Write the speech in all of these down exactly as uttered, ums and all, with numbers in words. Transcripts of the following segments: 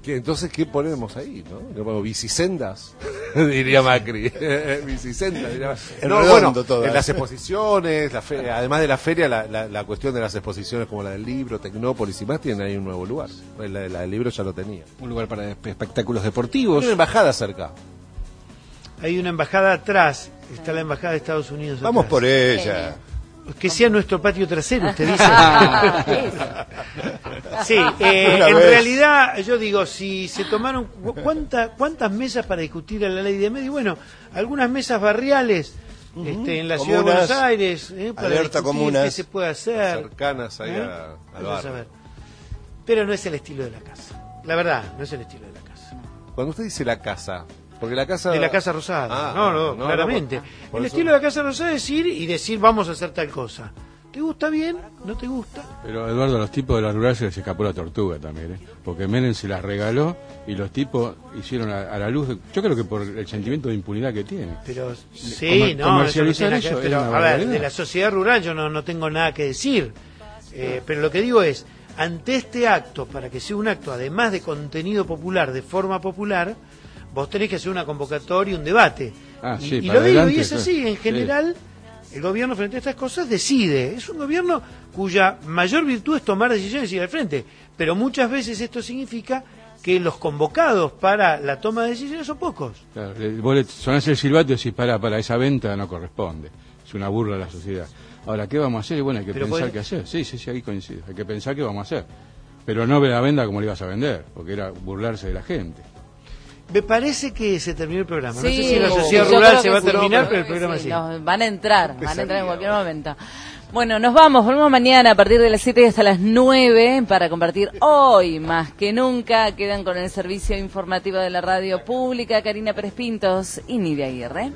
¿Qué, entonces, ¿qué ponemos ahí, no? Bueno, bicisendas, diría Macri. Bicisendas, diría Macri. No, bueno, todas. En las exposiciones, la fe, además de la feria, la, la, la cuestión de las exposiciones como la del libro, Tecnópolis y más, tienen ahí un nuevo lugar. La, la del libro ya lo tenía. Un lugar para espectáculos deportivos. Hay una embajada cerca. Hay una embajada atrás, está la embajada de Estados Unidos atrás. Vamos por ella. Que sea nuestro patio trasero, usted dice. Sí, eh, en vez. realidad, yo digo, si se tomaron, ¿cuánta, ¿cuántas mesas para discutir la ley de medios? Bueno, algunas mesas barriales uh-huh. este, en la comunas, ciudad de Buenos Aires, eh, para alerta comunas, qué se puede hacer. Cercanas ahí ¿eh? a, al barrio. Pero no es el estilo de la casa. La verdad, no es el estilo de la casa. Cuando usted dice la casa... Porque la casa... De la Casa Rosada. Ah, no, no, no, claramente. No, por, por el eso... estilo de la Casa Rosada es ir y decir vamos a hacer tal cosa. ¿Te gusta bien? ¿No te gusta? Pero Eduardo, a los tipos de la rural se les escapó la tortuga también, ¿eh? Porque Menem se las regaló y los tipos hicieron a, a la luz, de, yo creo que por el sentimiento de impunidad que tienen. Pero sí, no, comercializar eso, no eso, pero a ver, de la sociedad rural yo no, no tengo nada que decir. Eh, pero lo que digo es, ante este acto, para que sea un acto además de contenido popular, de forma popular, vos tenés que hacer una convocatoria y un debate. Ah, y sí, y lo adelante, digo, y es así, en general, sí. El gobierno frente a estas cosas decide. Es un gobierno cuya mayor virtud es tomar decisiones y ir al frente. Pero muchas veces esto significa que los convocados para la toma de decisiones son pocos. Claro, vos le sonás el silbato y decís, para, para, esa venta no corresponde. Es una burla a la sociedad. Ahora, ¿qué vamos a hacer? Y bueno, hay que Pero pensar puede... qué hacer. Sí, sí, sí, ahí coincido. Hay que pensar qué vamos a hacer. Pero no la venda como le ibas a vender, porque era burlarse de la gente. Me parece que se terminó el programa. Sí, no sé si la sociedad sí, rural se va a terminar, sí, pero el programa sí. sí. No, van a entrar, van a entrar en cualquier momento. Bueno, nos vamos, volvemos mañana a partir de las siete y hasta las nueve para compartir hoy más que nunca. Quedan con el servicio informativo de la radio pública, Karina Pérez Pintos y Nidia Aguirre.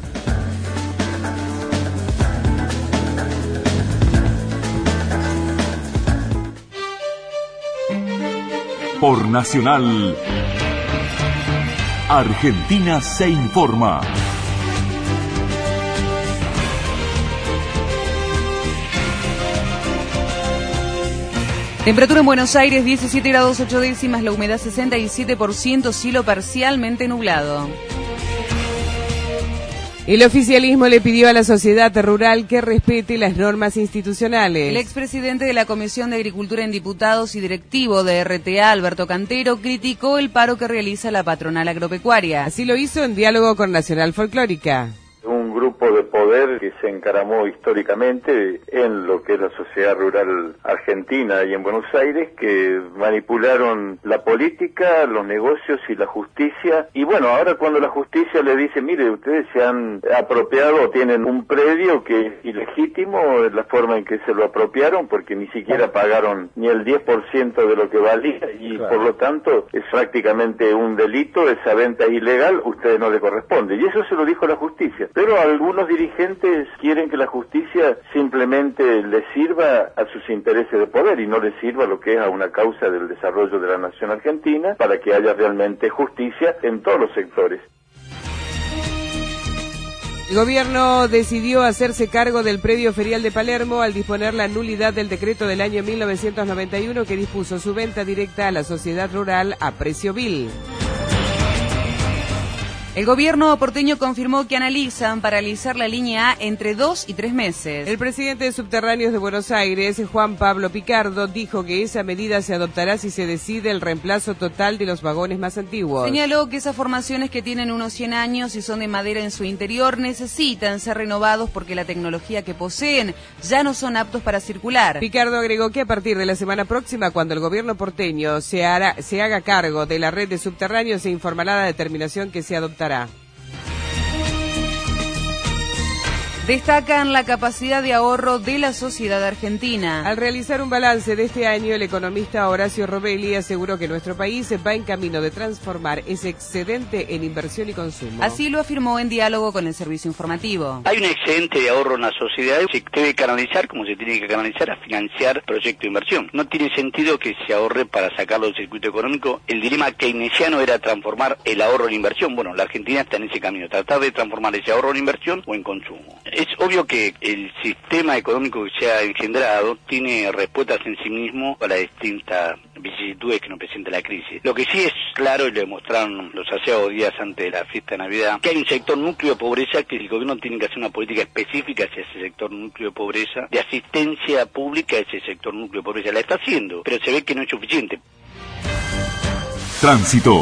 Por Nacional, Argentina se informa. Temperatura en Buenos Aires, diecisiete grados ocho décimas, la humedad sesenta y siete por ciento, cielo parcialmente nublado. El oficialismo le pidió a la sociedad rural que respete las normas institucionales. El expresidente de la Comisión de Agricultura en Diputados y directivo de R T A, Alberto Cantero, criticó el paro que realiza la patronal agropecuaria. Así lo hizo en diálogo con Nacional Folclórica. Un grupo de poder que se encaramó históricamente en lo que es la sociedad rural argentina y en Buenos Aires, que manipularon la política, los negocios y la justicia. Y bueno, ahora cuando la justicia le dice, mire, ustedes se han apropiado o tienen un predio que es ilegítimo, la forma en que se lo apropiaron, porque ni siquiera pagaron ni el diez por ciento de lo que valía y claro, por lo tanto es prácticamente un delito, esa venta es ilegal, a ustedes no le corresponde. Y eso se lo dijo la justicia. Pero algunos dirigentes quieren que la justicia simplemente les sirva a sus intereses de poder y no les sirva lo que es a una causa del desarrollo de la nación argentina, para que haya realmente justicia en todos los sectores. El gobierno decidió hacerse cargo del predio ferial de Palermo al disponer la nulidad del decreto del año mil novecientos noventa y uno que dispuso su venta directa a la sociedad rural a precio vil. El gobierno porteño confirmó que analizan paralizar la línea A entre dos y tres meses. El presidente de Subterráneos de Buenos Aires, Juan Pablo Picardo, dijo que esa medida se adoptará si se decide el reemplazo total de los vagones más antiguos. Señaló que esas formaciones que tienen unos cien años y son de madera en su interior necesitan ser renovados porque la tecnología que poseen ya no son aptos para circular. Picardo agregó que a partir de la semana próxima, cuando el gobierno porteño se, hará, se haga cargo de la red de subterráneos, se informará la determinación que se adoptará. Destacan la capacidad de ahorro de la sociedad argentina. Al realizar un balance de este año, el economista Horacio Robelli aseguró que nuestro país va en camino de transformar ese excedente en inversión y consumo. Así lo afirmó en diálogo con el servicio informativo. Hay un excedente de ahorro en la sociedad, se debe canalizar como se tiene que canalizar a financiar proyectos de inversión. No tiene sentido que se ahorre para sacarlo del circuito económico. El dilema keynesiano era transformar el ahorro en inversión. Bueno, la Argentina está en ese camino, tratar de transformar ese ahorro en inversión o en consumo. Es obvio que el sistema económico que se ha engendrado tiene respuestas en sí mismo a las distintas vicisitudes que nos presenta la crisis. Lo que sí es claro, y lo demostraron los aseados días antes de la fiesta de Navidad, que hay un sector núcleo de pobreza que el gobierno tiene que hacer una política específica hacia ese sector núcleo de pobreza, de asistencia pública a ese sector núcleo de pobreza. La está haciendo, pero se ve que no es suficiente. Tránsito.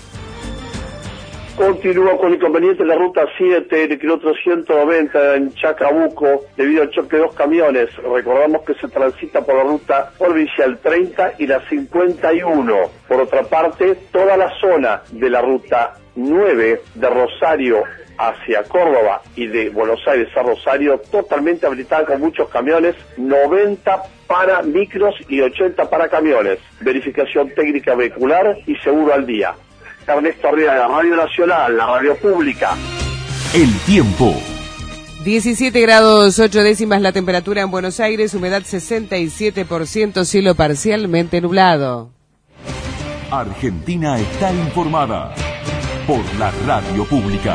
Continúa con inconveniente la ruta siete, el kilómetro ciento noventa en Chacabuco, debido al choque de dos camiones. Recordamos que se transita por la ruta provincial treinta y la cincuenta y uno. Por otra parte, toda la zona de la ruta nueve de Rosario hacia Córdoba y de Buenos Aires a Rosario, totalmente habilitada con muchos camiones, noventa para micros y ochenta para camiones. Verificación técnica vehicular y seguro al día. Ernesto Arriaga, la Radio Nacional, la radio pública. El tiempo. diecisiete grados ocho décimas la temperatura en Buenos Aires, humedad sesenta y siete por ciento, cielo parcialmente nublado. Argentina está informada por la radio pública.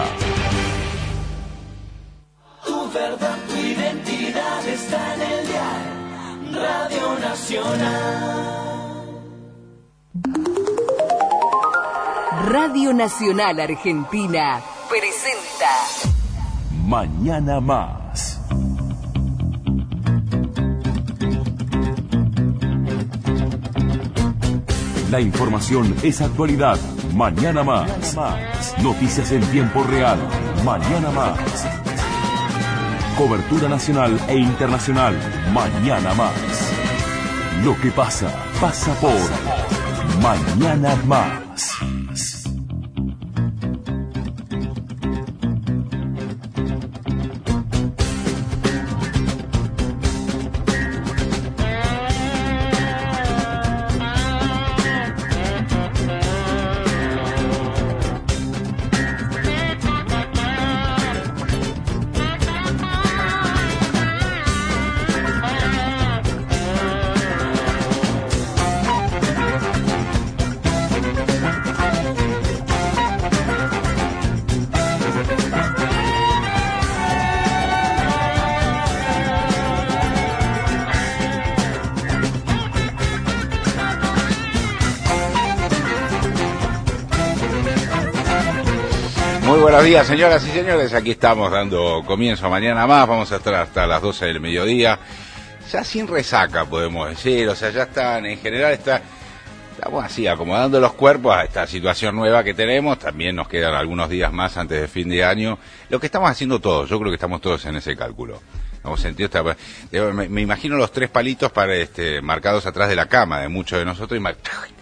Tu verdad, tu identidad está en el dial Radio Nacional. Radio Nacional Argentina presenta Mañana Más. La información es actualidad. Mañana Más. Noticias en tiempo real. Mañana Más. Cobertura nacional e internacional. Mañana Más. Lo que pasa, pasa por Mañana Más. Buenos días, señoras y señores, aquí estamos dando comienzo a Mañana Más, vamos a estar hasta las doce del mediodía, ya sin resaca podemos decir, o sea, ya están, en general está, estamos así acomodando los cuerpos a esta situación nueva que tenemos, también nos quedan algunos días más antes de fin de año, lo que estamos haciendo todos, yo creo que estamos todos en ese cálculo. Hemos sentido esta, me, me imagino los tres palitos para este marcados atrás de la cama de muchos de nosotros y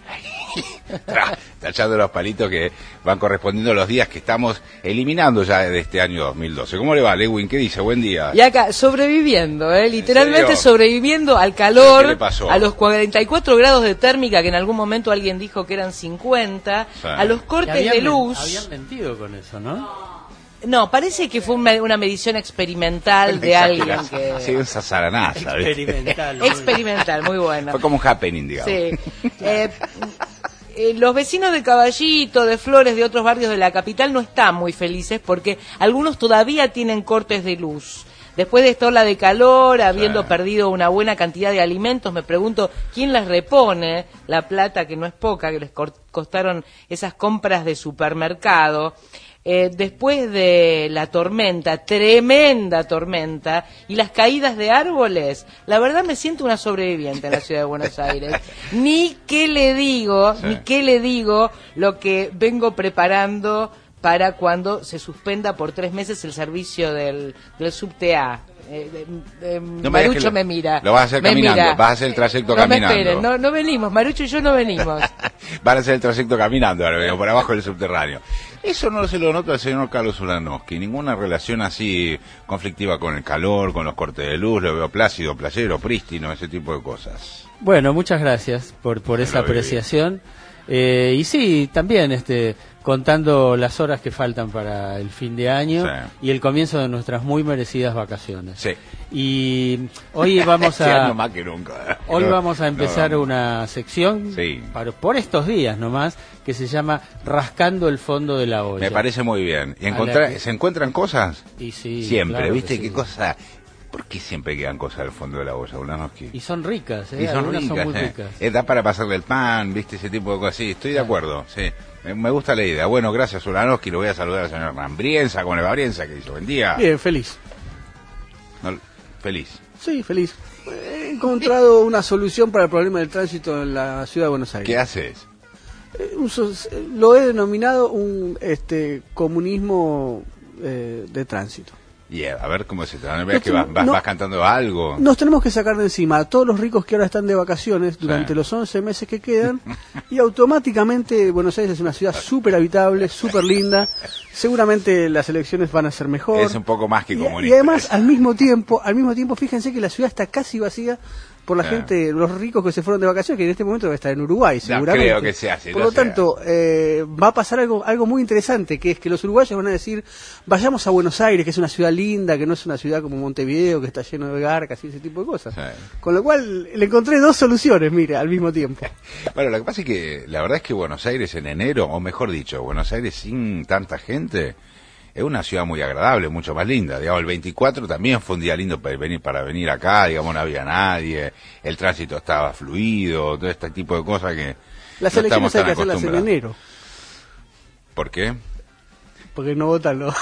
tachando los palitos que van correspondiendo a los días que estamos eliminando ya de este año dos mil doce. ¿Cómo le va, Lewin? ¿Qué dice? Buen día. Y acá, sobreviviendo, ¿eh? Literalmente sobreviviendo al calor, ¿qué le pasó? A los cuarenta y cuatro grados de térmica, que en algún momento alguien dijo que eran cincuenta, sí. A los cortes habían, de luz. Habían mentido con eso, ¿no? No, parece que fue una, una medición experimental de alguien que... Sí, esa zaranaza. Experimental. Muy experimental, muy bueno. Fue como un happening, digamos. Sí. Eh, eh, los vecinos de Caballito, de Flores, de otros barrios de la capital no están muy felices porque algunos todavía tienen cortes de luz. Después de esta ola de calor, habiendo sí. perdido una buena cantidad de alimentos, me pregunto quién les repone la plata, que no es poca, que les costaron esas compras de supermercado. Eh, después de la tormenta, tremenda tormenta, y las caídas de árboles, la verdad me siento una sobreviviente en la ciudad de Buenos Aires. Ni qué le digo, sí. ni qué le digo lo que vengo preparando para cuando se suspenda por tres meses el servicio del, del subte A. Eh, eh, no Marucho me, me mira. Lo vas a hacer me caminando, mira. vas a hacer el trayecto no caminando. Me esperen, no, no venimos, Marucho y yo no venimos. Van a hacer el trayecto caminando, ahora venimos por abajo del subterráneo. Eso no se lo nota el señor Carlos Ulanowski, ninguna relación así conflictiva con el calor, con los cortes de luz, lo veo plácido, playero, prístino, ese tipo de cosas. Bueno, muchas gracias por, por esa apreciación. Eh, y sí, también este contando las horas que faltan para el fin de año sí. y el comienzo de nuestras muy merecidas vacaciones. Sí. Y hoy vamos a este año más que nunca. Hoy no, vamos a empezar no, una sección sí. para, por estos días nomás, que se llama Rascando el fondo de la olla. Me parece muy bien. ¿Y encontrar, que... se encuentran cosas? Y sí, siempre, claro ¿viste qué sí. cosa ¿Por qué siempre quedan cosas al fondo de la olla, Ulanowski? Y son ricas, ¿eh? Y son Algunas ricas, son muy eh. ricas. Eh, da para pasarle el pan, viste, ese tipo de cosas. Sí, estoy de acuerdo, sí. Me, me gusta la idea. Bueno, gracias, Ulanowski. Lo voy a saludar al señor Hernán Brienza. ¿Cómo le va, Brienza? Que dice, buen día. Bien, feliz. No, feliz. Sí, feliz. He encontrado una solución para el problema del tránsito en la ciudad de Buenos Aires. ¿Qué haces? Eh, un so- lo he denominado un este comunismo eh, de tránsito. Y yeah, a ver cómo se te va. ¿Ves que No, vas, vas, no. vas cantando algo? Nos tenemos que sacar de encima a todos los ricos que ahora están de vacaciones durante Sí. los once meses que quedan y automáticamente Buenos Aires es una ciudad súper habitable, súper linda. Seguramente las elecciones van a ser mejor. Es un poco más que Y, comunista. y además al mismo tiempo, al mismo tiempo, fíjense que la ciudad está casi vacía por la Sí. gente, los ricos que se fueron de vacaciones, que en este momento va a estar en Uruguay, No seguramente. creo que sea así. Por no lo sea. tanto, eh, va a pasar algo algo muy interesante, que es que los uruguayos van a decir, vayamos a Buenos Aires, que es una ciudad linda, que no es una ciudad como Montevideo, que está lleno de garcas y ese tipo de cosas. Sí. Con lo cual, le encontré dos soluciones, mire, al mismo tiempo. Bueno, lo que pasa es que la verdad es que Buenos Aires en enero, o mejor dicho, Buenos Aires sin tanta gente, es una ciudad muy agradable, mucho más linda. Digamos, el veinticuatro también fue un día lindo para venir, para venir acá, digamos, no había nadie, el tránsito estaba fluido, todo este tipo de cosas que Las no elecciones estamos hay tan que hacerlas en acostumbrados. enero, ¿Por qué? porque no votan los...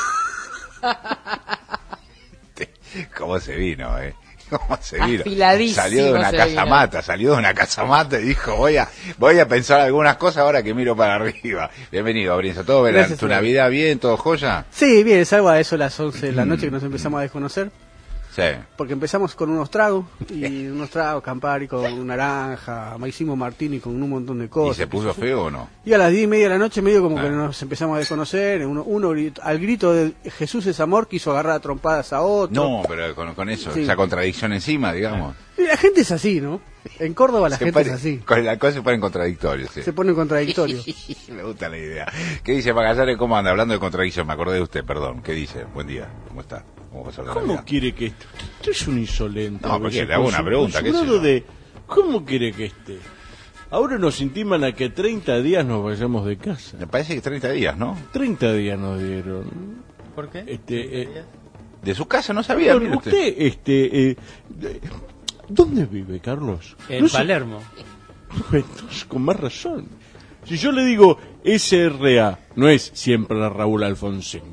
¿Cómo se vino, eh? ¿Cómo se vino? Afiladísimo Salió de una se casa vino. mata, salió de una casa mata y dijo, voy a voy a pensar algunas cosas ahora que miro para arriba. Bienvenido, Brienza. ¿Todo bien? Gracias, ¿Tu señor. Navidad bien? ¿Todo joya? Sí, bien, salvo a eso a las once de la noche que nos empezamos a desconocer, Sí. porque empezamos con unos tragos, y unos tragos, Campari con naranja, Maísimo Martini con un montón de ¿Y cosas. se puso feo o no? Y a las diez y media de la noche medio como Ah. que nos empezamos a desconocer, uno, uno grit- al grito de Jesús es amor quiso agarrar a trompadas a otro. No, pero con, con eso, Sí. esa contradicción encima, digamos. Y la gente es así, ¿no? En Córdoba la Se gente pone- es así, Con el alcohol se ponen contradictorios, sí. se pone contradictorio. Me gusta la idea. ¿Qué dice Magallanes? ¿Cómo anda? Hablando de contradicción, me acordé de usted, perdón. ¿Qué dice? Buen día, ¿cómo está? ¿Cómo pasó la ¿Cómo Navidad? quiere que esté? Usted es un insolente. No, a porque veces, le hago con una su- pregunta, con qué su sé grado yo. de ¿cómo quiere que esté? Ahora nos intiman a que treinta días nos vayamos de casa. Me parece que treinta días, ¿no? treinta días nos dieron. ¿Por qué? Este, eh, De su casa no sabía, bueno, mire usted, usted. este, eh, de- ¿dónde vive, Carlos? En No sé- Palermo. Entonces, con más razón. Si yo le digo S R A, no es siempre la Raúl Alfonsín.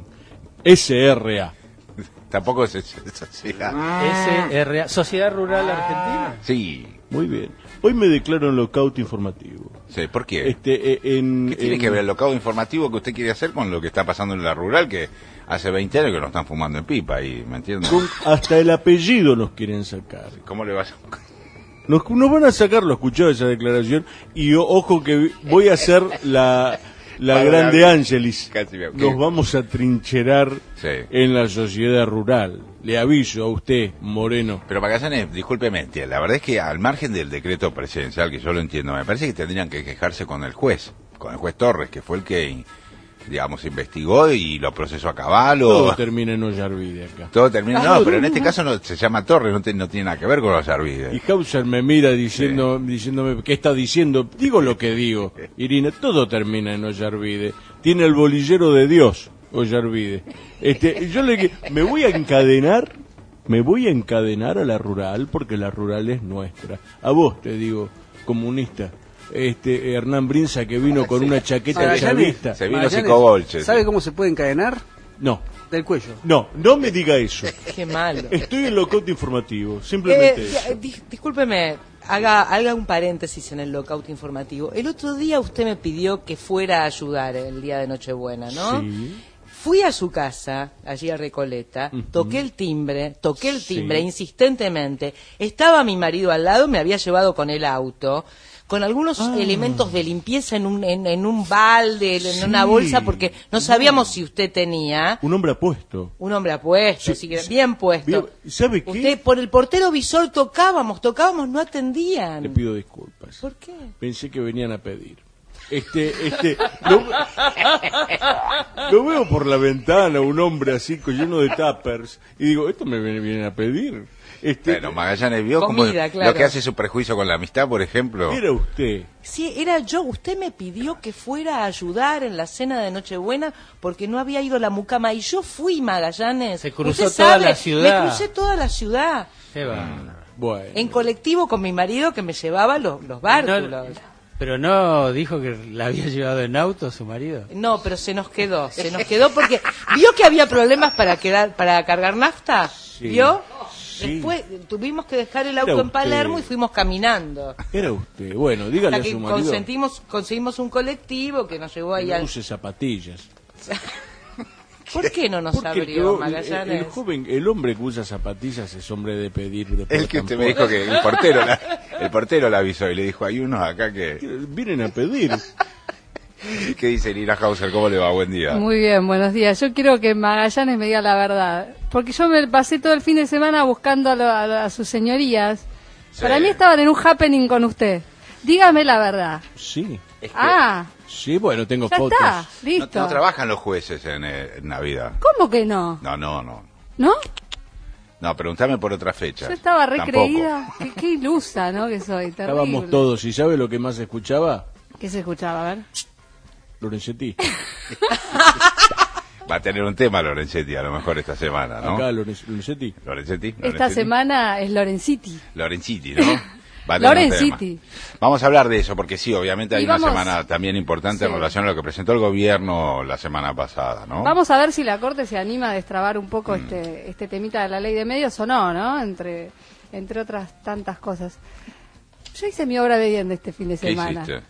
S R A. Tampoco es es- es así. S R A, Sociedad Rural Argentina. Sí. Muy bien. Hoy me declaro en lockout informativo. Sí, ¿por qué? Este, eh, en, ¿Qué tiene en- que ver el locado informativo que usted quiere hacer con lo que está pasando en la rural, que hace veinte años que lo están fumando en pipa, y ¿me entiendes? con- hasta el apellido nos quieren sacar. ¿Cómo le vas a...? Nos, nos van a sacar, lo escuchó esa declaración, y o- ojo que voy a hacer la, la Para grande la- Ángelis. Casi me- Nos vamos a trincherar Sí. en la sociedad rural. Le aviso a usted, Moreno. Pero Magallanes, discúlpeme, tía, la verdad es que al margen del decreto presidencial, que yo lo entiendo, me parece que tendrían que quejarse con el juez, con el juez Torres, que fue el que, digamos, investigó y lo procesó a caballo. Todo termina en Ollarvide acá. Todo termina, no, pero en este caso no se llama Torres, no, te- no tiene nada que ver con los Y Arvides. Hauser me mira diciendo, diciéndome, ¿qué está diciendo? Digo lo que digo. Irina, todo termina en Ollarvide. Tiene el bolillero de Dios, Ollarvide. Este, yo le me voy a encadenar, me voy a encadenar a la rural, porque la rural es nuestra. A vos te digo, comunista. Este, Hernán Brienza, que vino con una chaqueta Magallanes, chavista. Se vino Magallanes, psicobolche. ¿sabe cómo se puede encadenar? No, Del cuello. no, no me diga eso. Qué malo. Estoy en lockout informativo, simplemente Eh, eso. di- discúlpeme, haga, haga un paréntesis en el lockout informativo. El otro día usted me pidió que fuera a ayudar el día de Nochebuena, ¿no? Sí. Fui a su casa, allí a Recoleta, Ujú. toqué el timbre, toqué el Sí. timbre insistentemente. Estaba mi marido al lado, me había llevado con el auto, con algunos Ah. elementos de limpieza en un, en, en un balde, en Sí. una bolsa, porque no sabíamos si usted tenía Un hombre apuesto. un hombre apuesto, Sí, sí, sí. bien puesto. Bien, ¿sabe qué? Usted, por el portero visor tocábamos, tocábamos, no Le atendían. pido disculpas. ¿Por qué? Pensé que venían a pedir. Este, este, lo, lo veo por la ventana, un hombre así, con- lleno de tuppers, y digo, esto me viene- vienen a pedir. Este, Bueno, Magallanes vio como Comida, claro. lo que hace su prejuicio con la amistad, por ejemplo. era usted. Sí, era yo. Usted me pidió que fuera a ayudar en la cena de Nochebuena porque no había ido a la mucama. Y yo fui, Magallanes. Se cruzó Usted toda sabe, la ciudad. Me crucé toda la ciudad. Qué va. Bueno. En colectivo con mi marido que me llevaba los, los bártulos. No, pero no dijo que la había llevado en auto su marido. No, pero se nos quedó, se nos quedó porque vio que había problemas para quedar, para cargar nafta, Sí, ¿vio? sí. Después tuvimos que dejar el Era auto en usted. Palermo y fuimos caminando. Era usted. Bueno, dígale Hasta a que su marido consentimos, conseguimos un colectivo que nos llevó ahí que al... no use zapatillas. ¿Por qué no nos Porque abrió, yo- el, Magallanes? el joven, el hombre que usa zapatillas es hombre de pedir. De El que usted me dijo que el portero la, el portero la avisó y le dijo, hay unos acá que... Vienen a pedir. ¿Qué dice Lina Hauser? ¿Cómo le va? Buen día. Muy bien, buenos días. Yo quiero que Magallanes me diga la verdad, porque yo me pasé todo el fin de semana buscando a, lo- a lo- a sus señorías. Sí. Para mí estaban en un happening con usted. Dígame la verdad. Sí. Es que Ah, Sí, bueno, tengo ya fotos. está, no, listo. no trabajan los jueces en, eh, en Navidad. ¿Cómo que no? No, no, no. ¿No? No, preguntame por otra fecha. Yo estaba Tampoco. recreída. Qué, qué ilusa, ¿no? Que soy, terrible. Estábamos todos. ¿Y sabe lo que más escuchaba? ¿Qué se escuchaba? A ver. Lorenzetti. Va a tener un tema Lorenzetti a lo mejor esta semana, ¿no? Acá, Lorenz- Lorenzetti. Lorenzetti. Esta Lorenzetti. semana es Lorenciti. Lorenzetti, ¿no? Va a tener un Lorenciti. tema. Vamos a hablar de eso, porque sí, obviamente hay Y una vamos- semana también importante en Sí. relación a lo que presentó el gobierno la semana pasada, ¿no? Vamos a ver si la Corte se anima a destrabar un poco Mm. este, este temita de la ley de medios o no, ¿no? Entre, entre otras tantas cosas. Yo hice mi obra de bien de este fin de ¿Qué semana. hiciste?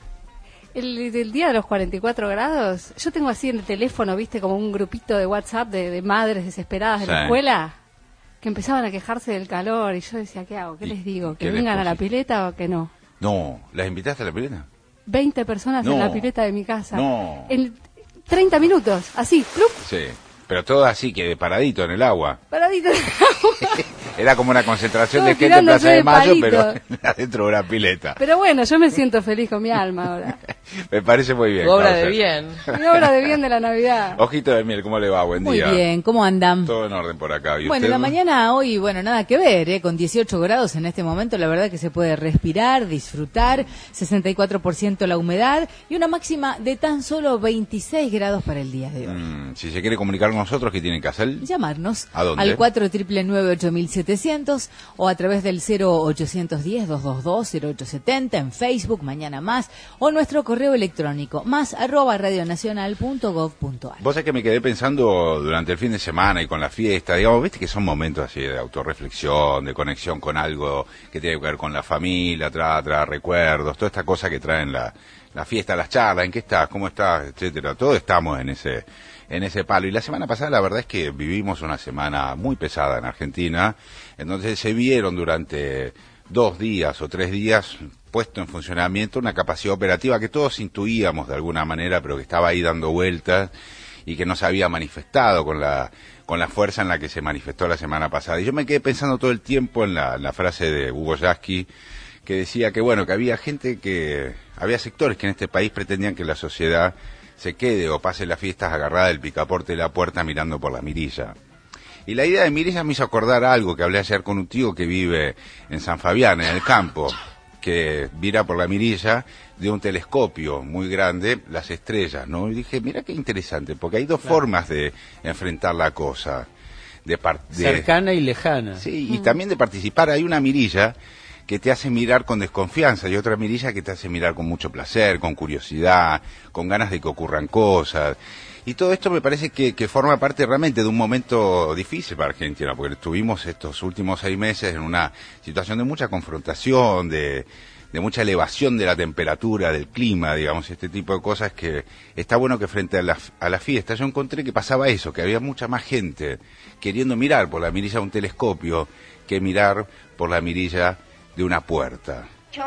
El del día de los cuarenta y cuatro grados, yo tengo así en el teléfono, viste, como un grupito de WhatsApp de, de madres desesperadas de la Sí. escuela que empezaban a quejarse del calor y yo decía, ¿qué hago? ¿Qué ¿Y les digo? ¿Que qué les vengan a la pusiste? pileta o que no? No, ¿las invitaste a la pileta? veinte personas No. en la pileta de mi casa. No. En treinta minutos, así, club, Sí, pero todo así que paradito en el agua. paradito. Era como una concentración Todos de gente en tirándose Plaza de de Mayo, palito. pero adentro de una pileta. Pero bueno, yo me siento feliz con mi alma ahora. Me parece muy bien. Tu obra de Hauser. bien. Mi obra de bien de la Navidad. Ojito de miel, ¿cómo le va? Buen Muy día. bien, ¿cómo andan? Todo en orden por acá. ¿Y Bueno, usted? la mañana hoy, bueno, nada que ver, ¿eh? Con dieciocho grados en este momento, la verdad que se puede respirar, disfrutar, sesenta y cuatro por ciento la humedad y una máxima de tan solo veintiséis grados para el día de hoy. Mm, si se quiere comunicar con nosotros, ¿qué tiene que hacer? Llamarnos ¿A dónde? al cuatro nueve nueve ocho mil setecientos o a través del cero ochocientos diez, doscientos veintidós, cero ocho setenta en Facebook, Mañana Más, o nuestro correo electrónico más arroba radionacional punto gov punto ar. Vos sabés que me quedé pensando durante el fin de semana y con la fiesta, digamos, viste que son momentos así de autorreflexión, de conexión con algo que tiene que ver con la familia, trae, trae recuerdos, toda esta cosa que traen la, la fiesta, las charlas, en qué estás, cómo estás, etcétera. Todos estamos en ese en ese palo. Y la semana pasada la verdad es que vivimos una semana muy pesada en Argentina, en donde se vieron durante dos días o tres días puesto en funcionamiento una capacidad operativa que todos intuíamos de alguna manera, pero que estaba ahí dando vueltas y que no se había manifestado con la con la fuerza en la que se manifestó la semana pasada. Y yo me quedé pensando todo el tiempo en la, en la frase de Hugo Yasky, que decía que bueno, que había gente que, había sectores que en este país pretendían que la sociedad se quede o pase las fiestas agarrada del picaporte de la puerta mirando por la mirilla. Y la idea de mirilla me hizo acordar algo que hablé ayer con un tío que vive en San Fabián, en el campo, que mira por la mirilla de un telescopio muy grande las estrellas, ¿no? Y dije, mira qué interesante, porque hay dos Claro. formas de enfrentar la cosa. De par- de- Cercana y lejana. Sí, y también de participar. Hay una mirilla que te hace mirar con desconfianza y otra mirilla que te hace mirar con mucho placer, con curiosidad, con ganas de que ocurran cosas. Y todo esto me parece que, que forma parte realmente de un momento difícil para Argentina, porque estuvimos estos últimos seis meses en una situación de mucha confrontación, de, de mucha elevación de la temperatura, del clima, digamos, este tipo de cosas que está bueno que frente a la, a la fiesta yo encontré que pasaba eso, que había mucha más gente queriendo mirar por la mirilla de un telescopio que mirar por la mirilla de una puerta.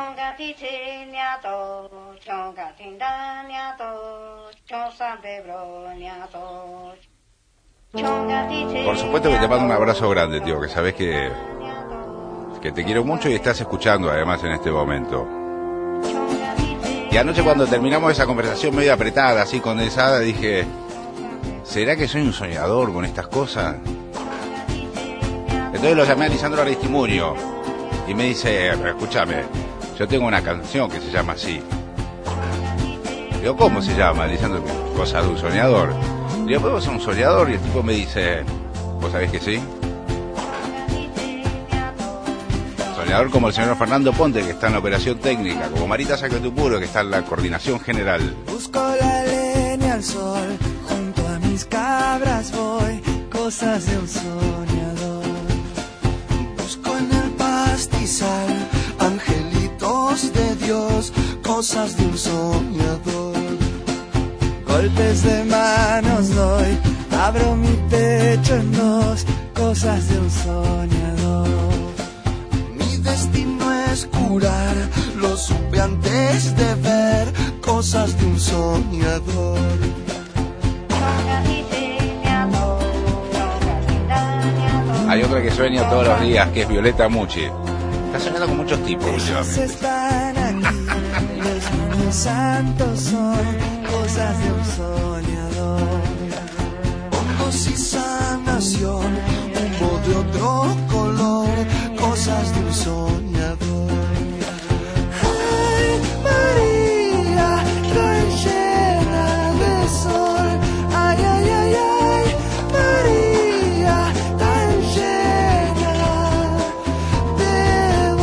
Por supuesto que te mando un abrazo grande, tío, que sabes que, que te quiero mucho y estás escuchando además en este momento. Y anoche cuando terminamos esa conversación medio apretada, así condensada, dije, ¿será que soy un soñador con estas cosas? Entonces lo llamé a Lisandro Aristimuño y me dice, escúchame, yo tengo una canción que se llama así. Digo, ¿cómo se llama? Lisandro, Cosas de un soñador. Digo, ¿puedo ser un soñador? Y el tipo me dice, ¿vos sabés que sí? Soñador como el señor Fernando Ponte, que está en la operación técnica, como Marita Sacatupuro, que está en la coordinación general. Busco la leña al sol, junto a mis cabras voy, cosas de un soñador. Busco en el pastizal, angelitos de Dios, cosas de un soñador. Golpes de manos doy, abro mi pecho en dos, cosas de un soñador. Mi destino es curar, lo supe antes de ver, cosas de un soñador. Hay otra que sueña todos los días, que es Violeta Mucci. Está soñando con muchos tipos últimamente. Están aquí, los niños santos son cosas de un soñador. Hongos y sanación, humo de otro color, cosas de un soñador. Ay, María, tan llena de sol. Ay, ay, ay, ay, María, tan llena de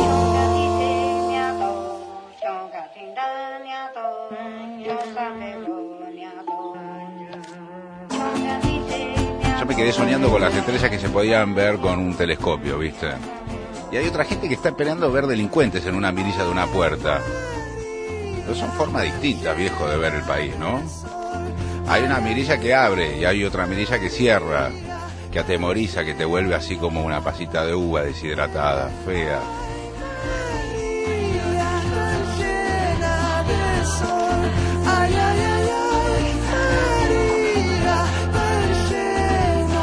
Yo me quedé soñando con las estrellas que se podían ver con un telescopio, ¿viste? Y hay otra gente que está esperando ver delincuentes en una mirilla de una puerta. Pero son formas distintas, viejo, de ver el país, ¿no? Hay una mirilla que abre y hay otra mirilla que cierra, que atemoriza, que te vuelve así como una pasita de uva deshidratada, fea. Ay, ay, ay, ay, María, tan llena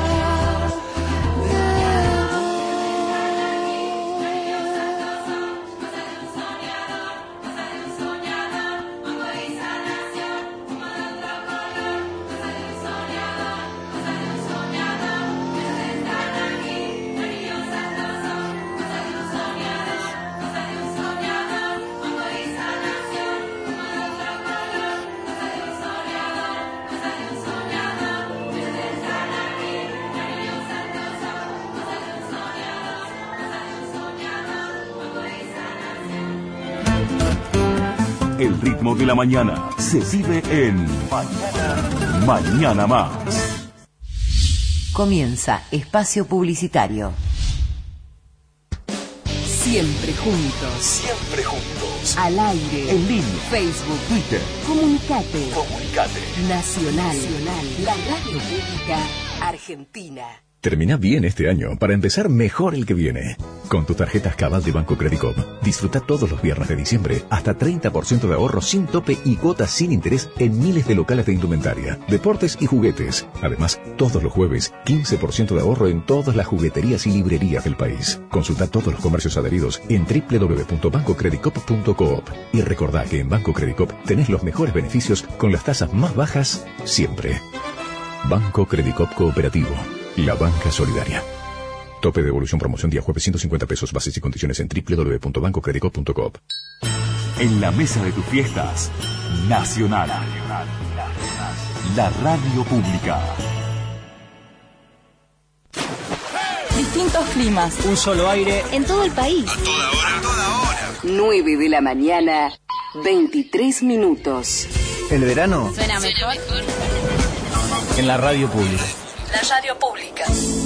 El ritmo de la mañana se vive en Mañana, Mañana Más. Comienza Espacio Publicitario. Siempre juntos. Siempre juntos. Al aire. En línea. Facebook. Twitter. Comunicate. Comunicate. Nacional. Nacional. La radio pública argentina. Termina bien este año para empezar mejor el que viene. Con tus tarjetas Cabal de Banco Credicop, disfruta todos los viernes de diciembre hasta treinta por ciento de ahorro sin tope y cuotas sin interés en miles de locales de indumentaria, deportes y juguetes. Además, todos los jueves, quince por ciento de ahorro en todas las jugueterías y librerías del país. Consulta todos los comercios adheridos en doble u doble u doble u punto banco credicop punto coop. Y recordá que en Banco Credicop tenés los mejores beneficios con las tasas más bajas siempre. Banco Credicop Cooperativo. La banca solidaria. Tope de devolución promoción día jueves ciento cincuenta pesos. Bases y condiciones en doble u doble u doble u punto banco credicop punto coop. En la mesa de tus fiestas, Nacional. La radio pública. Distintos climas. Un solo aire. En todo el país. A toda hora. A toda hora. nueve de la mañana, veintitrés minutos. El verano. Suena mejor. En la radio pública. La radio pública.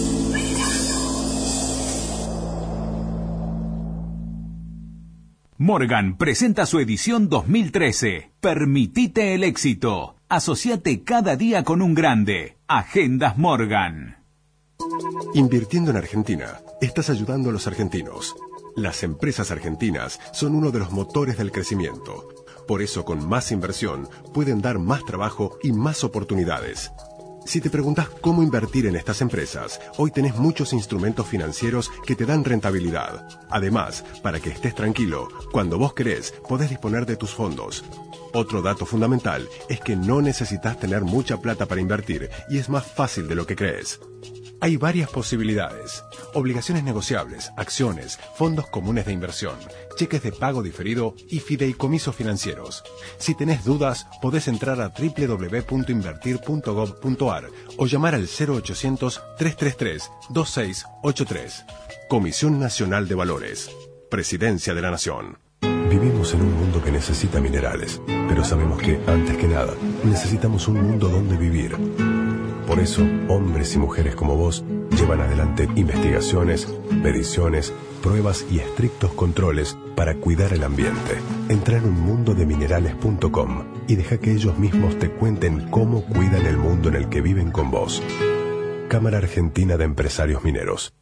Morgan presenta su edición dos mil trece. Permitite el éxito. Asociate cada día con un grande. Agendas Morgan. Invirtiendo en Argentina, estás ayudando a los argentinos. Las empresas argentinas son uno de los motores del crecimiento. Por eso, con más inversión, pueden dar más trabajo y más oportunidades. Si te preguntas cómo invertir en estas empresas, hoy tenés muchos instrumentos financieros que te dan rentabilidad. Además, para que estés tranquilo, cuando vos querés, podés disponer de tus fondos. Otro dato fundamental es que no necesitas tener mucha plata para invertir y es más fácil de lo que crees. Hay varias posibilidades: obligaciones negociables, acciones, fondos comunes de inversión, cheques de pago diferido y fideicomisos financieros. Si tenés dudas, podés entrar a doble u doble u doble u punto invertir punto gov punto ar o llamar al cero ochocientos, trescientos treinta y tres, veintiséis ochenta y tres. Comisión Nacional de Valores. Presidencia de la Nación. Vivimos en un mundo que necesita minerales, pero sabemos que, antes que nada, necesitamos un mundo donde vivir. Por eso, hombres y mujeres como vos llevan adelante investigaciones, mediciones, pruebas y estrictos controles para cuidar el ambiente. Entra en un mundo de minerales punto com y deja que ellos mismos te cuenten cómo cuidan el mundo en el que viven con vos. Cámara Argentina de Empresarios Mineros.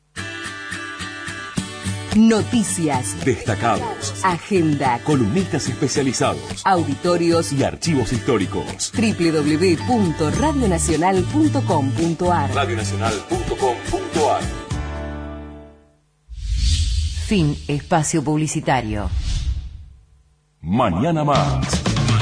Noticias, Destacados, agenda, columnistas especializados, auditorios y archivos históricos. doble u doble u doble u punto radio nacional punto com punto ar. radio nacional punto com punto ar. Fin espacio publicitario. Mañana más.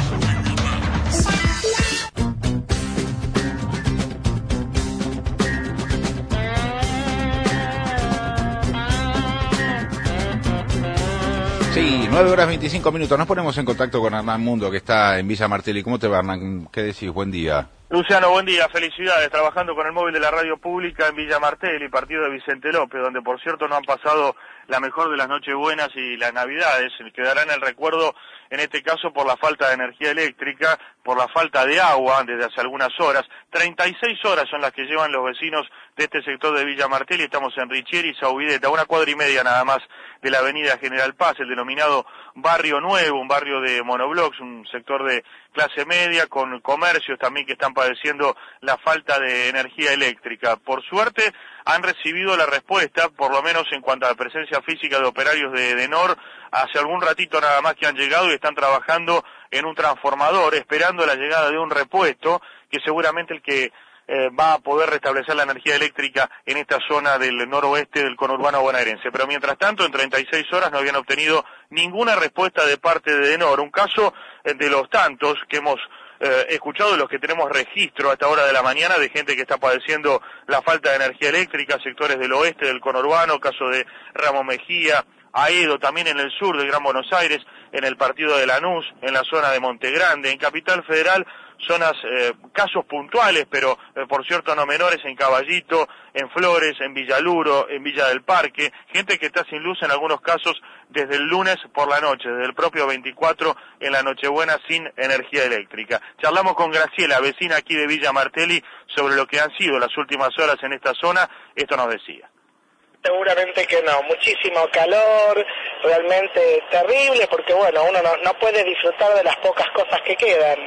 Sí, nueve horas veinticinco minutos. Nos ponemos en contacto con Hernán Mundo, que está en Villa Martelli. ¿Cómo te va, Hernán? ¿Qué decís? Buen día. Luciano, buen día. Felicidades. Trabajando con el móvil de la radio pública en Villa Martelli, partido de Vicente López, donde por cierto no han pasado la mejor de las Nochebuenas y las Navidades. Quedará en el recuerdo, en este caso, por la falta de energía eléctrica, por la falta de agua desde hace algunas horas. treinta y seis horas son las que llevan los vecinos de este sector de Villa Martelli. Estamos en Richieri y Saubideta, una cuadra y media nada más de la avenida General Paz, el denominado Barrio Nuevo, un barrio de monoblocks, un sector de clase media, con comercios también que están padeciendo la falta de energía eléctrica. Por suerte han recibido la respuesta, por lo menos en cuanto a la presencia física de operarios de Edenor, hace algún ratito nada más que han llegado y están trabajando en un transformador, esperando la llegada de un repuesto, que seguramente el que eh, va a poder restablecer la energía eléctrica en esta zona del noroeste del conurbano bonaerense. Pero mientras tanto, en treinta y seis horas no habían obtenido ninguna respuesta de parte de Edenor, un caso eh, de los tantos que hemos eh, escuchado, de los que tenemos registro a esta hora de la mañana, de gente que está padeciendo la falta de energía eléctrica, sectores del oeste del conurbano, caso de Ramos Mejía, Aedo, también en el sur del Gran Buenos Aires, en el partido de Lanús, en la zona de Monte Grande, en Capital Federal, zonas, eh, casos puntuales, pero eh, por cierto no menores, en Caballito, en Flores, en Villaluro, en Villa del Parque, gente que está sin luz en algunos casos desde el lunes por la noche, desde el propio veinticuatro en la Nochebuena, sin energía eléctrica. Charlamos con Graciela, vecina aquí de Villa Martelli, sobre lo que han sido las últimas horas en esta zona. Esto nos decía. Seguramente que no, muchísimo calor, realmente terrible, porque bueno, uno no, no puede disfrutar de las pocas cosas que quedan.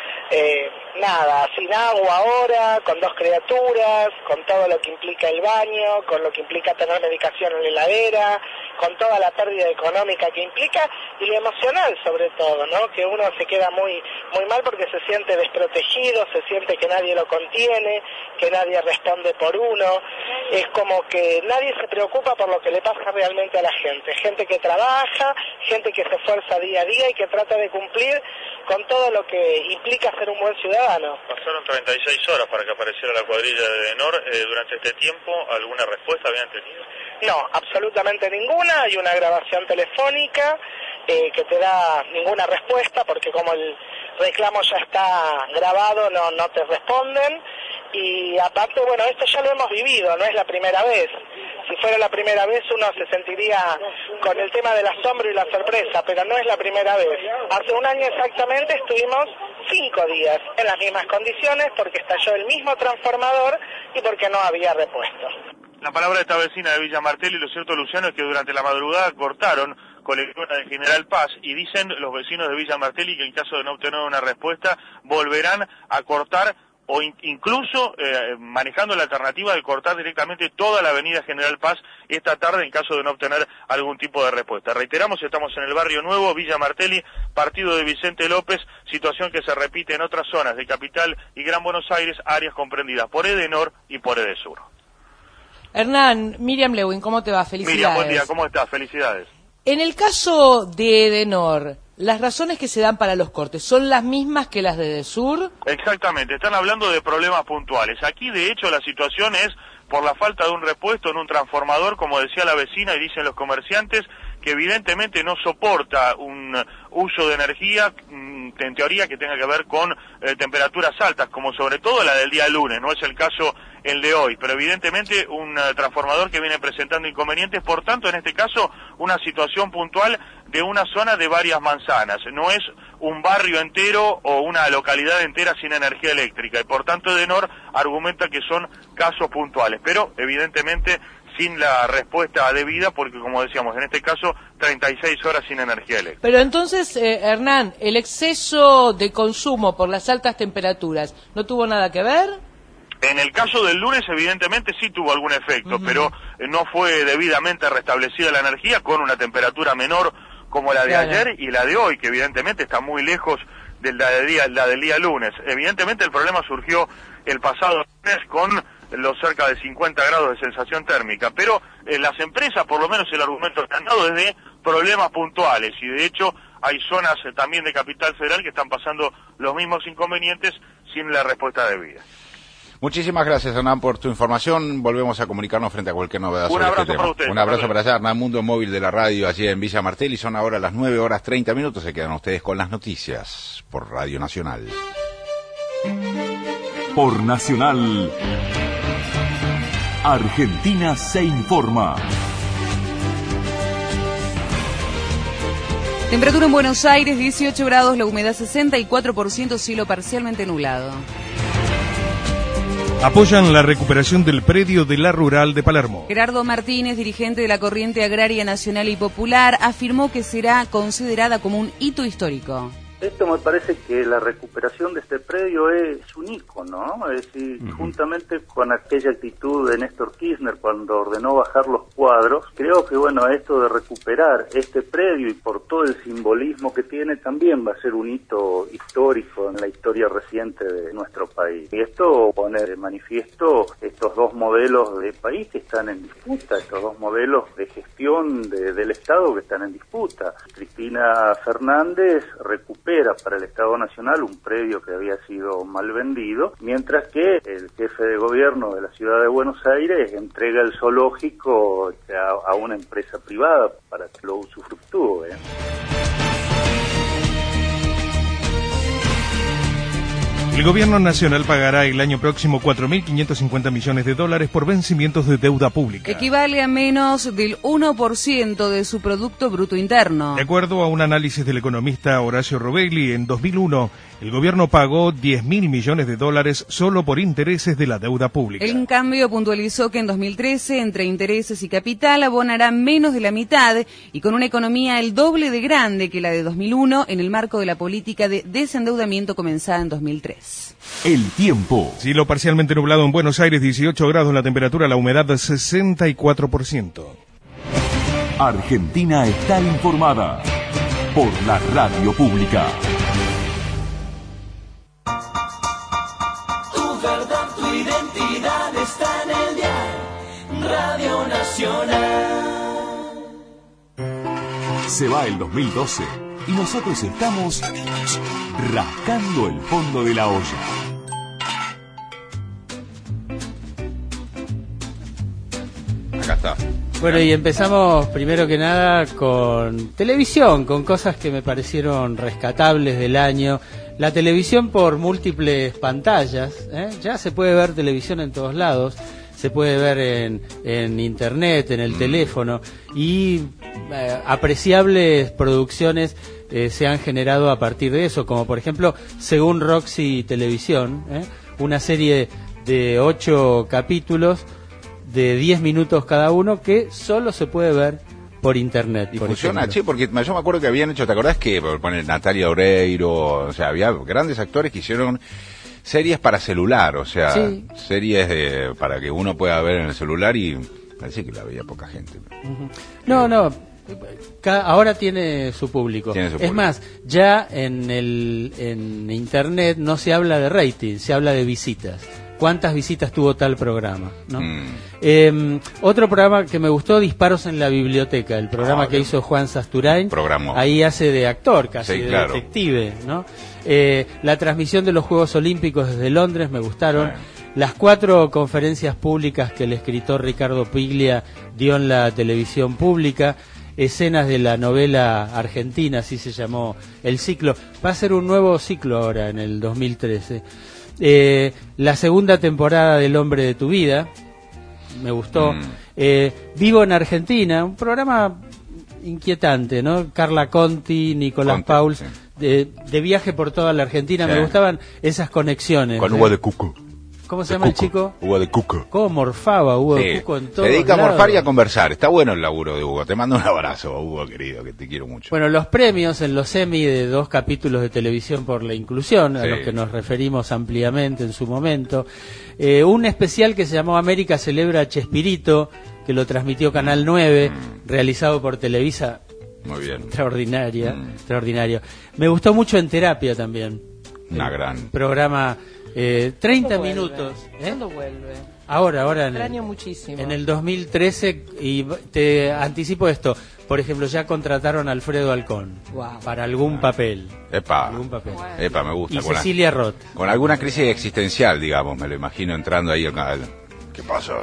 Eh, nada, sin agua ahora, con dos criaturas, con todo lo que implica el baño, con lo que implica tener medicación en la heladera, con toda la pérdida económica que implica y lo emocional sobre todo, ¿no? Que uno se queda muy muy mal porque se siente desprotegido, se siente que nadie lo contiene, que nadie responde por uno, es como que nadie se preocupa por lo que le pasa realmente a la gente, gente que trabaja, gente que se esfuerza día a día y que trata de cumplir con todo lo que implica ser un buen ciudadano. Pasaron treinta y seis horas para que apareciera la cuadrilla de Edenor. Eh, durante este tiempo, ¿alguna respuesta habían tenido? No, absolutamente ninguna. Hay una grabación telefónica eh, que te da ninguna respuesta porque como el reclamo ya está grabado, no, no te responden. Y aparte, bueno, esto ya lo hemos vivido, no es la primera vez. Si fuera la primera vez uno se sentiría con el tema del asombro y la sorpresa, pero no es la primera vez. Hace un año exactamente estuvimos cinco días en las mismas condiciones porque estalló el mismo transformador y porque no había repuesto. La palabra de esta vecina de Villa Martelli, lo cierto, Luciano, es que durante la madrugada cortaron colectora de General Paz y dicen los vecinos de Villa Martelli que en caso de no obtener una respuesta volverán a cortar o in, incluso eh, manejando la alternativa de cortar directamente toda la avenida General Paz esta tarde en caso de no obtener algún tipo de respuesta. Reiteramos, estamos en el Barrio Nuevo, Villa Martelli, partido de Vicente López, situación que se repite en otras zonas de Capital y Gran Buenos Aires, áreas comprendidas por Edenor y por Edesur. Hernán, Miriam Lewin, ¿cómo te va? Felicidades. Miriam, buen día, ¿cómo estás? Felicidades. En el caso de Edenor, ¿las razones que se dan para los cortes son las mismas que las de Edesur? Exactamente, están hablando de problemas puntuales. Aquí, de hecho, la situación es por la falta de un repuesto en un transformador, como decía la vecina y dicen los comerciantes, que evidentemente no soporta un uso de energía, en teoría, que tenga que ver con eh, temperaturas altas, como sobre todo la del día lunes, no es el caso el de hoy, pero evidentemente un uh, transformador que viene presentando inconvenientes, por tanto, en este caso, una situación puntual de una zona de varias manzanas, no es un barrio entero o una localidad entera sin energía eléctrica, y por tanto Edenor argumenta que son casos puntuales, pero evidentemente sin la respuesta debida, porque como decíamos, en este caso, treinta y seis horas sin energía eléctrica. Pero entonces, eh, Hernán, ¿el exceso de consumo por las altas temperaturas no tuvo nada que ver? En el caso del lunes, evidentemente sí tuvo algún efecto, uh-huh. pero eh, no fue debidamente restablecida la energía con una temperatura menor como la de claro. ayer y la de hoy, que evidentemente está muy lejos de la, de día, la del día lunes. Evidentemente el problema surgió el pasado lunes con los cerca de cincuenta grados de sensación térmica, pero eh, las empresas, por lo menos el argumento que han dado es de problemas puntuales, y de hecho hay zonas eh, también de Capital Federal que están pasando los mismos inconvenientes sin la respuesta debida. Muchísimas gracias, Hernán, por tu información. Volvemos a comunicarnos frente a cualquier novedad Un sobre abrazo este tema. Para usted, Un abrazo para allá, Hernán Mundo, móvil de la radio allí en Villa Martelli. Son ahora las nueve horas treinta minutos. Se quedan ustedes con las noticias por Radio Nacional. Por Nacional, Argentina se informa. Temperatura en Buenos Aires, dieciocho grados, la humedad sesenta y cuatro por ciento, cielo parcialmente nublado. Apoyan la recuperación del predio de la Rural de Palermo. Gerardo Martínez, dirigente de la Corriente Agraria Nacional y Popular, afirmó que será considerada como un hito histórico. Esto me parece que la recuperación de este predio es un ícono, ¿no? Es decir, uh-huh. juntamente con aquella actitud de Néstor Kirchner cuando ordenó bajar los cuadros, creo que, bueno, esto de recuperar este predio y por todo el simbolismo que tiene también va a ser un hito histórico en la historia reciente de nuestro país. Y esto pone de manifiesto estos dos modelos de país que están en disputa, estos dos modelos de gestión de, del Estado que están en disputa. Cristina Fernández recupera para el Estado Nacional un predio que había sido mal vendido, mientras que el jefe de gobierno de la ciudad de Buenos Aires entrega el zoológico a, a una empresa privada para que lo usufructúe. El gobierno nacional pagará el año próximo cuatro mil quinientos cincuenta millones de dólares por vencimientos de deuda pública. Equivale a menos del uno por ciento de su Producto Bruto Interno. De acuerdo a un análisis del economista Horacio Robelli, en dos mil uno el gobierno pagó diez mil millones de dólares solo por intereses de la deuda pública. En cambio, puntualizó que en dos mil trece, entre intereses y capital, abonará menos de la mitad y con una economía el doble de grande que la de dos mil uno en el marco de la política de desendeudamiento comenzada en dos mil tres. El tiempo. Cielo parcialmente nublado en Buenos Aires, dieciocho grados, la temperatura, la humedad sesenta y cuatro por ciento. Argentina está informada por la radio pública. Tu verdad, tu identidad está en el dial Radio Nacional. Se va el dos mil doce y nosotros estamos rascando el fondo de la olla. Acá está. Bueno, y empezamos primero que nada con televisión, con cosas que me parecieron rescatables del año. La televisión por múltiples pantallas, ¿eh? Ya se puede ver televisión en todos lados, se puede ver en, en internet, en el mm. teléfono, y eh, apreciables producciones eh, se han generado a partir de eso, como por ejemplo, según Roxy Televisión, ¿eh? una serie de ocho capítulos de diez minutos cada uno que solo se puede ver por internet. Y por funciona, ejemplo. Che, porque yo me acuerdo que habían hecho, ¿te acordás que por poner Natalia Oreiro, o sea, había grandes actores que hicieron series para celular, o sea, Sí. series de, para que uno pueda ver en el celular y parece que la veía poca gente. Ujú. No, no. Ca- Ahora tiene su público. Tiene su Es público. más, ya en el en internet no se habla de rating, se habla de visitas. ¿Cuántas visitas tuvo tal programa? ¿no? Mm. Eh, otro programa que me gustó, Disparos en la Biblioteca, el programa Ah, que bien. hizo Juan Sasturain. Programó. Ahí hace de actor, casi Sí, de claro. detective, ¿no? Eh, la transmisión de los Juegos Olímpicos desde Londres me gustaron. Las cuatro conferencias públicas que el escritor Ricardo Piglia dio en la televisión pública, escenas de la novela argentina, así se llamó el ciclo. Va a ser un nuevo ciclo ahora en el dos mil trece. Eh, la segunda temporada del Hombre de tu Vida, me gustó. Mm. Eh, Vivo en Argentina, un programa inquietante, ¿no? Carla Conti, Nicolás Conti, Pauls, sí. de, de viaje por toda la Argentina. Sí. Me gustaban esas conexiones. Con ¿eh? Hugo de Cuco. ¿Cómo se de llama el Cuco. chico? Hugo de Cuco. ¿Cómo morfaba Hugo Sí. de Cuco en Se todos dedica a morfar lados? y a conversar. Está bueno el laburo de Hugo. Te mando un abrazo, Hugo, querido, que te quiero mucho. Bueno, los premios en los Emmy de dos capítulos de televisión por la inclusión, a Sí. los que nos referimos ampliamente en su momento. Eh, un especial que se llamó América Celebra a Chespirito, que lo transmitió Canal nueve, Mm. realizado por Televisa. Muy bien. Extraordinaria, Mm. extraordinario. Me gustó mucho En Terapia también. Una El gran. programa, eh, treinta ¿Cuándo vuelve? minutos. ¿eh? ¿Cuándo vuelve? Ahora, ahora en el, Extraño muchísimo. en el dos mil trece, y v- te anticipo esto, por ejemplo, ya contrataron a Alfredo Alcón Guau. para algún papel. Epa. Algún papel. Epa, me gusta. Y Con la- Cecilia Roth. Con alguna crisis existencial, digamos, me lo imagino entrando ahí al canal. ¿Qué pasó?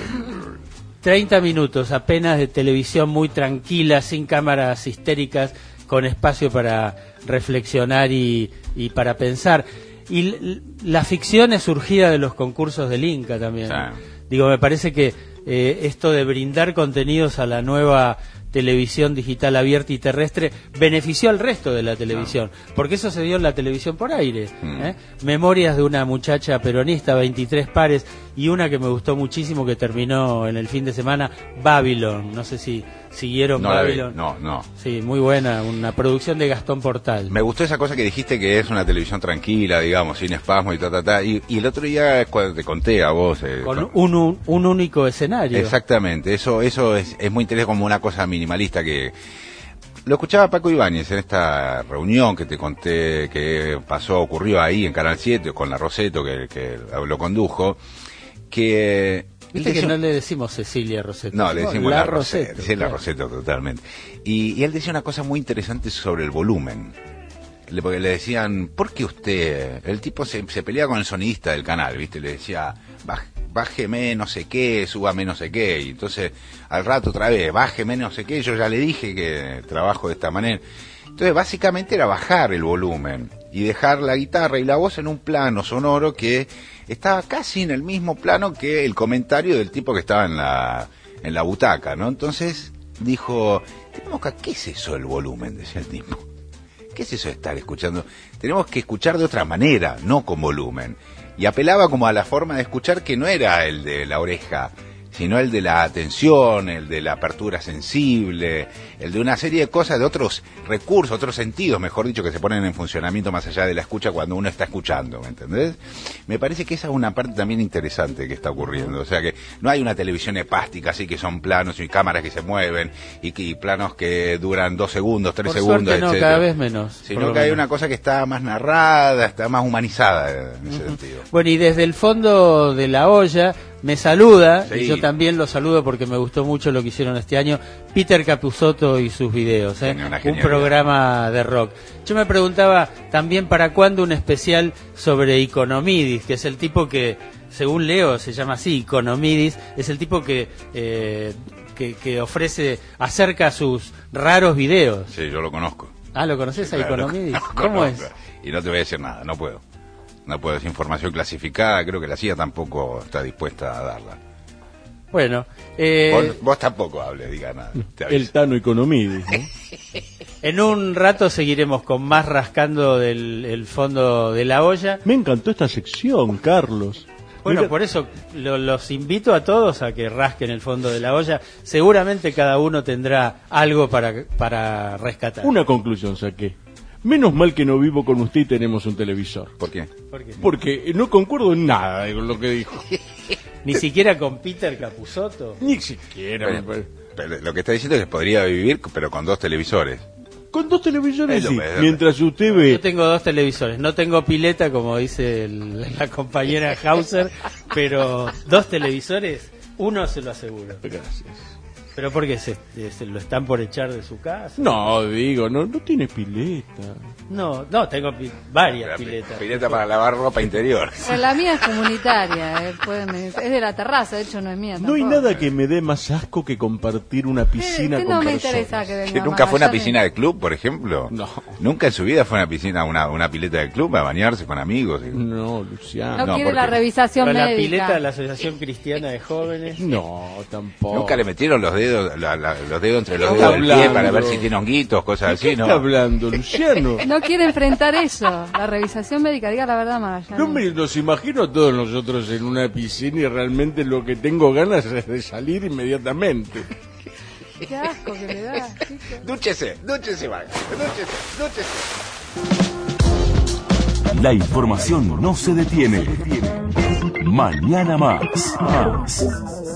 treinta minutos apenas de televisión muy tranquila, sin cámaras histéricas, con espacio para reflexionar y, y para pensar. Y l- la ficción es surgida de los concursos del Inca también. Sí. Digo, me parece que eh, esto de brindar contenidos a la nueva televisión digital abierta y terrestre benefició al resto de la televisión, porque eso se dio en la televisión por aire. Mm. ¿eh? Memorias de una muchacha peronista, veintitrés pares, y una que me gustó muchísimo que terminó en el fin de semana, Babylon. No sé si siguieron No la vi. Babylon. No, no. Sí, muy buena, una producción de Gastón Portal. Me gustó esa cosa que dijiste que es una televisión tranquila, digamos, sin espasmo y ta, ta, ta. Y, y el otro día cuando te conté a vos. eh, Con un, un, un único escenario. Exactamente, eso eso es, es muy interesante, como una cosa minimalista que... Lo escuchaba Paco Ibáñez en esta reunión que te conté que pasó, ocurrió ahí en Canal siete con la Rosetto, que, que lo condujo, que... Viste él que decía- no le decimos Cecilia Rosetto. No, le decimos la, Rosetto, Rosetto, sí, la claro. Rosetto totalmente. Y, y él decía una cosa muy interesante sobre el volumen. Le, porque le decían, ¿por qué usted? El tipo se, se pelea con el sonidista del canal, ¿viste? Le decía, "Baj- bájeme no sé qué, súbame no sé qué. Y entonces, al rato otra vez, bájeme no sé qué. Yo ya le dije que trabajo de esta manera. Entonces, básicamente era bajar el volumen y dejar la guitarra y la voz en un plano sonoro que estaba casi en el mismo plano que el comentario del tipo que estaba en la, en la butaca, ¿no? Entonces dijo, tenemos que, ¿qué es eso el volumen? Decía el tipo. ¿Qué es eso de estar escuchando? Tenemos que escuchar de otra manera, no con volumen. Y apelaba como a la forma de escuchar que no era el de la oreja, sino el de la atención, el de la apertura sensible, el de una serie de cosas, de otros recursos, otros sentidos, mejor dicho, que se ponen en funcionamiento más allá de la escucha cuando uno está escuchando, ¿me entendés? Me parece que esa es una parte también interesante que está ocurriendo, o sea que no hay una televisión hepástica así que son planos y cámaras que se mueven y, que, y planos que duran dos segundos, tres Por segundos, suerte no, etcétera. cada vez menos. por Sino lo que hay menos. una cosa que está más narrada, está más humanizada en ese sentido. Bueno, y desde el fondo de la olla me saluda, Sí. y yo también lo saludo porque me gustó mucho lo que hicieron este año, Peter Capusotto y sus videos, ¿eh? Tenía una un genialidad. programa de rock. Yo me preguntaba también para cuándo un especial sobre Economidis, que es el tipo que, según leo, se llama así, Economidis, es el tipo que... Eh, que, que ofrece, acerca sus raros videos. Sí, yo lo conozco. Ah, ¿lo conoces a Claro, Economidis? lo ¿Cómo conozco. es? Y no te voy a decir nada, no puedo. No puedo, es información clasificada, creo que la C I A tampoco está dispuesta a darla. Bueno, eh, Vos, vos tampoco hables, diga nada. Te aviso. El Tano Economidis, ¿no? en un rato seguiremos con más rascando del el fondo de la olla. Me encantó esta sección, Carlos. Bueno, Mira- por eso lo- los invito a todos a que rasquen el fondo de la olla. Seguramente cada uno tendrá algo para, para rescatar. Una conclusión saqué. Menos mal que no vivo con usted y tenemos un televisor. ¿Por qué? ¿Por qué? Porque no concuerdo en nada con lo que dijo. Ni siquiera con Peter Capusotto. Ni siquiera. Pero, pero, pero lo que está diciendo es que podría vivir, pero con dos televisores. Con dos televisores, Es sí. lo que- Mientras usted ve... Yo tengo dos televisores. No tengo pileta, como dice el- la compañera Hauser, pero dos televisores, uno se lo aseguro. Gracias. ¿Pero por qué? ¿Se, se lo están por echar de su casa? No, digo, no, no tiene pileta. No, no, tengo pi- varias piletas. Pileta para lavar ropa interior. Pero la mía es comunitaria, eh, pueden venir. Es de la terraza, de hecho no es mía No hay tampoco. nada que me dé más asco que compartir una piscina ¿Qué con no me personas. interesa que venga ¿Que más nunca fue una allá de- piscina de club, por ejemplo? No. ¿Nunca en su vida fue una piscina, una, una pileta de club a bañarse con amigos? No, Luciano. No, quiere la revisación Pero la médica. pileta de la Asociación Cristiana de Jóvenes. No, tampoco. Nunca le metieron los dedos, la- la- los dedos entre los ¿Qué dedos está del pie hablando? para ver si tiene honguitos, cosas ¿De así, qué ¿no? está hablando, Luciano? No quiere enfrentar eso, la revisación médica, diga la verdad, Magallanes. No me los imagino a todos nosotros en una piscina y realmente lo que tengo ganas es de salir inmediatamente. Qué asco que le da. Dúchese, dúchese, vaya, dúchese, dúchese. La información no se detiene. Mañana más. Más.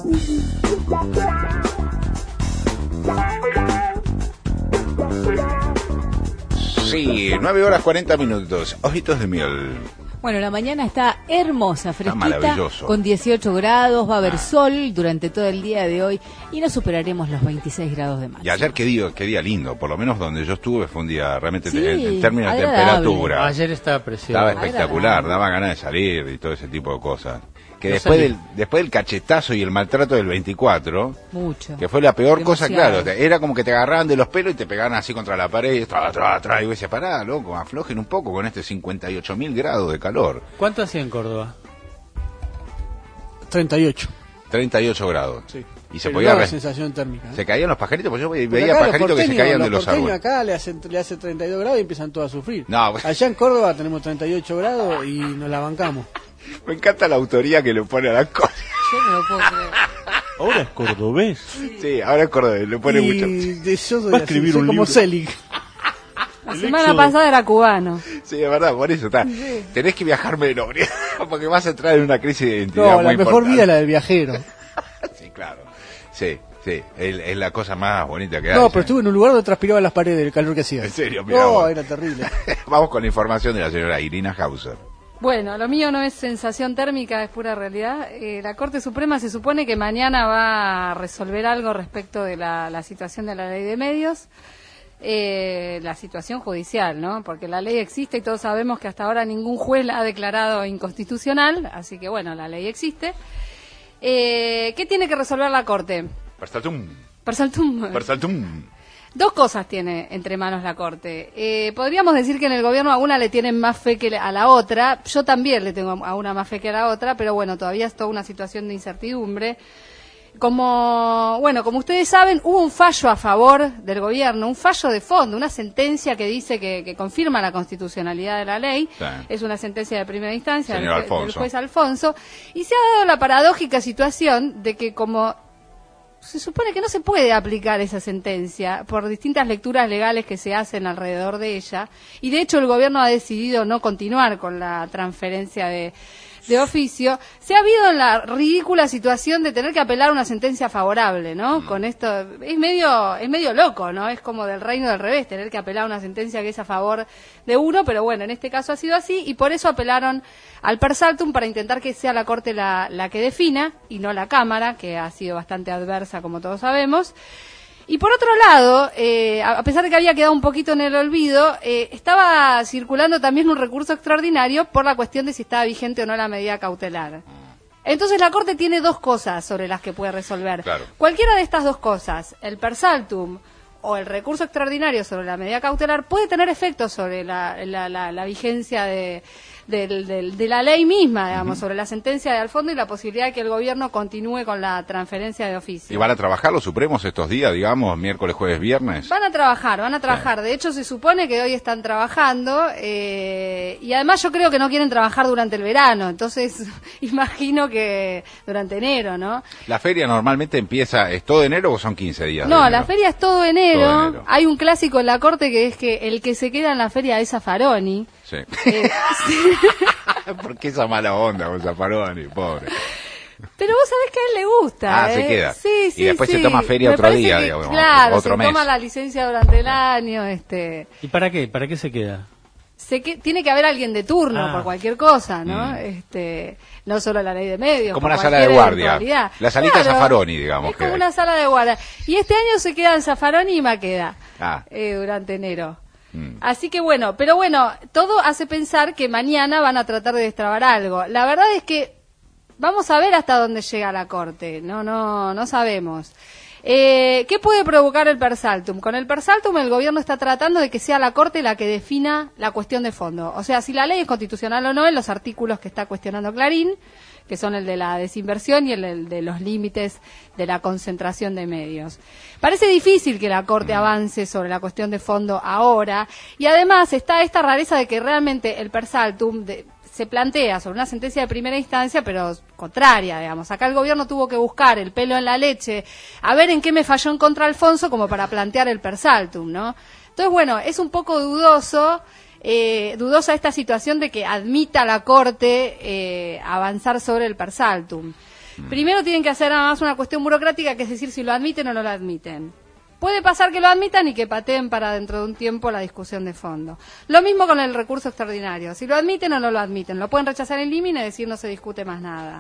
Sí, nueve horas cuarenta minutos, ojitos de miel. Bueno, la mañana está hermosa, fresquita, maravilloso. con dieciocho grados, va a haber sol durante todo el día de hoy y no superaremos los veintiséis grados de máxima. Y ayer qué día, qué día lindo, por lo menos donde yo estuve fue un día realmente Sí, te- en términos de agradable. temperatura. Ayer estaba precioso. Estaba espectacular, Agradable. daba ganas de salir y todo ese tipo de cosas. Que Yo después salí. del, después del cachetazo y el maltrato del veinticuatro, Mucho. que fue la peor cosa, Demasiado. claro, te- era como que te agarraban de los pelos y te pegaban así contra la pared, y tra, tra, tra, y vos decías, pará, loco, aflojen un poco con este cincuenta y ocho mil grados de calor. ¿Cuánto hacía en Córdoba? treinta y ocho. treinta y ocho grados. Sí. Y se Pero podía... no la re- sensación térmica. ¿eh? Se caían los pajaritos, pues yo ve- Pero veía acá pajaritos que se porteños- caían de los porteños árboles. acá le hace, le hace treinta y dos grados y empiezan todos a sufrir. No, pues- Allá en Córdoba tenemos treinta y ocho grados y nos la bancamos. Me encanta la autoría que le pone a las cosas. Yo no lo puedo creer. Ahora es cordobés. Sí, ahora es cordobés, le pone y mucho. de- yo soy Va a así, escribir soy un como libro. Selig. La El semana éxodo. pasada era cubano. Sí, es verdad, por eso está. Sí. Tenés que viajar menos, porque vas a entrar en una crisis de identidad No, muy la mejor importante. vida es la del viajero. Sí, claro. Sí, sí, es, es la cosa más bonita que hay. No, pero estuve en un lugar donde transpiraba las paredes del calor que hacía. En serio, mirá No, vos. era terrible. Vamos con la información de la señora Irina Hauser. Bueno, lo mío no es sensación térmica, es pura realidad. Eh, la Corte Suprema se supone que mañana va a resolver algo respecto de la, la situación de la ley de medios, eh, la situación judicial, ¿no? Porque la ley existe y todos sabemos que hasta ahora ningún juez la ha declarado inconstitucional, así que bueno, la ley existe. Eh, ¿Qué tiene que resolver la Corte? Persaltum. Persaltum. Persaltum. Dos cosas tiene entre manos la Corte. Eh, podríamos decir que en el gobierno a una le tienen más fe que a la otra. Yo también le tengo a una más fe que a la otra, pero bueno, todavía es toda una situación de incertidumbre. Como, bueno, como ustedes saben, hubo un fallo a favor del gobierno, un fallo de fondo, una sentencia que dice que, que confirma la constitucionalidad de la ley. Sí. Es una sentencia de primera instancia del, Señor jue- del Alfonso. juez Alfonso. Y se ha dado la paradójica situación de que como se supone que no se puede aplicar esa sentencia por distintas lecturas legales que se hacen alrededor de ella, y de hecho el gobierno ha decidido no continuar con la transferencia de, de oficio. Se ha habido en la ridícula situación de tener que apelar a una sentencia favorable, ¿no? Con esto es medio es medio loco, ¿no? Es como del reino del revés, tener que apelar a una sentencia que es a favor de uno, pero bueno, en este caso ha sido así y por eso apelaron al Persaltum para intentar que sea la Corte la, la que defina y no la Cámara, que ha sido bastante adversa, como todos sabemos. Y por otro lado, eh, a pesar de que había quedado un poquito en el olvido, eh, estaba circulando también un recurso extraordinario por la cuestión de si estaba vigente o no la medida cautelar. Entonces la Corte tiene dos cosas sobre las que puede resolver. Claro. Cualquiera de estas dos cosas, el Persaltum o el recurso extraordinario sobre la medida cautelar, puede tener efectos sobre la, la, la, la vigencia de, del, del, de la ley misma, digamos, uh-huh. sobre la sentencia de Alfondo y la posibilidad de que el gobierno continúe con la transferencia de oficio. ¿Y van a trabajar los supremos estos días, digamos, miércoles, jueves, viernes? Van a trabajar, van a trabajar. Sí. De hecho, se supone que hoy están trabajando eh, y además yo creo que no quieren trabajar durante el verano, entonces imagino que durante enero, ¿no? ¿La feria normalmente empieza, es todo enero o son quince días? No, la feria es todo enero. todo enero. Hay un clásico en la corte que es que el que se queda en la feria es Zaffaroni. Sí. Eh, sí. ¿Por qué esa mala onda con Zaffaroni, pobre? Pero vos sabés que a él le gusta. Ah, ¿eh? se queda. Sí, sí, y después sí. se toma feria Me otro día, que, digamos, claro, otro se mes. toma la licencia durante el año. este ¿Y para qué? ¿Para qué se queda? Se que, tiene que haber alguien de turno ah. por cualquier cosa, ¿no? Mm. este No solo la ley de medios. Como una sala de guardia. La salita claro, Zaffaroni, digamos. Es como una sala de guardia. Y este año se quedan Zaffaroni y Maqueda ah. eh, durante enero. Así que bueno, pero bueno, todo hace pensar que mañana van a tratar de destrabar algo. La verdad es que vamos a ver hasta dónde llega la Corte, no no no sabemos. Eh, ¿Qué puede provocar el Persaltum? Con el Persaltum el gobierno está tratando de que sea la Corte la que defina la cuestión de fondo. O sea, si la ley es constitucional o no en los artículos que está cuestionando Clarín, que son el de la desinversión y el de los límites de la concentración de medios. Parece difícil que la Corte avance sobre la cuestión de fondo ahora, y además está esta rareza de que realmente el Persaltum de, se plantea sobre una sentencia de primera instancia, pero contraria, digamos. Acá el gobierno tuvo que buscar el pelo en la leche, a ver en qué me falló en contra Alfonso, como para plantear el Persaltum, ¿no? Entonces, bueno, es un poco dudoso, eh, dudosa esta situación de que admita la Corte eh, avanzar sobre el Persaltum. Primero tienen que hacer nada más una cuestión burocrática, que es decir si lo admiten o no lo admiten. Puede pasar que lo admitan y que pateen para dentro de un tiempo la discusión de fondo. Lo mismo con el recurso extraordinario. Si lo admiten o no lo admiten. Lo pueden rechazar en límite y decir no se discute más nada.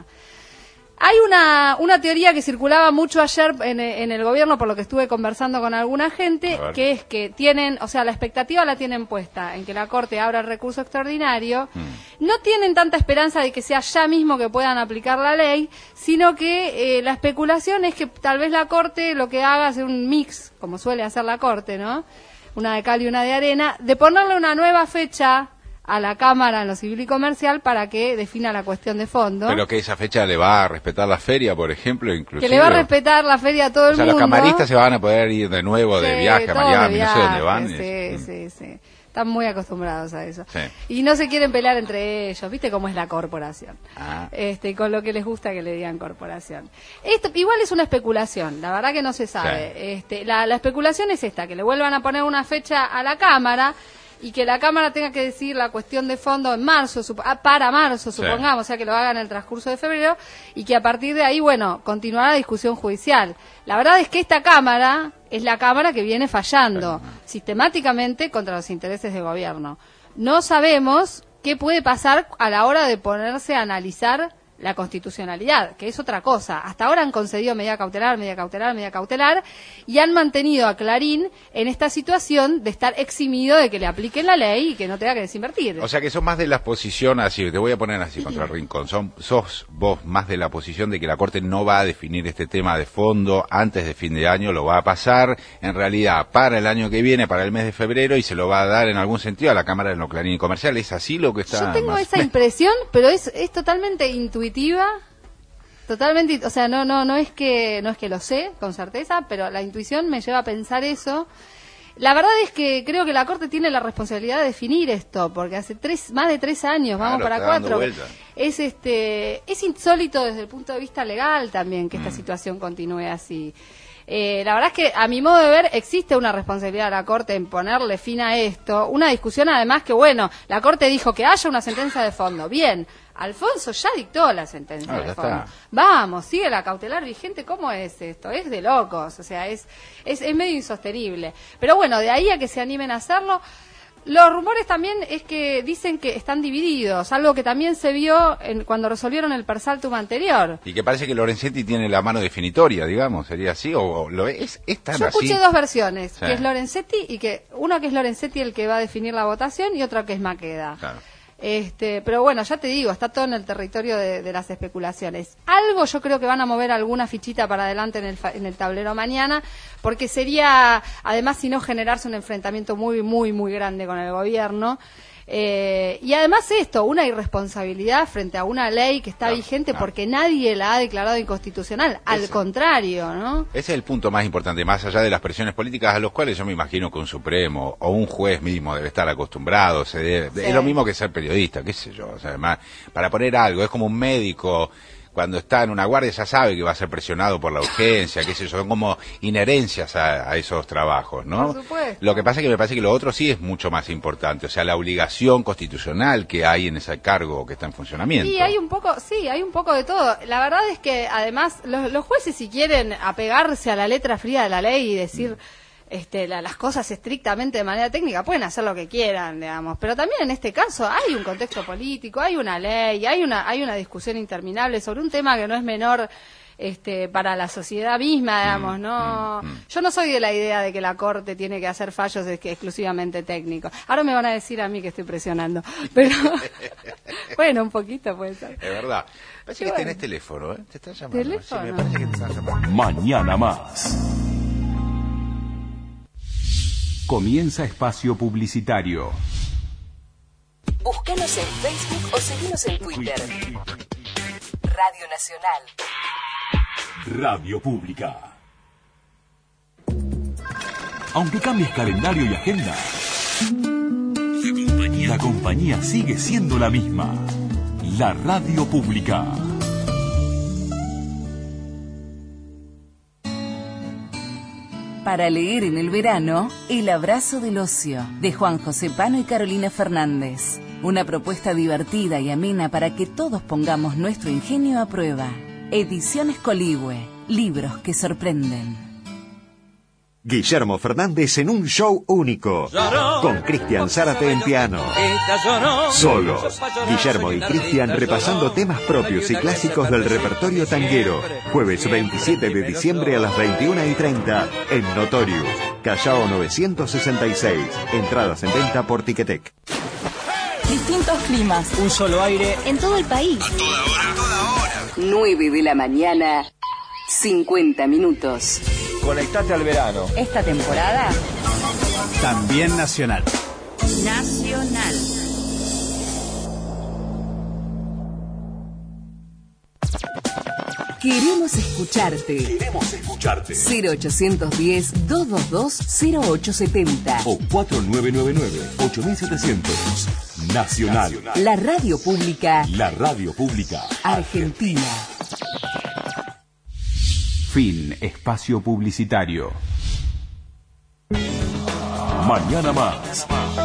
Hay una, una teoría que circulaba mucho ayer en, en el gobierno, por lo que estuve conversando con alguna gente, que es que tienen, o sea, la expectativa la tienen puesta en que la Corte abra el recurso extraordinario. Mm. No tienen tanta esperanza de que sea ya mismo que puedan aplicar la ley, sino que eh, la especulación es que tal vez la Corte lo que haga es un mix, como suele hacer la Corte, ¿no? Una de cal y una de arena, de ponerle una nueva fecha a la Cámara en lo civil y comercial para que defina la cuestión de fondo. Pero que esa fecha le va a respetar la feria, por ejemplo, inclusive. Que le va a respetar la feria a todo el mundo. O sea, los camaristas se van a poder ir de nuevo de sí, viaje a Miami, viaje, no sé dónde van. Sí, sí, sí. Están muy acostumbrados a eso. Sí. Y no se quieren pelear entre ellos, ¿viste cómo es la corporación? Ah. Este, con lo que les gusta que le digan corporación. Esto igual es una especulación, la verdad que no se sabe. Sí. Este, la, la especulación es esta, que le vuelvan a poner una fecha a la Cámara y que la Cámara tenga que decidir la cuestión de fondo en marzo, para marzo, supongamos, sí. O sea, que lo hagan en el transcurso de febrero, y que a partir de ahí, bueno, continuará la discusión judicial. La verdad es que esta Cámara es la Cámara que viene fallando sí. sistemáticamente contra los intereses del gobierno. No sabemos qué puede pasar a la hora de ponerse a analizar la constitucionalidad, que es otra cosa. Hasta ahora han concedido medida cautelar, medida cautelar, medida cautelar, y han mantenido a Clarín en esta situación de estar eximido de que le apliquen la ley y que no tenga que desinvertir. O sea que son más de la posición, así, te voy a poner así contra el rincón, son, sos vos más de la posición de que la Corte no va a definir este tema de fondo antes de fin de año, lo va a pasar en realidad para el año que viene, para el mes de febrero, y se lo va a dar en algún sentido a la Cámara de lo Clarín y Comercial. ¿Es así lo que está? Yo tengo más... esa impresión, pero es, es totalmente intuitiva. Totalmente, o sea, no no no es que no es que lo sé con certeza, pero la intuición me lleva a pensar eso. La verdad es que creo que la Corte tiene la responsabilidad de definir esto, porque hace tres más de tres años, vamos claro, para cuatro. Es este es insólito desde el punto de vista legal también que mm. esta situación continúe así. Eh, la verdad es que, a mi modo de ver, existe una responsabilidad de la Corte en ponerle fin a esto. Una discusión, además, que, bueno, la Corte dijo que haya una sentencia de fondo. Bien, Alfonso ya dictó la sentencia ah, de fondo. Está. Vamos, sigue la cautelar vigente. ¿Cómo es esto? Es de locos. O sea, es, es, es medio insostenible. Pero bueno, de ahí a que se animen a hacerlo. Los rumores también es que dicen que están divididos, algo que también se vio en, cuando resolvieron el Persaltum anterior. Y que parece que Lorenzetti tiene la mano definitoria, digamos, ¿sería así? ¿O, o lo es, es tan Yo así? escuché dos versiones, sí. que es Lorenzetti y que uno que es Lorenzetti el que va a definir la votación y otro que es Maqueda. Claro. Este, pero bueno, ya te digo, está todo en el territorio de, de las especulaciones. Algo yo creo que van a mover alguna fichita para adelante en el, en el tablero mañana, porque sería, además, si no generarse un enfrentamiento muy, muy, muy grande con el gobierno. Eh, y además esto, una irresponsabilidad frente a una ley que está Claro, vigente claro. porque nadie la ha declarado inconstitucional, al Ese- contrario, ¿no? Ese es el punto más importante, más allá de las presiones políticas a los cuales yo me imagino que un Supremo o un juez mismo debe estar acostumbrado. Se debe- Sí. Es lo mismo que ser periodista, qué sé yo. O sea, además, para poner algo, es como un médico cuando está en una guardia ya sabe que va a ser presionado por la urgencia, qué sé yo. Son como inherencias a, a esos trabajos, ¿no? Por supuesto. Lo que pasa es que me parece que lo otro sí es mucho más importante. O sea, la obligación constitucional que hay en ese cargo que está en funcionamiento. Sí, hay un poco, sí, hay un poco de todo. La verdad es que además los, los jueces si quieren apegarse a la letra fría de la ley y decir este, la- las cosas estrictamente de manera técnica, pueden hacer lo que quieran, digamos. Pero también en este caso hay un contexto político, hay una ley, hay una, hay una discusión interminable sobre un tema que no es menor. Este, para la sociedad misma, digamos, no. Yo no soy de la idea de que la Corte tiene que hacer fallos es que exclusivamente técnicos. Ahora me van a decir a mí que estoy presionando, pero bueno, un poquito puede ser. Es verdad. Parece que Bueno. tenés teléfono, ¿eh? Te están llamando. ¿Teléfono? Sí, me parece que te están llamando. Mañana más. Comienza espacio publicitario. Búscanos en Facebook o seguinos en Twitter. Radio Nacional. Radio Pública. Aunque cambies calendario y agenda, la compañía sigue siendo la misma. La Radio Pública. Para leer en el verano, El abrazo del ocio, de Juan José Pano y Carolina Fernández. Una propuesta divertida y amena para que todos pongamos nuestro ingenio a prueba. Ediciones Coligüe, libros que sorprenden. Guillermo Fernández en un show único, con Cristian Zárate en piano. Solos, Guillermo y Cristian repasando temas propios y clásicos del repertorio tanguero. Jueves veintisiete de diciembre a las veintiuna y treinta en Notorious, Callao novecientos sesenta y seis. Entradas en venta por Ticketek. Distintos climas. Un solo aire. En todo el país. A toda hora. A toda hora. nueve de la mañana, cincuenta minutos. Conectate al verano. Esta temporada, También nacional. Nacional. Queremos escucharte. Queremos escucharte. cero ochocientos diez, doscientos veintidós, cero ocho setenta. O cuatro nueve nueve nueve, ocho mil setecientos. Nacional. La radio pública La Radio Pública. Argentina. Fin. Espacio publicitario. Mañana más.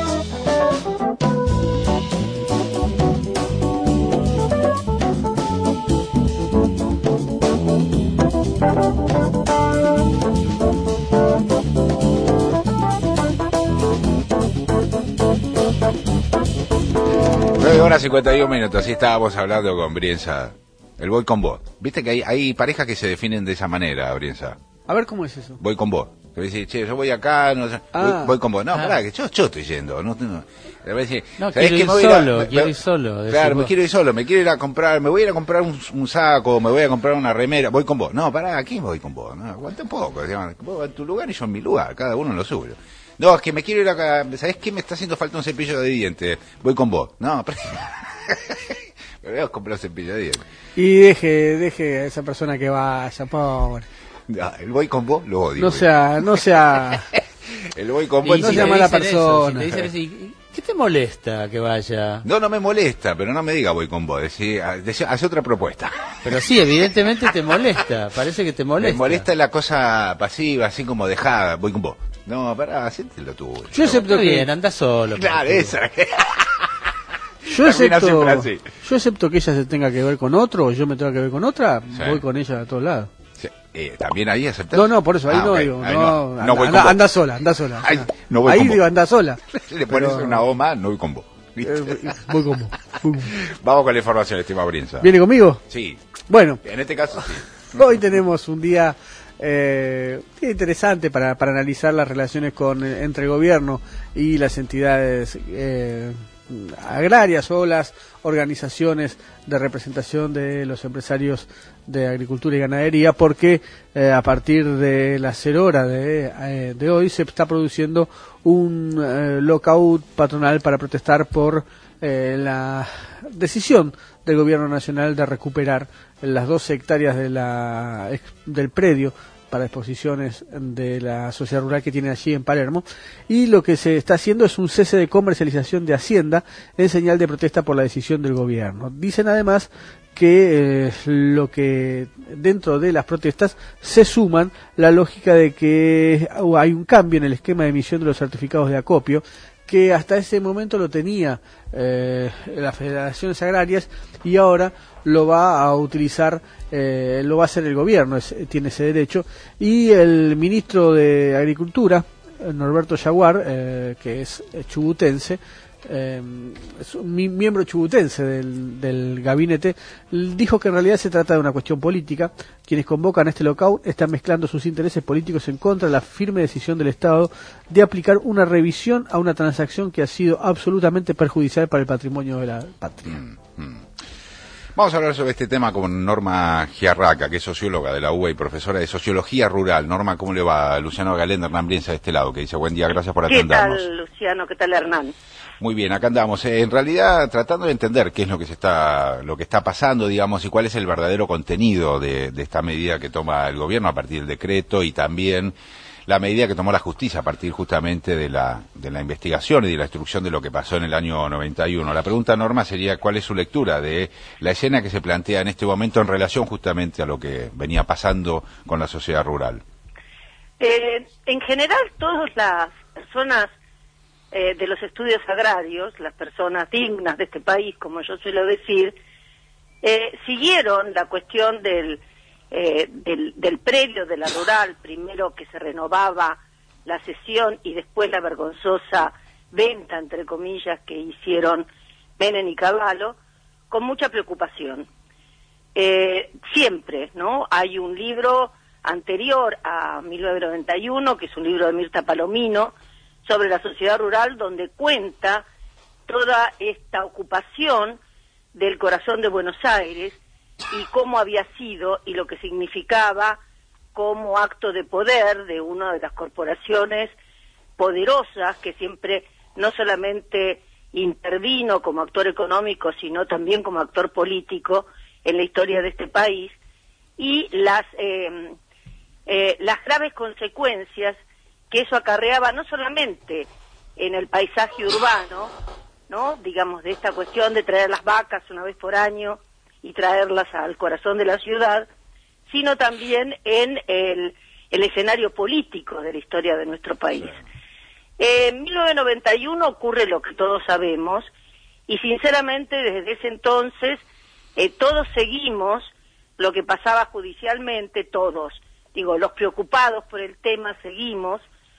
nueve horas cincuenta y un minutos, así estábamos hablando con Brienza. El voy con vos. Viste que hay, hay parejas que se definen de esa manera, Brienza. A ver, ¿cómo es eso? Voy con vos. Que me dice, che, yo voy acá, no sé, Ah. voy, voy con vos. No, Ah. pará, que yo, yo estoy yendo. No, no, a ver si- No, ¿sabés quiero qué? ir Me voy a solo, me- quiero me- ir solo, decís Claro, me vos. quiero ir solo, me quiero ir a comprar, me voy a ir a comprar un, un saco, me voy a comprar una remera, voy con vos. No, pará, aquí voy con vos. No, aguanta un poco. Digamos, vos en tu lugar y yo en mi lugar, cada uno en lo suyo. No, es que me quiero ir acá, ¿sabés qué? Me está haciendo falta un cepillo de dientes. Voy con vos. No, pero... me voy a comprar un cepillo de dientes. Y deje, deje a esa persona que vaya, pobre. Ah, el voy con vos lo odio. No güey. sea, no sea... El voy con vos. Y no si sea te mala dicen eso, persona. si te dicen eso, ¿y ¿qué te molesta que vaya? No, no me molesta, pero no me diga voy con vos. Decí, ah, decí- hace otra propuesta. Pero sí, evidentemente te molesta, parece que te molesta. Me molesta la cosa pasiva, así como dejada. Voy con vos. No, pará, hacételo tú. Yo acepto Está que... bien, anda solo. Claro, porque- esa. Yo Termina acepto, siempre así. yo acepto que ella se tenga que ver con otro, o yo me tenga que ver con otra, Sí. voy con ella a todos lados. Sí, eh, ¿también ahí aceptás? No, no, por eso, ahí Ah, no ok, digo, ahí no, no, anda, no voy con anda, vos. anda sola, anda sola. Ay, no voy ahí con vos. digo, anda sola. Le pones Pero- una O más, no voy con vos. ¿Viste? Eh, voy con vos. voy con vos. Vamos con la información, estimado Brienza. ¿Viene conmigo? Sí. Bueno, En este caso, sí. hoy tenemos un día eh, interesante para, para analizar las relaciones con entre el gobierno y las entidades eh, agrarias o las organizaciones de representación de los empresarios de agricultura y ganadería, porque eh, a partir de las cero horas de, eh, de hoy se está produciendo un eh, lockout patronal para protestar por eh, la decisión del gobierno nacional de recuperar las doce hectáreas de la, del predio para exposiciones de la sociedad rural que tiene allí en Palermo, y lo que se está haciendo es un cese de comercialización de Hacienda en señal de protesta por la decisión del gobierno. Dicen además que eh, lo que dentro de las protestas se suman la lógica de que hay un cambio en el esquema de emisión de los certificados de acopio, que hasta ese momento lo tenía eh, las federaciones agrarias y ahora lo va a utilizar, eh, lo va a hacer el gobierno, es, tiene ese derecho, y el ministro de Agricultura, Norberto Yaguar, eh, que es chubutense, eh, es un miembro chubutense del, del gabinete, dijo que en realidad se trata de una cuestión política. Quienes convocan este lockout están mezclando sus intereses políticos en contra de la firme decisión del Estado de aplicar una revisión a una transacción que ha sido absolutamente perjudicial para el patrimonio de la patria. Mm, mm. Vamos a hablar sobre este tema con Norma Giarraca, que es socióloga de la U B A y profesora de Sociología Rural. Norma, ¿cómo le va? Luciano Galenda, Hernán Brienza de este lado, que dice buen día, gracias por atendernos. ¿Qué tal, Luciano? ¿Qué tal, Hernán? Muy bien, acá andamos. Eh, en realidad, tratando de entender qué es lo que se está, lo que está pasando, digamos, y cuál es el verdadero contenido de, de esta medida que toma el gobierno a partir del decreto, y también la medida que tomó la justicia a partir justamente de la, de la investigación y de la instrucción de lo que pasó en el año noventa y uno. La pregunta, Norma, sería cuál es su lectura de la escena que se plantea en este momento en relación justamente a lo que venía pasando con la sociedad rural. Eh, en general, todas las personas eh, de los estudios agrarios, las personas dignas de este país, como yo suelo decir, eh, siguieron la cuestión del Eh, del, del predio de la rural, primero que se renovaba la cesión y después la vergonzosa venta, entre comillas, que hicieron Menem y Cavallo, con mucha preocupación. Eh, siempre, ¿no? Hay un libro anterior a mil novecientos noventa y uno, que es un libro de Mirta Palomino, sobre la sociedad rural, donde cuenta toda esta ocupación del corazón de Buenos Aires, y cómo había sido y lo que significaba como acto de poder de una de las corporaciones poderosas que siempre no solamente intervino como actor económico, sino también como actor político en la historia de este país, y las eh, eh, las graves consecuencias que eso acarreaba no solamente en el paisaje urbano, ¿no? Digamos, de esta cuestión de traer las vacas una vez por año y traerlas al corazón de la ciudad, sino también en el, el escenario político de la historia de nuestro país. Eh, en mil novecientos noventa y uno ocurre lo que todos sabemos, y sinceramente desde ese entonces eh, todos seguimos lo que pasaba judicialmente, todos, digo, los preocupados por el tema seguimos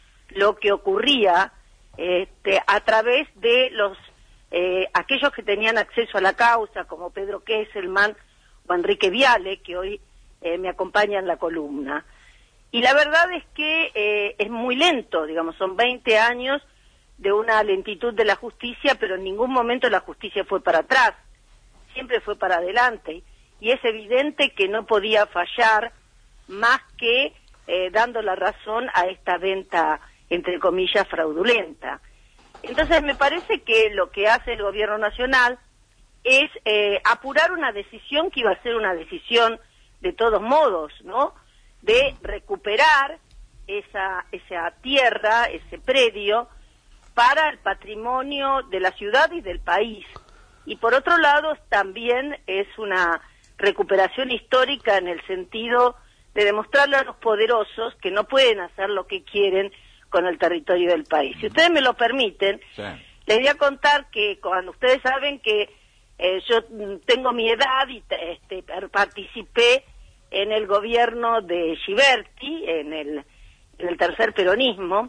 lo que ocurría este, a través de los Eh, aquellos que tenían acceso a la causa, como Pedro Kesselman o Enrique Viale, que hoy eh, me acompaña en la columna. Y la verdad es que eh, es muy lento, digamos, son veinte años de una lentitud de la justicia, pero en ningún momento la justicia fue para atrás, siempre fue para adelante. Y es evidente que no podía fallar más que eh, dando la razón a esta venta, entre comillas, fraudulenta. Entonces me parece que lo que hace el gobierno nacional es eh, apurar una decisión que iba a ser una decisión de todos modos, ¿no? De recuperar esa, esa tierra, ese predio, para el patrimonio de la ciudad y del país. Y por otro lado también es una recuperación histórica en el sentido de demostrarle a los poderosos que no pueden hacer lo que quieren con el territorio del país. Si ustedes me lo permiten, sí. Les voy a contar que cuando ustedes saben que eh, yo tengo mi edad y este, participé en el gobierno de Giberti, en el, en el tercer peronismo,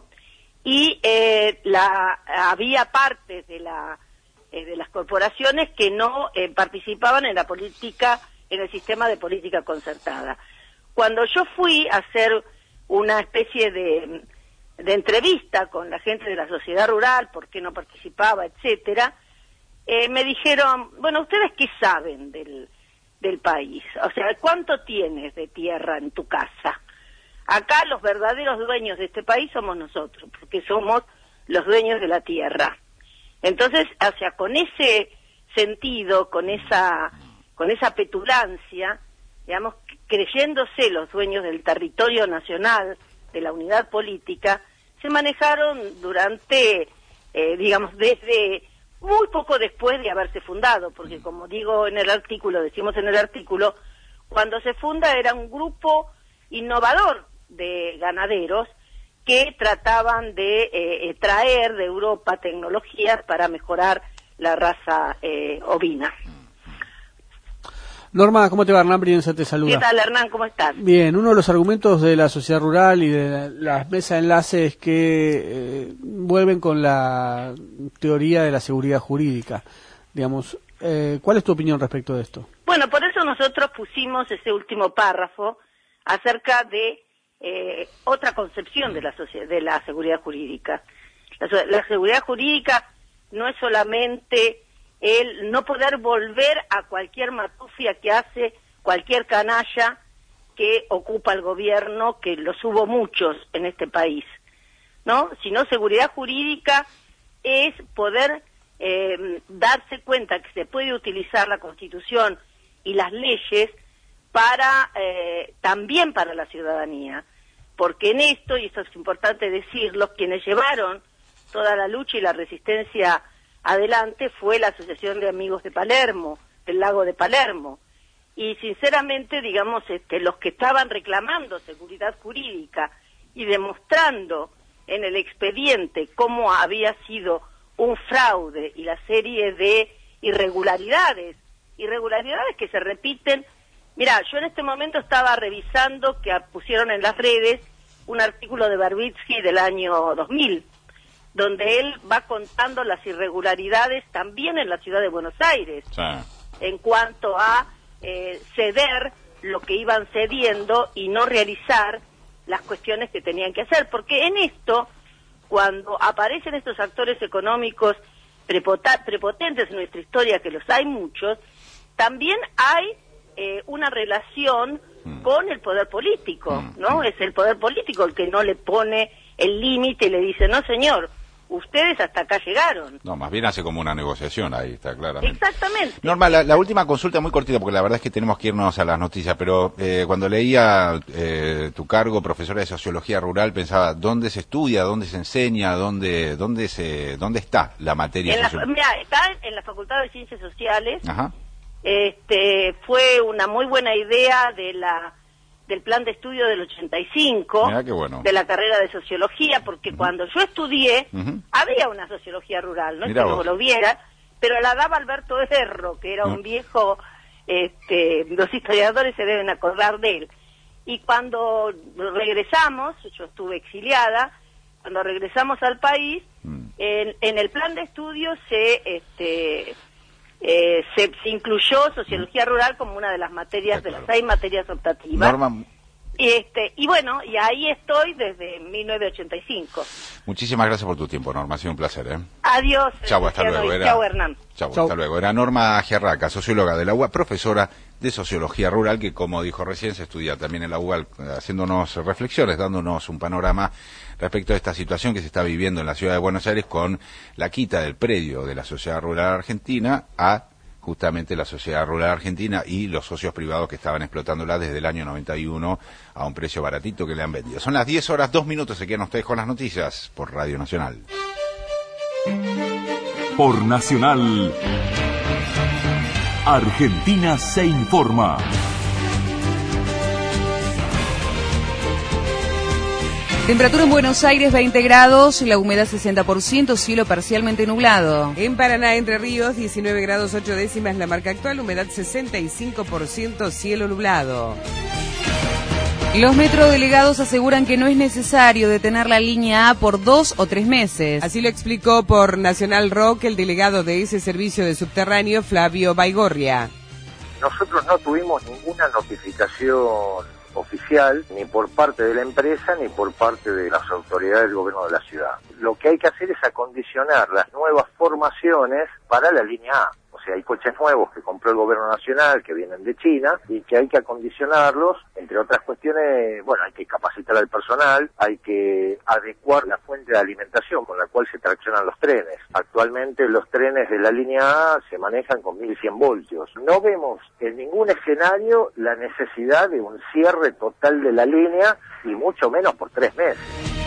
y eh, la, había partes de, la, eh, de las corporaciones que no eh, participaban en la política, en el sistema de política concertada. Cuando yo fui a hacer una especie de de entrevista con la gente de la sociedad rural, por qué no participaba, etcétera, eh, me dijeron, bueno, ¿ustedes qué saben del, del país? O sea, ¿cuánto tienes de tierra en tu casa? Acá los verdaderos dueños de este país somos nosotros, porque somos los dueños de la tierra. Entonces, o sea, con ese sentido, con esa, con esa petulancia, digamos, creyéndose los dueños del territorio nacional, de la unidad política, se manejaron durante, eh, digamos, desde muy poco después de haberse fundado, porque como digo en el artículo, decimos en el artículo, cuando se funda era un grupo innovador de ganaderos que trataban de eh, traer de Europa tecnologías para mejorar la raza eh, ovina. Norma, ¿cómo te va? Hernán Brienza te saluda. ¿Qué tal, Hernán? ¿Cómo estás? Bien, uno de los argumentos de la sociedad rural y de las mesas de enlace es que eh, vuelven con la teoría de la seguridad jurídica. Digamos, eh, ¿cuál es tu opinión respecto de esto? Bueno, por eso nosotros pusimos ese último párrafo acerca de eh, otra concepción de la, de la seguridad jurídica. La, la seguridad jurídica no es solamente el no poder volver a cualquier matufia que hace cualquier canalla que ocupa el gobierno, que los hubo muchos en este país, ¿no? Sino seguridad jurídica es poder eh, darse cuenta que se puede utilizar la Constitución y las leyes para eh, también para la ciudadanía, porque en esto, y esto es importante decirlo, quienes llevaron toda la lucha y la resistencia adelante fue la Asociación de Amigos de Palermo, del Lago de Palermo, y sinceramente, digamos, este, los que estaban reclamando seguridad jurídica y demostrando en el expediente cómo había sido un fraude y la serie de irregularidades, irregularidades que se repiten. Mira, yo en este momento estaba revisando que pusieron en las redes un artículo de Berbitsky del año dos mil, donde él va contando las irregularidades también en la ciudad de Buenos Aires, sí, en cuanto a eh, ceder lo que iban cediendo y no realizar las cuestiones que tenían que hacer, porque en esto, cuando aparecen estos actores económicos prepotentes en nuestra historia, que los hay muchos, también hay eh, una relación mm. con el poder político, mm. ¿no? Es el poder político el que no le pone el límite y le dice, no señor, ustedes hasta acá llegaron. No, más bien hace como una negociación ahí, está claramente. Exactamente. Norma, la, la última consulta muy cortita, porque la verdad es que tenemos que irnos a las noticias, pero eh, cuando leía eh, tu cargo, profesora de Sociología Rural, pensaba, ¿dónde se estudia, dónde se enseña, dónde dónde se dónde está la materia? En la, mira, está en la Facultad de Ciencias Sociales. Ajá. Este, fue una muy buena idea de la del plan de estudio del ochenta y cinco, Mirá qué bueno. de la carrera de Sociología, porque uh-huh. cuando yo estudié, uh-huh. había una Sociología Rural, no es que no lo viera, pero la daba Alberto Erro, que era uh-huh. un viejo, este, los historiadores se deben acordar de él. Y cuando regresamos, yo estuve exiliada, cuando regresamos al país, uh-huh. en, en el plan de estudio se... este Eh, se, se incluyó Sociología Rural como una de las materias, de las seis materias optativas. Norma... Y, este, y bueno, y ahí estoy desde mil novecientos ochenta y cinco. Muchísimas gracias por tu tiempo, Norma, ha sido un placer. ¿eh? Adiós. Chau, hasta luego. Era... Chau, Hernán. Chau, Chau, hasta luego. Era Norma Giarraca, socióloga de la U A, profesora de Sociología Rural, que como dijo recién, se estudia también en la U A, haciéndonos reflexiones, dándonos un panorama respecto a esta situación que se está viviendo en la ciudad de Buenos Aires con la quita del predio de la Sociedad Rural Argentina a justamente la Sociedad Rural Argentina y los socios privados que estaban explotándola desde el año noventa y uno a un precio baratito que le han vendido. Son las diez horas, dos minutos, se quedan ustedes con las noticias por Radio Nacional. Por Nacional, Argentina se informa. Temperatura en Buenos Aires veinte grados, la humedad sesenta por ciento, cielo parcialmente nublado. En Paraná, Entre Ríos, diecinueve grados ocho décimas la marca actual, humedad sesenta y cinco por ciento, cielo nublado. Los metrodelegados aseguran que no es necesario detener la línea A por dos o tres meses. Así lo explicó por Nacional Rock el delegado de ese servicio de subterráneo, Flavio Baigorria. Nosotros no tuvimos ninguna notificación oficial, ni por parte de la empresa, ni por parte de las autoridades del gobierno de la ciudad. Lo que hay que hacer es acondicionar las nuevas formaciones para la línea A. O sea, hay coches nuevos que compró el gobierno nacional, que vienen de China, y que hay que acondicionarlos, entre otras cuestiones, bueno, hay que capacitar al personal, hay que adecuar la fuente de alimentación con la cual se traccionan los trenes. Actualmente los trenes de la línea A se manejan con mil cien voltios. No vemos en ningún escenario la necesidad de un cierre total de la línea, y mucho menos por tres meses.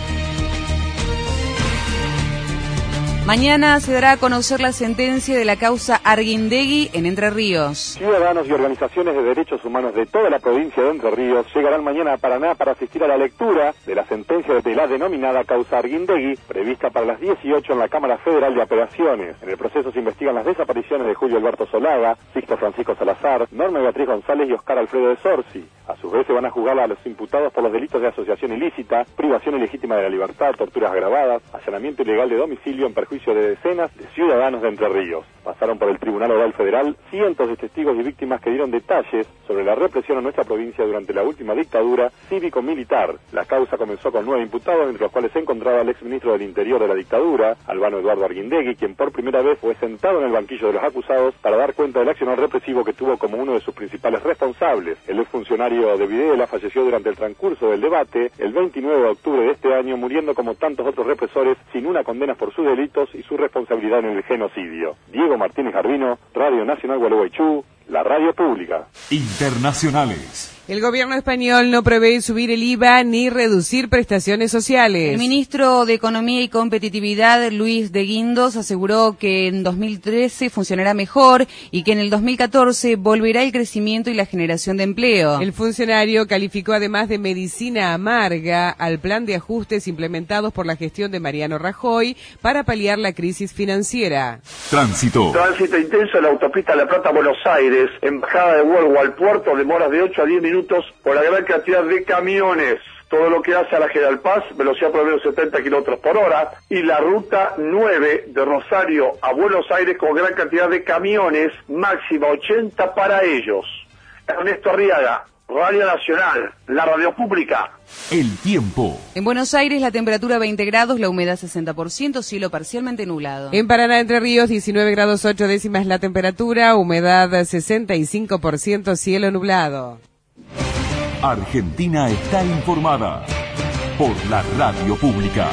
Mañana se dará a conocer la sentencia de la causa Arguindegui en Entre Ríos. Ciudadanos y organizaciones de derechos humanos de toda la provincia de Entre Ríos llegarán mañana a Paraná para asistir a la lectura de la sentencia de la denominada causa Arguindegui, prevista para las dieciocho en la Cámara Federal de Apelaciones. En el proceso se investigan las desapariciones de Julio Alberto Solaga, Sixto Francisco Salazar, Norma Beatriz González y Oscar Alfredo de Sorci. A su vez se van a juzgar a los imputados por los delitos de asociación ilícita, privación ilegítima de la libertad, torturas agravadas, allanamiento ilegal de domicilio en perjuicio de decenas de ciudadanos de Entre Ríos. Pasaron por el Tribunal Oral Federal cientos de testigos y víctimas que dieron detalles sobre la represión en nuestra provincia durante la última dictadura cívico-militar. La causa comenzó con nueve imputados, entre los cuales se encontraba el exministro del Interior de la dictadura, Albano Eduardo Arguindegui, quien por primera vez fue sentado en el banquillo de los acusados para dar cuenta del accionar represivo que tuvo como uno de sus principales responsables. El exfuncionario de Videla falleció durante el transcurso del debate el veintinueve de octubre de este año, muriendo como tantos otros represores sin una condena por sus delitos y su responsabilidad en el genocidio. Diego Martínez Garbino, Radio Nacional Gualeguaychú, la radio pública. Internacionales. El gobierno español no prevé subir el I V A ni reducir prestaciones sociales. El ministro de Economía y Competitividad, Luis de Guindos, aseguró que en dos mil trece funcionará mejor y que en el dos mil catorce volverá el crecimiento y la generación de empleo. El funcionario calificó además de medicina amarga al plan de ajustes implementados por la gestión de Mariano Rajoy para paliar la crisis financiera. Tránsito. Tránsito intenso en la autopista La Plata-Buenos Aires, en bajada de Huelva al puerto, demoras de ocho a diez minutos por la gran cantidad de camiones. Todo lo que hace a la General Paz, velocidad promedio setenta kilómetros por hora, y la ruta nueve de Rosario a Buenos Aires con gran cantidad de camiones, máxima ochenta para ellos. Ernesto Arriaga, Radio Nacional, la radio pública. El tiempo. En Buenos Aires la temperatura veinte grados, la humedad sesenta por ciento, cielo parcialmente nublado. En Paraná, Entre Ríos, diecinueve grados ocho décimas la temperatura, humedad sesenta y cinco por ciento, cielo nublado. Argentina está informada por la radio pública.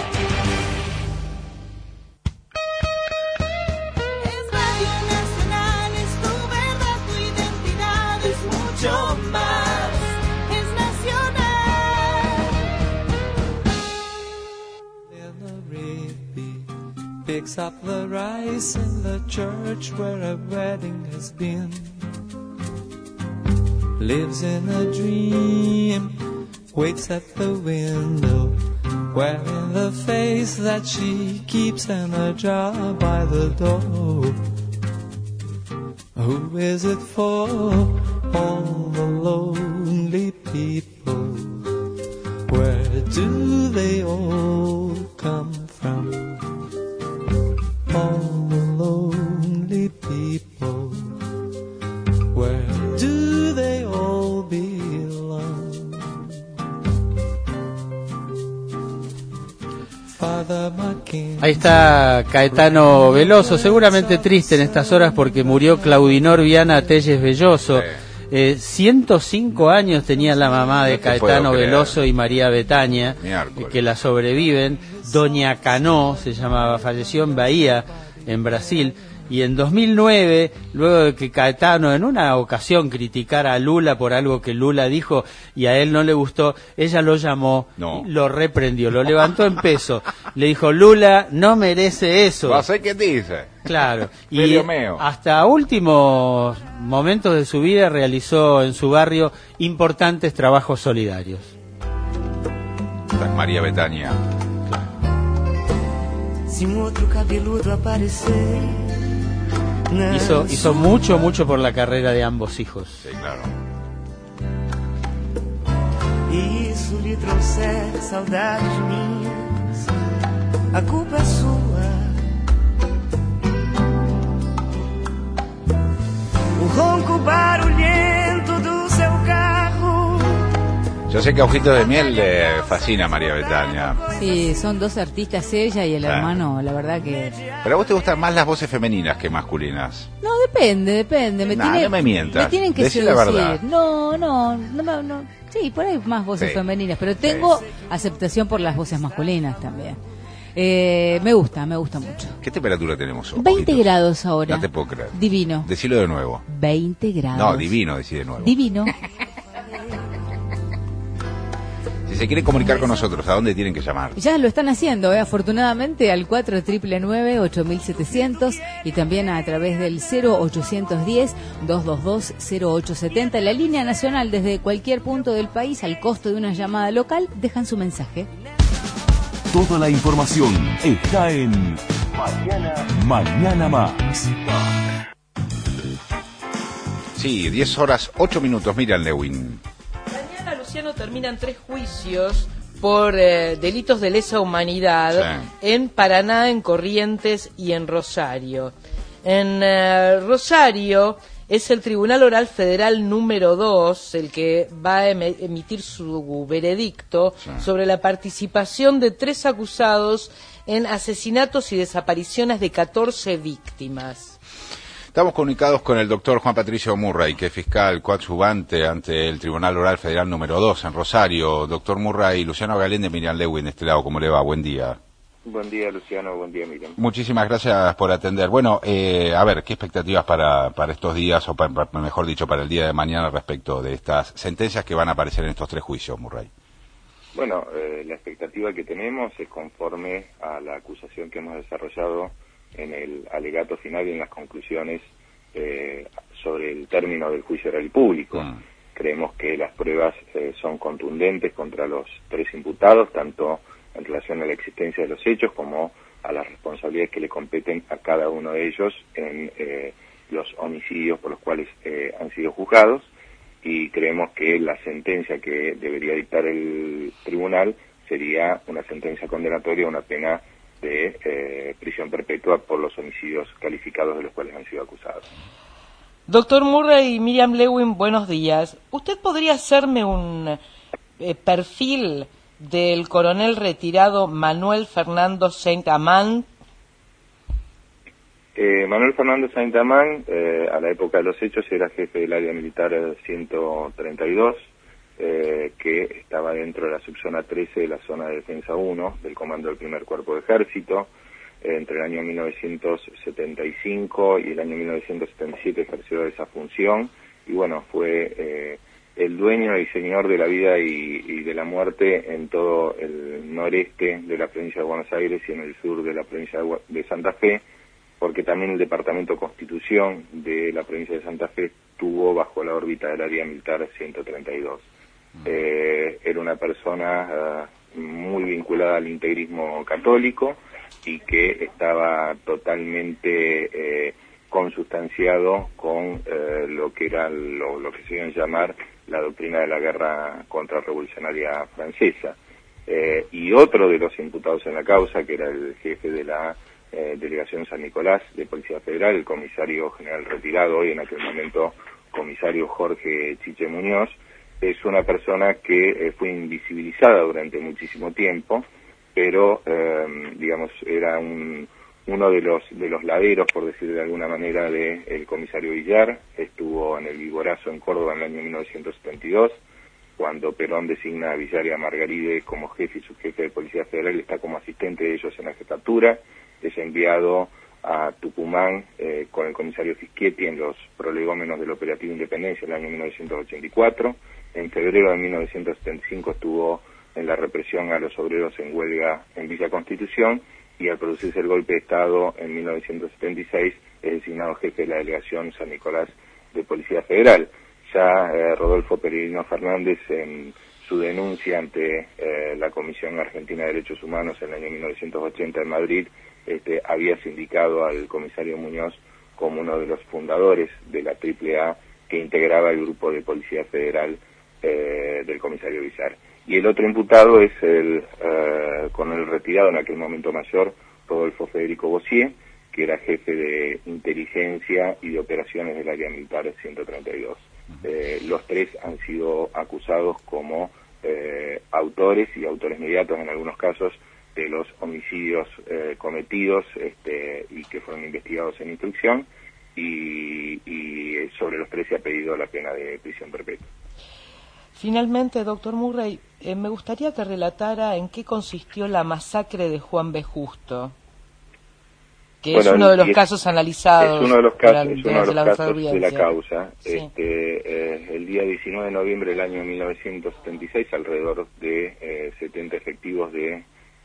Es Radio Nacional, es tu verdad, tu identidad, es mucho más, es nacional. The picks up the rice in the church where a wedding has been. Lives in a dream, waits at the window, wearing the face that she keeps in a jar by the door. Who is it for? All the lonely people. Where do they all come from? All the lonely people. Where do they all belong? Father McKinney. Ahí está Caetano Veloso, seguramente triste en estas horas porque murió Claudinor Viana Telles Belloso. Eh, ciento cinco años tenía la mamá de Caetano Veloso y María Betania, eh, que la sobreviven. Doña Canó se llamaba, falleció en Bahía, en Brasil. Y en dos mil nueve, luego de que Caetano en una ocasión criticara a Lula por algo que Lula dijo y a él no le gustó, ella lo llamó, no. lo reprendió, lo levantó en peso, le dijo: Lula no merece eso. ¿Vas a qué dice? Claro, y hasta últimos momentos de su vida realizó en su barrio importantes trabajos solidarios. Esta es María Betania. Si un otro cabeludo aparecer, Hizo, hizo mucho, mucho por la carrera de ambos hijos. Sí, claro. E isso lhe trouxer saudades minhas, a culpa é sua. O ronco barulhento do seu carro Yo sé que a Ojitos de Miel le fascina a María Betania. Sí, son dos artistas, ella y el Ah. hermano, la verdad que... Pero a vos te gustan más las voces femeninas que masculinas. No, depende, depende. Me, Nah, tiene- no me mientas. me tienen que Decí la seducir. verdad. No, no, no, me- no. Sí, por ahí más voces Sí. femeninas, pero tengo aceptación por las voces masculinas también. Eh, me gusta, me gusta mucho. ¿Qué temperatura tenemos hoy? veinte grados ahora. No te puedo creer. Divino. Decilo de nuevo. veinte grados. No, divino, decí de nuevo. Divino. Si se quiere comunicar con nosotros, ¿a dónde tienen que llamar? Ya lo están haciendo, eh, afortunadamente, al cuatro nueve nueve, ocho siete cero cero y también a través del cero ochocientos diez, doscientos veintidós, cero ocho setenta. La línea nacional desde cualquier punto del país, al costo de una llamada local, dejan su mensaje. Toda la información está en Mañana, Mañana Más. Sí, diez horas, ocho minutos. Miriam Lewin. Mañana, Luciano, terminan tres juicios por eh, delitos de lesa humanidad Sí. en Paraná, en Corrientes y en Rosario. En eh, Rosario es el Tribunal Oral Federal número dos el que va a em- emitir su veredicto Sí. sobre la participación de tres acusados en asesinatos y desapariciones de catorce víctimas. Estamos comunicados con el doctor Juan Patricio Murray, que es fiscal coadyuvante ante el Tribunal Oral Federal número dos en Rosario. Doctor Murray, Luciano Galén de Miriam Lewin de este lado, ¿cómo le va? Buen día. Buen día, Luciano. Buen día, Miriam. Muchísimas gracias por atender. Bueno, eh, a ver, ¿qué expectativas para, para estos días, o para, mejor dicho, para el día de mañana respecto de estas sentencias que van a aparecer en estos tres juicios, Murray? Bueno, eh, la expectativa que tenemos es conforme a la acusación que hemos desarrollado en el alegato final y en las conclusiones eh, sobre el término del juicio oral y público. Mm. Creemos que las pruebas eh, son contundentes contra los tres imputados, tanto en relación a la existencia de los hechos como a las responsabilidades que le competen a cada uno de ellos en eh, los homicidios por los cuales eh, han sido juzgados, y creemos que la sentencia que debería dictar el tribunal sería una sentencia condenatoria, una pena de eh, prisión perpetua por los homicidios calificados de los cuales han sido acusados. Doctor Murray y Miriam Lewin, buenos días. ¿Usted podría hacerme un eh, perfil del coronel retirado Manuel Fernando Saint-Amand? Eh, Manuel Fernando Saint-Amand, eh, a la época de los hechos, era jefe del área militar ciento treinta y dos, eh, que estaba dentro de la subzona trece de la zona de defensa uno del comando del primer cuerpo de ejército. Eh, entre el año mil novecientos setenta y cinco y el año mil novecientos setenta y siete ejerció esa función, y bueno, fue eh, el dueño y señor de la vida y, y de la muerte en todo el noreste de la provincia de Buenos Aires y en el sur de la provincia de, de Santa Fe, porque también el Departamento Constitución de la provincia de Santa Fe estuvo bajo la órbita del área militar ciento treinta y dos. Eh, era una persona uh, muy vinculada al integrismo católico y que estaba totalmente eh, consustanciado con eh, lo que era lo, lo que se iba a llamar la doctrina de la guerra contrarrevolucionaria francesa. Eh, y otro de los imputados en la causa, que era el jefe de la eh, Delegación San Nicolás de Policía Federal, el comisario general retirado, hoy en aquel momento comisario Jorge Chiche Muñoz, es una persona que eh, fue invisibilizada durante muchísimo tiempo, pero eh, digamos era un, uno de los de los laderos, por decir de alguna manera, de el comisario Villar. Estuvo en el Viborazo en Córdoba en el año mil novecientos setenta y dos, cuando Perón designa a Villar y a Margaride como jefe y subjefe de Policía Federal. Está como asistente de ellos en la jefatura, es enviado a Tucumán eh, con el comisario Fischietti en los prolegómenos del operativo Independencia en el año mil novecientos ochenta y cuatro. En febrero de mil novecientos setenta y cinco estuvo en la represión a los obreros en huelga en Villa Constitución, y al producirse el golpe de Estado en mil novecientos setenta y seis es designado jefe de la Delegación San Nicolás de Policía Federal. Ya eh, Rodolfo Peregrino Fernández, en su denuncia ante eh, la Comisión Argentina de Derechos Humanos en el año mil novecientos ochenta en Madrid, este, había sindicado al comisario Muñoz como uno de los fundadores de la triple A que integraba el grupo de Policía Federal eh, del comisario Villar. Y el otro imputado es el eh, coronel retirado en aquel momento mayor, Rodolfo Federico Bossier, que era jefe de inteligencia y de operaciones del área militar ciento treinta y dos. Eh, los tres han sido acusados como eh, autores y autores mediatos en algunos casos de los homicidios eh, cometidos este, y que fueron investigados en instrucción, y, y sobre los tres se ha pedido la pena de prisión perpetua. Finalmente, doctor Murray, eh, me gustaría que relatara en qué consistió la masacre de Juan B. Justo, que bueno, es uno de los casos analizados. Es uno de los casos, durante, es uno de los la casos de la causa. Sí. Este, eh, el día diecinueve de noviembre del año mil novecientos setenta y seis, alrededor de eh, setenta efectivos de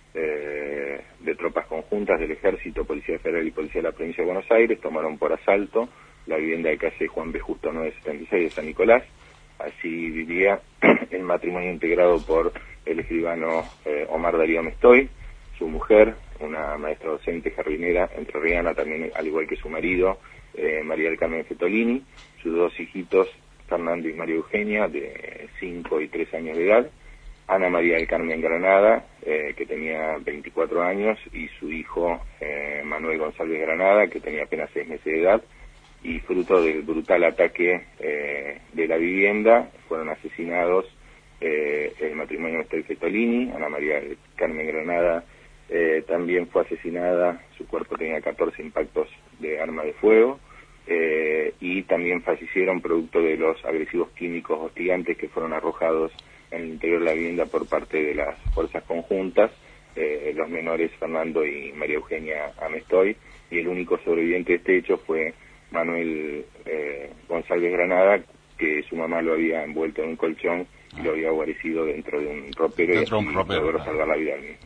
eh, de tropas conjuntas del Ejército, Policía Federal y Policía de la Provincia de Buenos Aires tomaron por asalto la vivienda de calle Juan B. Justo nueve setenta y seis de San Nicolás. Allí vivía el matrimonio integrado por el escribano eh, Omar Darío Mestoy, su mujer, una maestra docente jardinera entrerriana, también al igual que su marido, eh, María del Carmen Fetolini, sus dos hijitos, Fernando y María Eugenia, de cinco y tres años de edad, Ana María del Carmen Granada, eh, que tenía veinticuatro años, y su hijo eh, Manuel González Granada, que tenía apenas seis meses de edad, y fruto del brutal ataque eh, de la vivienda fueron asesinados eh, el matrimonio Mestoy Fetolini, Ana María del Carmen Granada eh, también fue asesinada, su cuerpo tenía catorce impactos de arma de fuego, eh, y también fallecieron producto de los agresivos químicos hostigantes que fueron arrojados en el interior de la vivienda por parte de las fuerzas conjuntas, eh, los menores Fernando y María Eugenia Amestoy, y el único sobreviviente de este hecho fue Manuel eh, González Granada, que su mamá lo había envuelto en un colchón y lo había guarecido dentro de un ropero, dentro y así ropero, logró salvar la vida al mismo.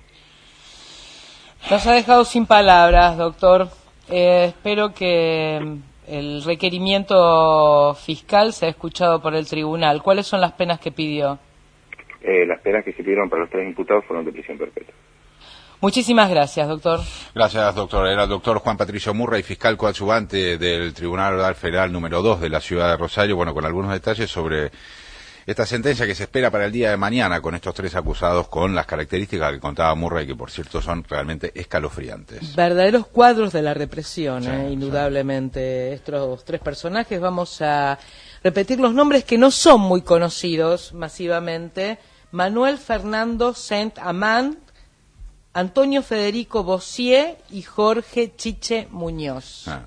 Nos ha dejado sin palabras, doctor. Eh, espero que el requerimiento fiscal sea escuchado por el tribunal. ¿Cuáles son las penas que pidió? Eh, las penas que se pidieron para los tres imputados fueron de prisión perpetua. Muchísimas gracias, doctor. Gracias, doctor. Era el doctor Juan Patricio Murray, fiscal coadyuvante del Tribunal Oral Federal número dos de la ciudad de Rosario, bueno, con algunos detalles sobre esta sentencia que se espera para el día de mañana con estos tres acusados, con las características que contaba Murray, que por cierto son realmente escalofriantes. Verdaderos cuadros de la represión, sí, eh, indudablemente. Sí. Estos tres personajes, vamos a repetir los nombres que no son muy conocidos masivamente: Manuel Fernando Saint-Amand, Antonio Federico Bossier y Jorge Chiche Muñoz. Ah.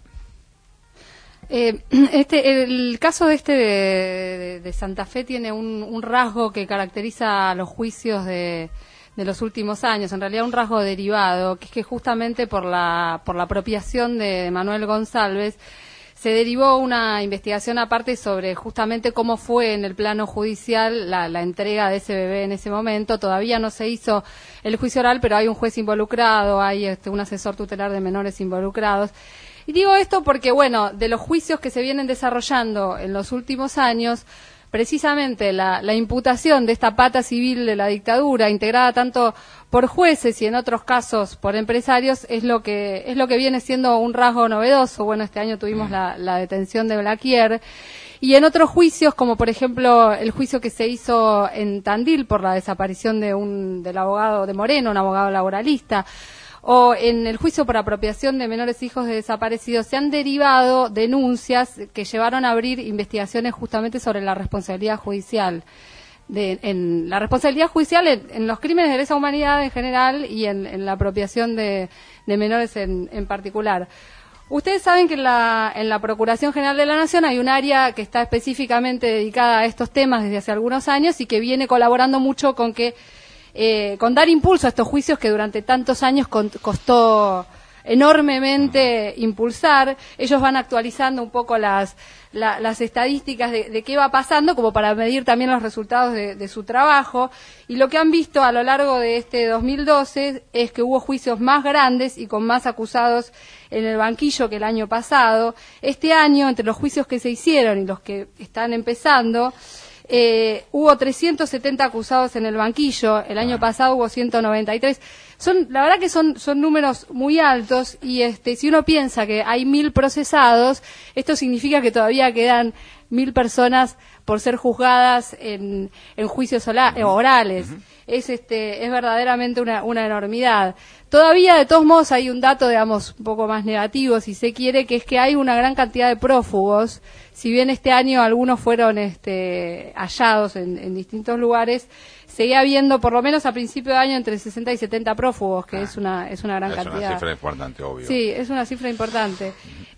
Eh, este, el caso de este de, de, de Santa Fe tiene un, un rasgo que caracteriza a los juicios de, de los últimos años, en realidad un rasgo derivado, que es que justamente por la, por la apropiación de Manuel González se derivó una investigación aparte sobre justamente cómo fue en el plano judicial la, la entrega de ese bebé en ese momento. Todavía no se hizo el juicio oral, pero hay un juez involucrado, hay este, un asesor tutelar de menores involucrados. Y digo esto porque, bueno, de los juicios que se vienen desarrollando en los últimos años, precisamente la, la imputación de esta pata civil de la dictadura, integrada tanto por jueces y en otros casos por empresarios, es lo que es lo que viene siendo un rasgo novedoso. Bueno, este año tuvimos la, la detención de Blaquier, y en otros juicios, como por ejemplo el juicio que se hizo en Tandil por la desaparición de un del abogado de Moreno, un abogado laboralista, o en el juicio por apropiación de menores hijos de desaparecidos, se han derivado denuncias que llevaron a abrir investigaciones justamente sobre la responsabilidad judicial. De, en la responsabilidad judicial en, en los crímenes de lesa humanidad en general y en, en la apropiación de, de menores en, en particular. Ustedes saben que en la, en la Procuración General de la Nación hay un área que está específicamente dedicada a estos temas desde hace algunos años y que viene colaborando mucho con que Eh, con dar impulso a estos juicios que durante tantos años con, costó enormemente impulsar. Ellos van actualizando un poco las, la, las estadísticas de, de qué va pasando, como para medir también los resultados de, de su trabajo. Y lo que han visto a lo largo de este dos mil doce es que hubo juicios más grandes y con más acusados en el banquillo que el año pasado. Este año, entre los juicios que se hicieron y los que están empezando, Eh, hubo trescientos setenta acusados en el banquillo, el año pasado hubo ciento noventa y tres. Son, la verdad que son, son números muy altos, y este, si uno piensa que hay mil procesados, esto significa que todavía quedan mil personas por ser juzgadas en, en juicios ola- uh-huh. orales. Uh-huh. Es este es verdaderamente una, una enormidad. Todavía, de todos modos, hay un dato, digamos, un poco más negativo, si se quiere, que es que hay una gran cantidad de prófugos. Si bien este año algunos fueron este, hallados en, en distintos lugares, seguía habiendo, por lo menos a principio de año, entre sesenta y setenta prófugos, que ah, es una es una gran es cantidad. Es una cifra importante, obvio. Sí, es una cifra importante.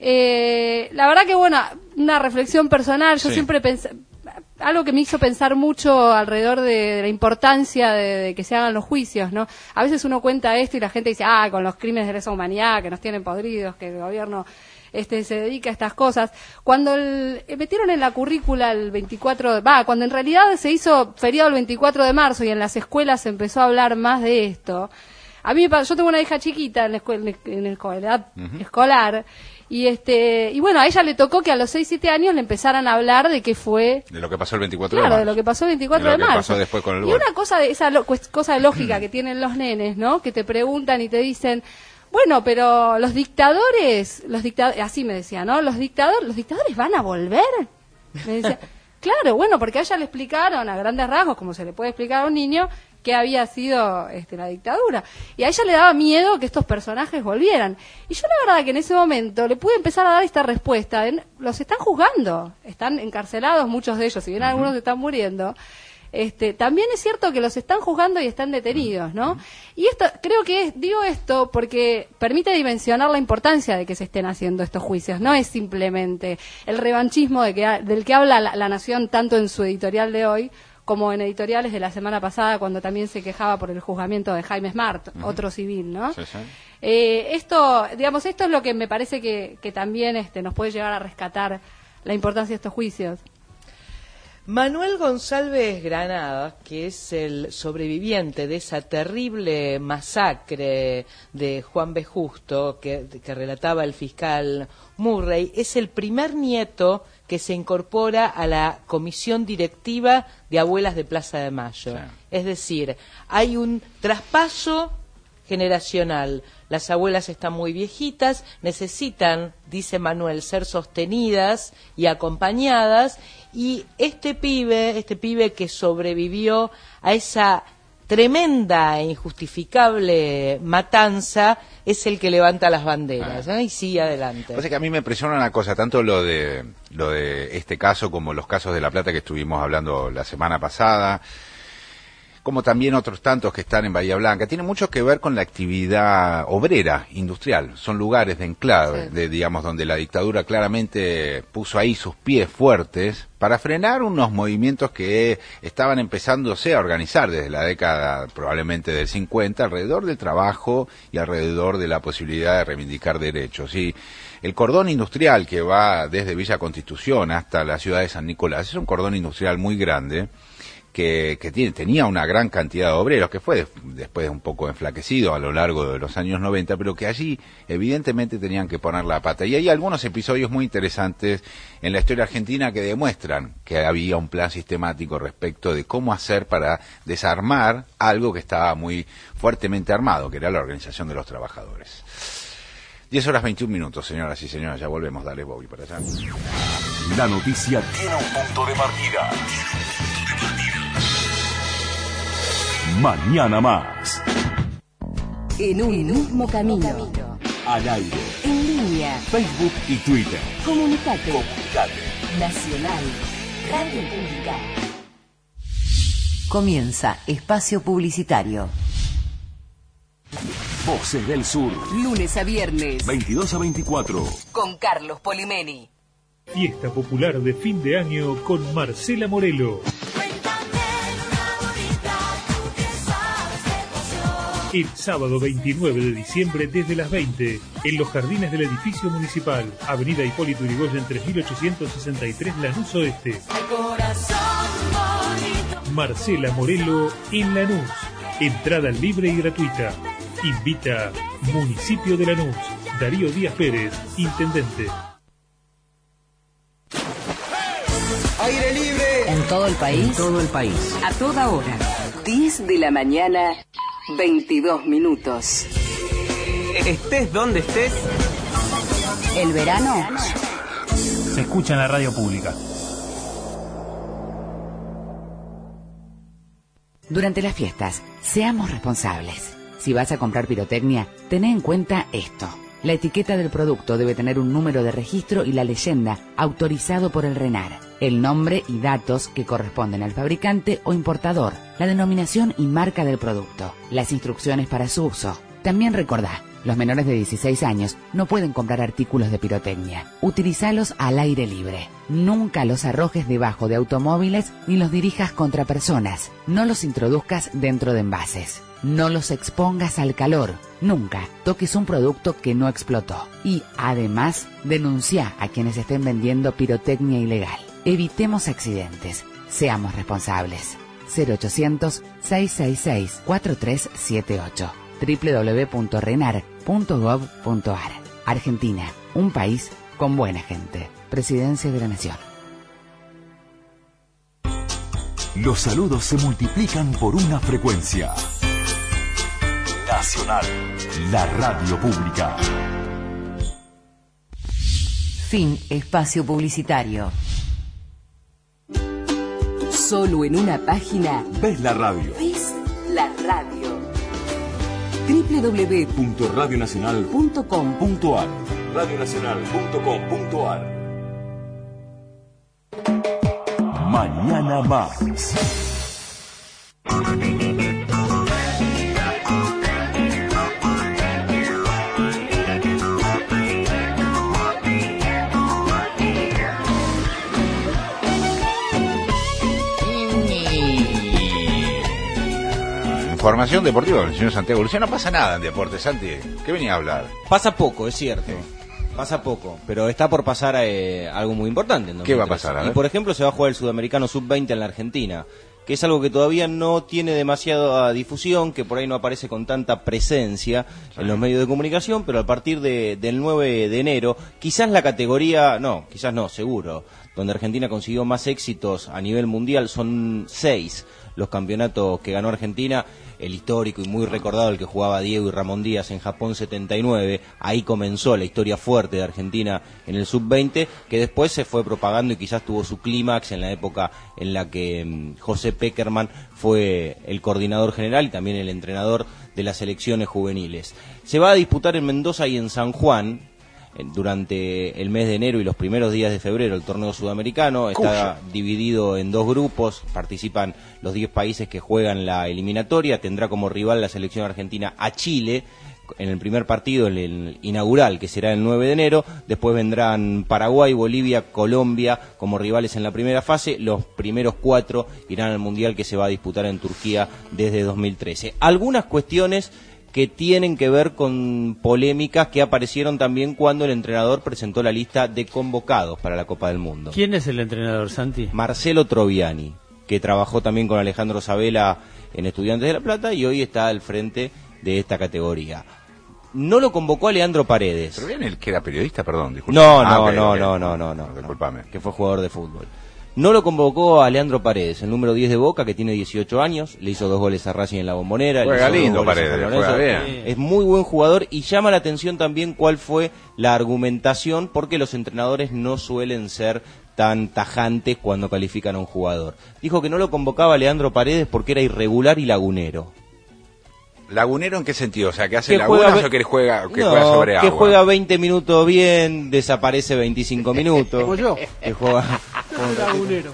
Eh, la verdad que, bueno, una reflexión personal, yo sí. siempre pensé... Algo que me hizo pensar mucho alrededor de, de la importancia de, de que se hagan los juicios, ¿no? A veces uno cuenta esto y la gente dice, ah, con los crímenes de lesa humanidad, que nos tienen podridos, que el gobierno este se dedica a estas cosas. Cuando el, metieron en la currícula el veinticuatro de... Va, cuando en realidad se hizo feriado el veinticuatro de marzo y en las escuelas se empezó a hablar más de esto. A mí, yo tengo una hija chiquita en la escuela, en la escuela uh-huh. escolar, y este y bueno, a ella le tocó que a los seis, siete años le empezaran a hablar de qué fue... De lo que pasó el veinticuatro claro, de marzo. de lo que pasó el veinticuatro de, de lo marzo. Que pasó después con el y una cosa de esa lo, cosa de lógica que tienen los nenes, ¿no? Que te preguntan y te dicen, bueno, pero los dictadores, los dictadores, así me decía, ¿no? Los dictadores, los dictadores van a volver. Me decía, claro, bueno, porque a ella le explicaron a grandes rasgos, como se le puede explicar a un niño, que había sido este, la dictadura. Y a ella le daba miedo que estos personajes volvieran. Y yo la verdad que en ese momento le pude empezar a dar esta respuesta. De, los están juzgando, están encarcelados muchos de ellos, si bien uh-huh. algunos están muriendo. Este, también es cierto que los están juzgando y están detenidos, ¿no? Y esto, creo que es, digo esto porque permite dimensionar la importancia de que se estén haciendo estos juicios. No es simplemente el revanchismo de que, del que habla la, la Nación tanto en su editorial de hoy, como en editoriales de la semana pasada, cuando también se quejaba por el juzgamiento de Jaime Smart, uh-huh. otro civil, ¿no? Sí, sí. Eh, esto, digamos, esto es lo que me parece que, que también este, nos puede llegar a rescatar la importancia de estos juicios. Manuel González Granada, que es el sobreviviente de esa terrible masacre de Juan B. Justo, que, que relataba el fiscal Murray, es el primer nieto que se incorpora a la comisión directiva de Abuelas de Plaza de Mayo. Sí. Es decir, hay un traspaso generacional. Las abuelas están muy viejitas, necesitan, dice Manuel, ser sostenidas y acompañadas, y este pibe, este pibe que sobrevivió a esa tremenda e injustificable matanza, es el que levanta las banderas, ¿eh? Y sigue adelante. Pues es que a mí me impresiona una cosa, tanto lo de lo de este caso como los casos de La Plata que estuvimos hablando la semana pasada, como también otros tantos que están en Bahía Blanca, tiene mucho que ver con la actividad obrera, industrial. Son lugares de enclave, sí. de, digamos, donde la dictadura claramente puso ahí sus pies fuertes para frenar unos movimientos que estaban empezándose a organizar desde la década probablemente del cincuenta, alrededor del trabajo y alrededor de la posibilidad de reivindicar derechos. Y el cordón industrial que va desde Villa Constitución hasta la ciudad de San Nicolás es un cordón industrial muy grande, que, que tiene, tenía una gran cantidad de obreros, que fue de, después un poco enflaquecido a lo largo de los años noventa, pero que allí evidentemente tenían que poner la pata. Y hay algunos episodios muy interesantes en la historia argentina que demuestran que había un plan sistemático respecto de cómo hacer para desarmar algo que estaba muy fuertemente armado, que era la organización de los trabajadores. diez horas veintiún minutos, señoras y señores, ya volvemos, dale Bobby para allá. La noticia tiene un punto de partida. Mañana más. En un mismo camino. Al aire. En línea. Facebook y Twitter. Comunicate. Comunicate. Nacional. Radio Pública. Comienza Espacio Publicitario. Voces del Sur. Lunes a viernes. veintidós a veinticuatro. Con Carlos Polimeni. Fiesta popular de fin de año con Marcela Morelo. El sábado veintinueve de diciembre desde las veinte, en los jardines del edificio municipal, Avenida Hipólito Yrigoyen tres mil ochocientos sesenta y tres, Lanús Oeste. Marcela Morelo en Lanús. Entrada libre y gratuita. Invita Municipio de Lanús. Darío Díaz Pérez, Intendente. Aire libre. En todo el país. En todo el país. A toda hora. diez de la mañana. veintidós minutos. Estés donde estés. El verano se escucha en la radio pública. Durante las fiestas, seamos responsables. Si vas a comprar pirotecnia, tené en cuenta esto. La etiqueta del producto debe tener un número de registro y la leyenda autorizado por el RENAR, el nombre y datos que corresponden al fabricante o importador, la denominación y marca del producto, las instrucciones para su uso. También recordá, los menores de dieciséis años no pueden comprar artículos de pirotecnia. Utilizalos al aire libre. Nunca los arrojes debajo de automóviles ni los dirijas contra personas. No los introduzcas dentro de envases. No los expongas al calor. Nunca toques un producto que no explotó. Y, además, denuncia a quienes estén vendiendo pirotecnia ilegal. Evitemos accidentes. Seamos responsables. cero ochocientos, seiscientos sesenta y seis, cuarenta y tres setenta y ocho. doble u doble u doble u punto renar punto gov punto ar. Argentina, un país con buena gente. Presidencia de la Nación. Los saludos se multiplican por una frecuencia. Nacional, la radio pública. Fin espacio publicitario. Solo en una página ves la radio. ves la radio. doble u doble u doble u punto radio nacional punto com punto ar. radio nacional punto com punto ar. Mañana más. Información deportiva con el señor Santiago Lucía. No pasa nada en deportes, Santi. ¿Qué venía a hablar? Pasa poco, es cierto. Pasa poco, pero está por pasar eh, algo muy importante. En ¿Qué va a pasar? A ver. Y por ejemplo se va a jugar el Sudamericano sub veinte en la Argentina, que es algo que todavía no tiene demasiada difusión, que por ahí no aparece con tanta presencia sí. en los medios de comunicación, pero a partir de, del nueve de enero, quizás la categoría, no, quizás no, seguro, donde Argentina consiguió más éxitos a nivel mundial, son seis los campeonatos que ganó Argentina, el histórico y muy recordado el que jugaba Diego y Ramón Díaz en Japón setenta y nueve, ahí comenzó la historia fuerte de Argentina en el sub veinte, que después se fue propagando y quizás tuvo su clímax en la época en la que um, José Peckerman fue el coordinador general y también el entrenador de las selecciones juveniles. Se va a disputar en Mendoza y en San Juan, durante el mes de enero y los primeros días de febrero el torneo sudamericano. Está Cuyo. dividido en dos grupos, participan los diez países que juegan la eliminatoria, tendrá como rival la selección argentina a Chile en el primer partido, en el inaugural, que será el nueve de enero, después vendrán Paraguay, Bolivia, Colombia como rivales en la primera fase, los primeros cuatro irán al Mundial que se va a disputar en Turquía desde dos mil trece. Algunas cuestiones que tienen que ver con polémicas que aparecieron también cuando el entrenador presentó la lista de convocados para la Copa del Mundo. ¿Quién es el entrenador, Santi? Marcelo Troviani, que trabajó también con Alejandro Sabela en Estudiantes de La Plata y hoy está al frente de esta categoría. No lo convocó a Leandro Paredes. ¿Troviani el que era periodista? Perdón, disculpe. No, ah, no, okay, no, okay. no, no, no, no, Disculpame. Que fue jugador de fútbol. No lo convocó a Leandro Paredes, el número diez de Boca, que tiene dieciocho años, le hizo dos goles a Racing en la Bombonera. Juega lindo Paredes, juega bien. Es muy buen jugador y llama la atención también cuál fue la argumentación, porque los entrenadores no suelen ser tan tajantes cuando califican a un jugador. Dijo que no lo convocaba a Leandro Paredes porque era irregular y lagunero. ¿Lagunero en qué sentido? O sea, ¿que hace que lagunas juega, o que juega, que no, juega sobre agua? Que juega veinte minutos bien, desaparece veinticinco minutos. Como yo. Que juega... lagunero.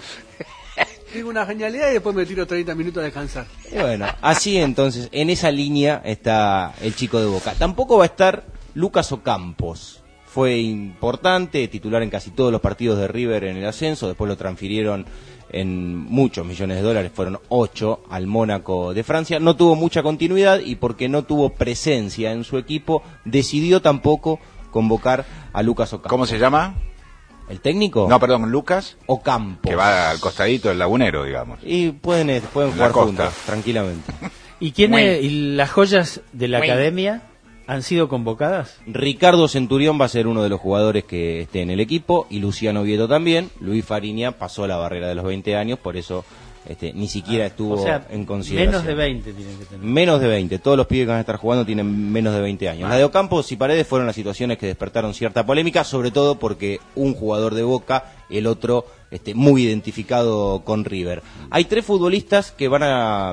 Digo una genialidad y después me tiro treinta minutos a descansar. Y bueno, así entonces, en esa línea está el chico de Boca. Tampoco va a estar Lucas Ocampos. Fue importante, titular en casi todos los partidos de River en el ascenso, después lo transfirieron en muchos millones de dólares, fueron ocho al Mónaco de Francia. No tuvo mucha continuidad y porque no tuvo presencia en su equipo, decidió tampoco convocar a Lucas Ocampos. ¿Cómo se llama? ¿El técnico? No, perdón, Lucas Ocampos. Que va al costadito del lagunero, digamos. Y pueden, pueden jugar juntos, tranquilamente. ¿Y quién es, y las joyas de la Bueno. academia han sido convocadas? Ricardo Centurión va a ser uno de los jugadores que esté en el equipo, y Luciano Vieto también. Luis Fariña pasó la barrera de los veinte años, por eso este, ni siquiera estuvo o sea, en consideración. Menos de veinte tienen que tener. Menos de veinte, todos los pibes que van a estar jugando tienen menos de veinte años. Ah. La de Ocampos y Paredes fueron las situaciones que despertaron cierta polémica, sobre todo porque un jugador de Boca, el otro este, muy identificado con River. Hay tres futbolistas que van a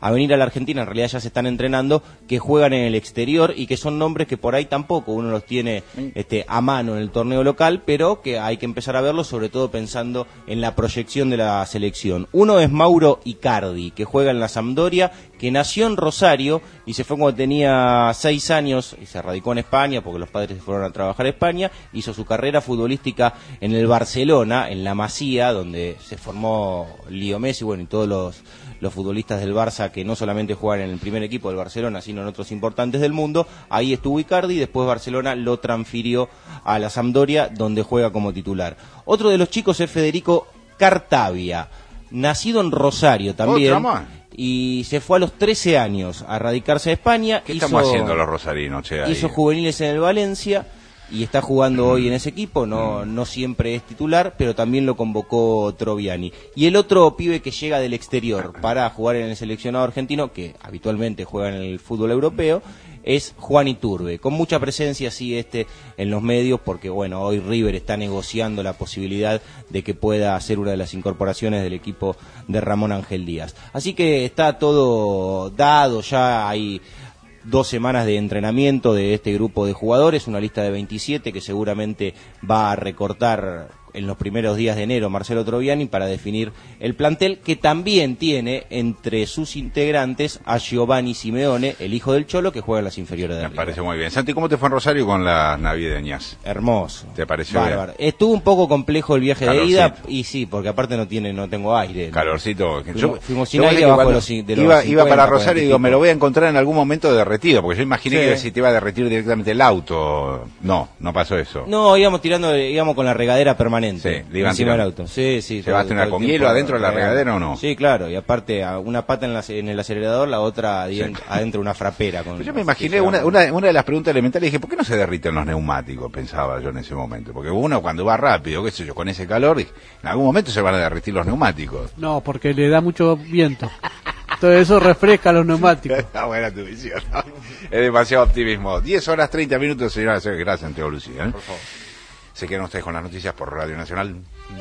a venir a la Argentina, en realidad ya se están entrenando, que juegan en el exterior y que son nombres que por ahí tampoco uno los tiene este, a mano en el torneo local, pero que hay que empezar a verlos, sobre todo pensando en la proyección de la selección. Uno es Mauro Icardi, que juega en la Sampdoria, que nació en Rosario y se fue cuando tenía seis años y se radicó en España porque los padres se fueron a trabajar a España. Hizo su carrera futbolística en el Barcelona, en la Masía, donde se formó Leo Messi, bueno, y todos los, los futbolistas del Barça que no solamente juegan en el primer equipo del Barcelona, sino en otros importantes del mundo. Ahí estuvo Icardi y después Barcelona lo transfirió a la Sampdoria, donde juega como titular. Otro de los chicos es Federico Cartavia, nacido en Rosario también. ¿Otra más? Y se fue a los trece años a radicarse a España. ¿Qué hizo, estamos haciendo los rosarinos, che, ahí? Hizo juveniles en el Valencia y está jugando hoy en ese equipo, no, no siempre es titular, pero también lo convocó Troviani. Y el otro pibe que llega del exterior para jugar en el seleccionado argentino, que habitualmente juega en el fútbol europeo, es Juan Iturbe, con mucha presencia sí este en los medios, porque bueno, hoy River está negociando la posibilidad de que pueda ser una de las incorporaciones del equipo de Ramón Ángel Díaz. Así que está todo dado, ya hay dos semanas de entrenamiento de este grupo de jugadores, una lista de veintisiete que seguramente va a recortar en los primeros días de enero Marcelo Troviani para definir el plantel, que también tiene entre sus integrantes a Giovanni Simeone, el hijo del Cholo, que juega en las inferiores de Me River. parece muy bien. Santi, ¿cómo te fue en Rosario con las navideñas? Hermoso. ¿Te pareció Bárbaro. bien? Estuvo un poco complejo el viaje Calorcito. de ida, y sí, porque aparte no tiene, no tengo aire. Calorcito. Fuimos, Yo, fuimos sin yo aire que bajo cuando los, de los iba, cincuenta, iba para Rosario y digo, cuarenta me lo voy a encontrar en algún momento derretido, porque yo imaginé Sí. que si te iba a derretir directamente el auto. No, no pasó eso. No, íbamos tirando, íbamos con la regadera permanente. Sí, le iban encima del tirando. auto. Sí, sí. ¿Llevaste todo- una todo con el hielo tiempo adentro de la regadera o no? Sí, claro, y aparte a una pata en, la, en el acelerador, la otra adien- adentro de una frapera. Con, Yo me imaginé una, una, una de las preguntas elementales, dije, ¿por qué no se derriten los neumáticos? Pensaba yo en ese momento. Porque uno cuando va rápido, qué sé yo, con ese calor, en algún momento se van a derretir los neumáticos. No, porque le da mucho viento. Todo eso refresca los neumáticos. Está buena tu visión, ¿no? Es demasiado optimismo. diez horas treinta minutos, señoras y señores. Gracias, Santiago Lucía. ¿eh? Por favor. Se quedan ustedes con las noticias por Radio Nacional.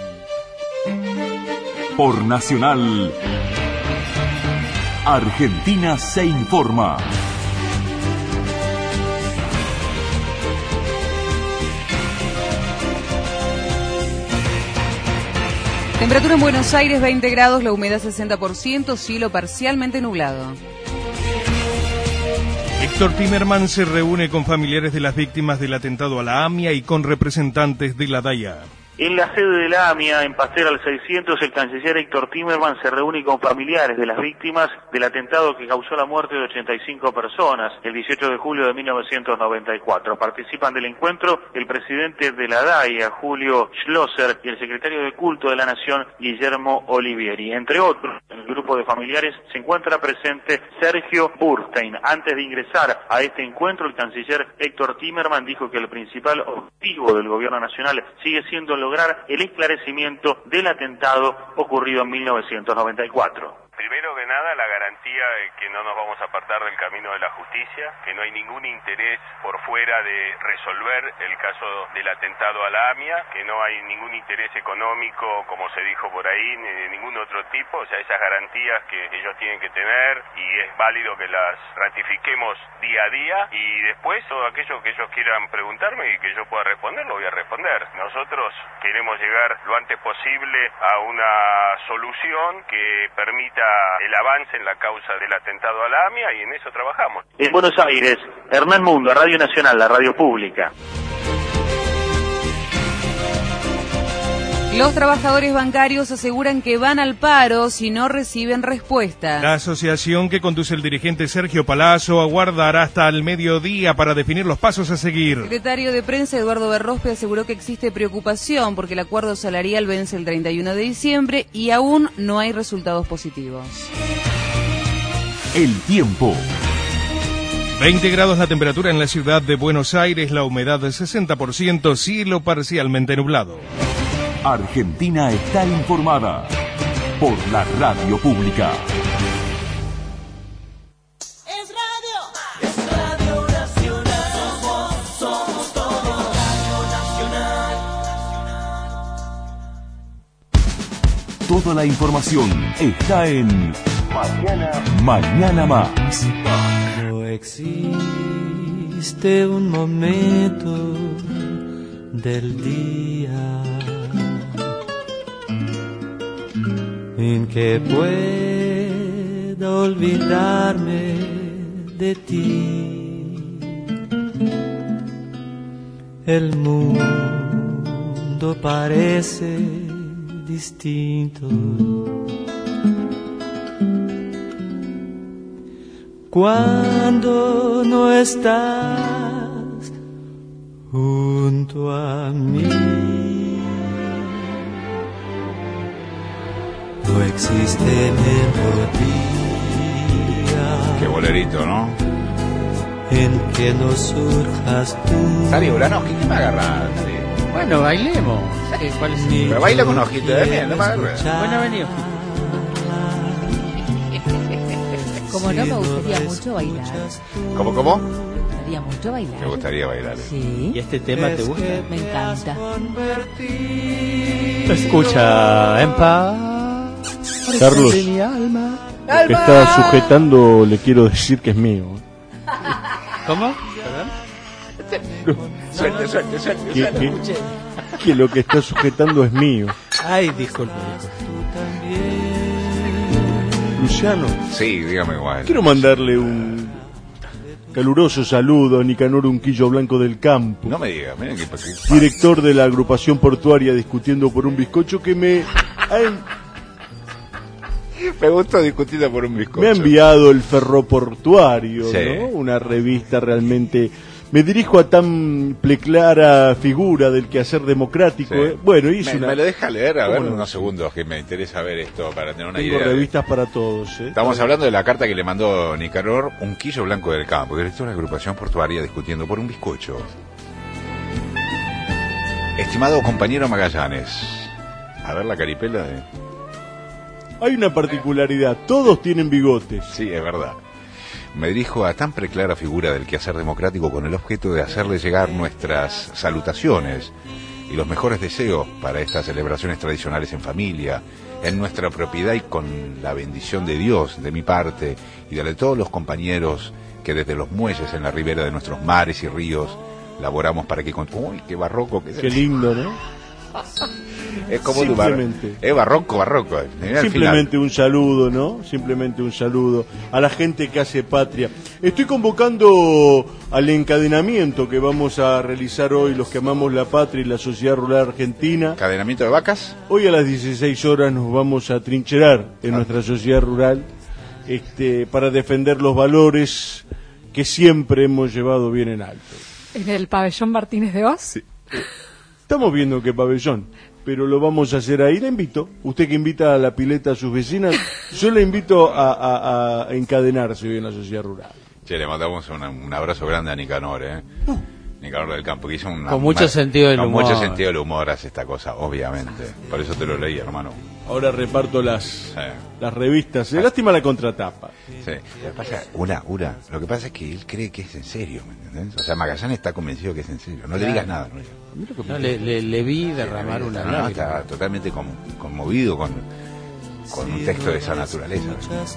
Por Nacional, Argentina se informa. Temperatura en Buenos Aires veinte grados, la humedad sesenta por ciento, cielo parcialmente nublado. Héctor Timerman se reúne con familiares de las víctimas del atentado a la AMIA y con representantes de la D A I A. En la sede de la AMIA, en Pastel al seiscientos, el canciller Héctor Timerman se reúne con familiares de las víctimas del atentado que causó la muerte de ochenta y cinco personas el dieciocho de julio de mil novecientos noventa y cuatro. Participan del encuentro el presidente de la D A I A, Julio Schlosser, y el secretario de Culto de la Nación, Guillermo Olivieri. Entre otros, en el grupo de familiares se encuentra presente Sergio Burstein. Antes de ingresar a este encuentro, el canciller Héctor Timerman dijo que el principal objetivo del gobierno nacional sigue siendo lograr el esclarecimiento del atentado ocurrido en mil novecientos noventa y cuatro. Primero que nada, la garantía de que no nos vamos a apartar del camino de la justicia, que no hay ningún interés por fuera de resolver el caso del atentado a la AMIA, que no hay ningún interés económico, como se dijo por ahí, ni de ningún otro tipo. O sea, esas garantías que ellos tienen que tener, y es válido que las ratifiquemos día a día, y después todo aquello que ellos quieran preguntarme y que yo pueda responder, lo voy a responder. Nosotros queremos llegar lo antes posible a una solución que permita el avance en la causa del atentado a la AMIA, y en eso trabajamos. En Buenos Aires, Hernán Mundo, Radio Nacional, la radio pública. Los trabajadores bancarios aseguran que van al paro si no reciben respuesta. La asociación que conduce el dirigente Sergio Palazzo aguardará hasta el mediodía para definir los pasos a seguir. El secretario de Prensa, Eduardo Berrospe, aseguró que existe preocupación porque el acuerdo salarial vence el treinta y uno de diciembre y aún no hay resultados positivos. El tiempo. veinte grados la temperatura en la ciudad de Buenos Aires, la humedad del sesenta por ciento, cielo parcialmente nublado. Argentina está informada por la radio pública. Es radio, es Radio Nacional, somos, somos todo Radio Nacional. Toda la información está en Mañana, mañana más. No existe un momento del día en que pueda olvidarme de ti. El mundo parece distinto cuando no estás junto a mí. No existe melodía. Qué bolerito, ¿no? En que no surjas tú. Sari Uranovsky, ¿qué me agarra? Bueno, bailemos. ¿Qué, ¿Cuál es? Pero baila con ojito de miel, no me agarres. Bueno, vení. Como no, me gustaría mucho bailar. ¿Cómo, cómo? Me gustaría mucho bailar. Me gustaría bailar. Sí. ¿Y este tema te gusta? Me encanta. Escucha, en paz. Carlos, de mi alma. lo que está sujetando le quiero decir que es mío. ¿Cómo? No. Suelte, suelte, suelte. Que, que, que lo que está sujetando es mío. Ay, disculpe. Luciano. Sí, dígame igual. Quiero mandarle un caluroso saludo a Nicanor Unquillo Blanco del Campo. No me diga, miren que director de la agrupación portuaria Discutiendo por un Bizcocho, que me ha, me gusta Discutiendo por un Bizcocho. me ha enviado el Ferroportuario, Sí. ¿no? Una revista realmente. Me dirijo a tan pleclara figura del quehacer democrático. Sí. ¿eh? Bueno, hice me, una. me lo deja leer, a ver, ¿Cómo no? unos segundos, que me interesa ver esto para tener una Tengo idea. de- revistas para todos. ¿eh? Estamos hablando de la carta que le mandó Nicanor Unquillo Blanco del Campo, director de la agrupación portuaria Discutiendo por un Bizcocho. Estimado compañero Magallanes, a ver la caripela de... Hay una particularidad, todos tienen bigotes. Sí, es verdad. Me dirijo a tan preclara figura del quehacer democrático con el objeto de hacerle llegar nuestras salutaciones y los mejores deseos para estas celebraciones tradicionales en familia, en nuestra propiedad y con la bendición de Dios de mi parte y de la de todos los compañeros que desde los muelles en la ribera de nuestros mares y ríos laboramos para que... Con... ¡Uy, qué barroco! Que Qué lindo, ¿no? Es como tu bar... Simplemente. Es barroco, barroco. Mirá al Simplemente un saludo, ¿no? Simplemente un saludo a la gente que hace patria. Estoy convocando al encadenamiento que vamos a realizar hoy los que amamos la patria y la sociedad rural argentina. ¿Encadenamiento de vacas? Hoy a las dieciséis horas nos vamos a trincherar en Ah. nuestra sociedad rural este, para defender los valores que siempre hemos llevado bien en alto. ¿En el pabellón Martínez de Oz? Sí. Estamos viendo qué pabellón, pero lo vamos a hacer ahí. La invito, usted que invita a la pileta a sus vecinas, yo le invito a, a, a encadenarse hoy en la sociedad rural. Che, le mandamos una- un abrazo grande a Nicanor, ¿eh? Nicanor del Campo, que hizo una... Con mucho una- sentido del con humor. mucho sentido del humor hace esta cosa, obviamente. Por eso te lo leí, hermano. Ahora reparto las, las revistas. Eh, Lástima la contratapa. Sí. Lo que pasa, una, una, lo que pasa es que él cree que es en serio, ¿me entendés? O sea, Magallanes está convencido que es en serio. No le Claro. digas nada, ¿no? No, le, le, le vi derramar una No, no, lágrima. está totalmente con- conmovido con, con un texto de esa naturaleza.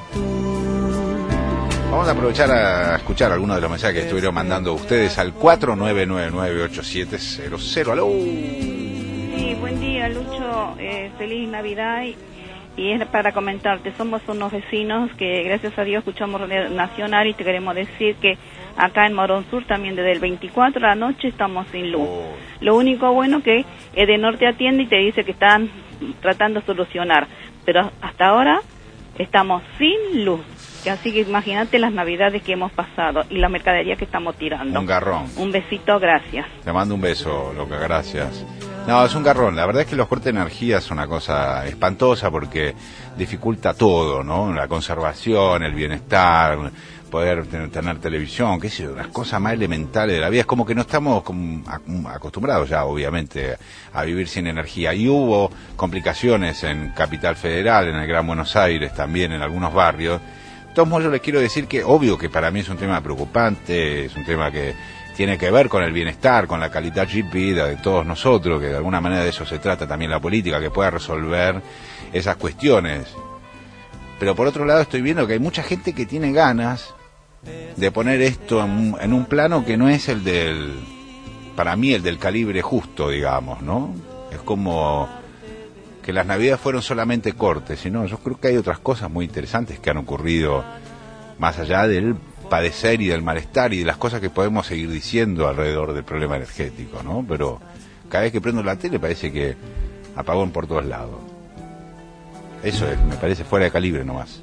Vamos a aprovechar a escuchar algunos de los mensajes que estuvieron mandando ustedes al cuatro nueve nueve nueve ocho siete cero cero. ¡Aló! Sí, buen día, Lucho. Eh, feliz Navidad. Y, y es para comentarte, somos unos vecinos que gracias a Dios escuchamos Radio Nacional y te queremos decir que acá en Morón Sur también desde el veinticuatro de la noche estamos sin luz. Lo único bueno que Edenor te atiende y te dice que están tratando de solucionar, pero hasta ahora estamos sin luz. Así que imagínate las navidades que hemos pasado y la mercadería que estamos tirando. Un garrón. Un besito, gracias. Te mando un beso, loca, gracias. No, es un garrón. La verdad es que los cortes de energía es una cosa espantosa porque dificulta todo, ¿no? La conservación, el bienestar, poder tener, tener televisión, qué sé yo, las cosas más elementales de la vida. Es como que no estamos como ac- acostumbrados ya, obviamente, a vivir sin energía. Y hubo complicaciones en Capital Federal, en el Gran Buenos Aires, también en algunos barrios. De todos modos, yo les quiero decir que, obvio que para mí es un tema preocupante, es un tema que tiene que ver con el bienestar, con la calidad de vida de todos nosotros, que de alguna manera de eso se trata también la política, que pueda resolver esas cuestiones. pero por otro lado estoy viendo que hay mucha gente que tiene ganas de poner esto en un, en un plano que no es el del, para mí, el del calibre justo, digamos, ¿no? Es como que las Navidades fueron solamente cortes, sino yo creo que hay otras cosas muy interesantes que han ocurrido más allá del padecer y del malestar y de las cosas que podemos seguir diciendo alrededor del problema energético, ¿no? Pero cada vez que prendo la tele parece que apagón por todos lados. Eso es, me parece fuera de calibre nomás.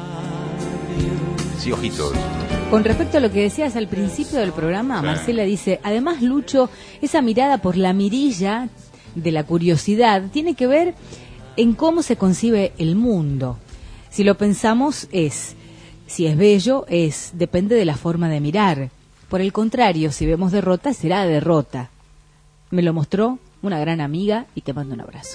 Sí, ojitos. Con respecto a lo que decías al principio del programa, sí. Marcela dice, además, Lucho, esa mirada por la mirilla de la curiosidad tiene que ver en cómo se concibe el mundo. Si lo pensamos es, si es bello, es, depende de la forma de mirar. Por el contrario, si vemos derrota, será derrota. Me lo mostró una gran amiga y te mando un abrazo.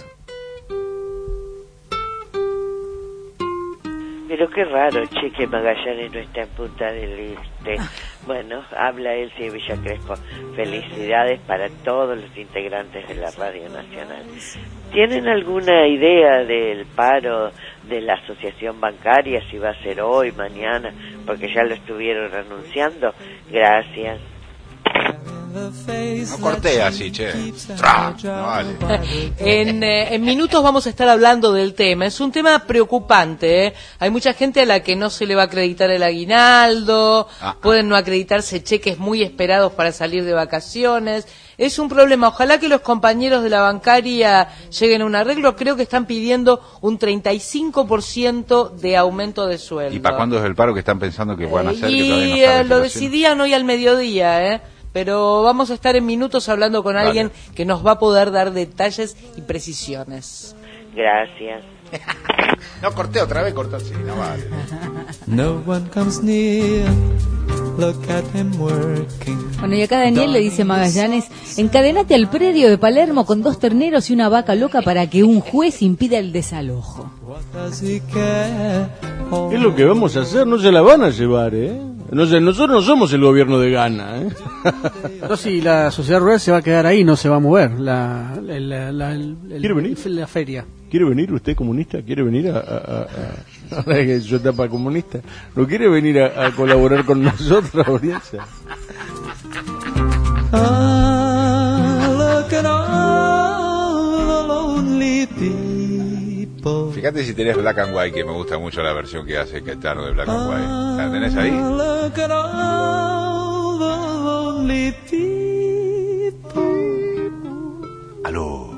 Pero qué raro, che, que Magallanes no está en Punta del Este. Bueno, habla Elsie de Villa Crespo. Felicidades para todos los integrantes de la Radio Nacional. ¿Tienen alguna idea del paro de la asociación bancaria, si va a ser hoy, mañana? Porque ya lo estuvieron anunciando. Gracias. No corté así, che. Tra, no vale. En, eh, en minutos vamos a estar hablando del tema. Es un tema preocupante, ¿eh? Hay mucha gente a la que no se le va a acreditar el aguinaldo, ah, pueden no acreditarse cheques muy esperados para salir de vacaciones. Es un problema. Ojalá que los compañeros de la bancaria lleguen a un arreglo. Creo que están pidiendo un treinta y cinco por ciento de aumento de sueldo. ¿Y para cuándo es el paro que están pensando que van a hacer? Y que todavía no lo decidían hoy al mediodía, ¿eh? Pero vamos a estar en minutos hablando con Vale. alguien que nos va a poder dar detalles y precisiones. Gracias. No corté otra vez, corté así, no vale. No one comes near. Look at him working. Bueno, y acá Daniel le dice a Magallanes, encadenate al predio de Palermo con dos terneros y una vaca loca para que un juez impida el desalojo. Es lo que vamos a hacer, no se la van a llevar, ¿eh? No sé, nosotros no somos el gobierno de Ghana, ¿eh? No, sí, la sociedad rural se va a quedar ahí, no se va a mover. La, la, la, la, el, ¿Quiere venir? La feria. ¿Quiere venir usted comunista? ¿Quiere venir a, a, a, a ahora que yo etapa comunista? ¿No quiere venir a, a colaborar con nosotros, audiencia? Ah, look at all the lonely people. Fíjate si tenés Black and White, que me gusta mucho la versión que hace Caetano de Black and White. ¿La tenés ahí? Look at all the lonely people. Aló.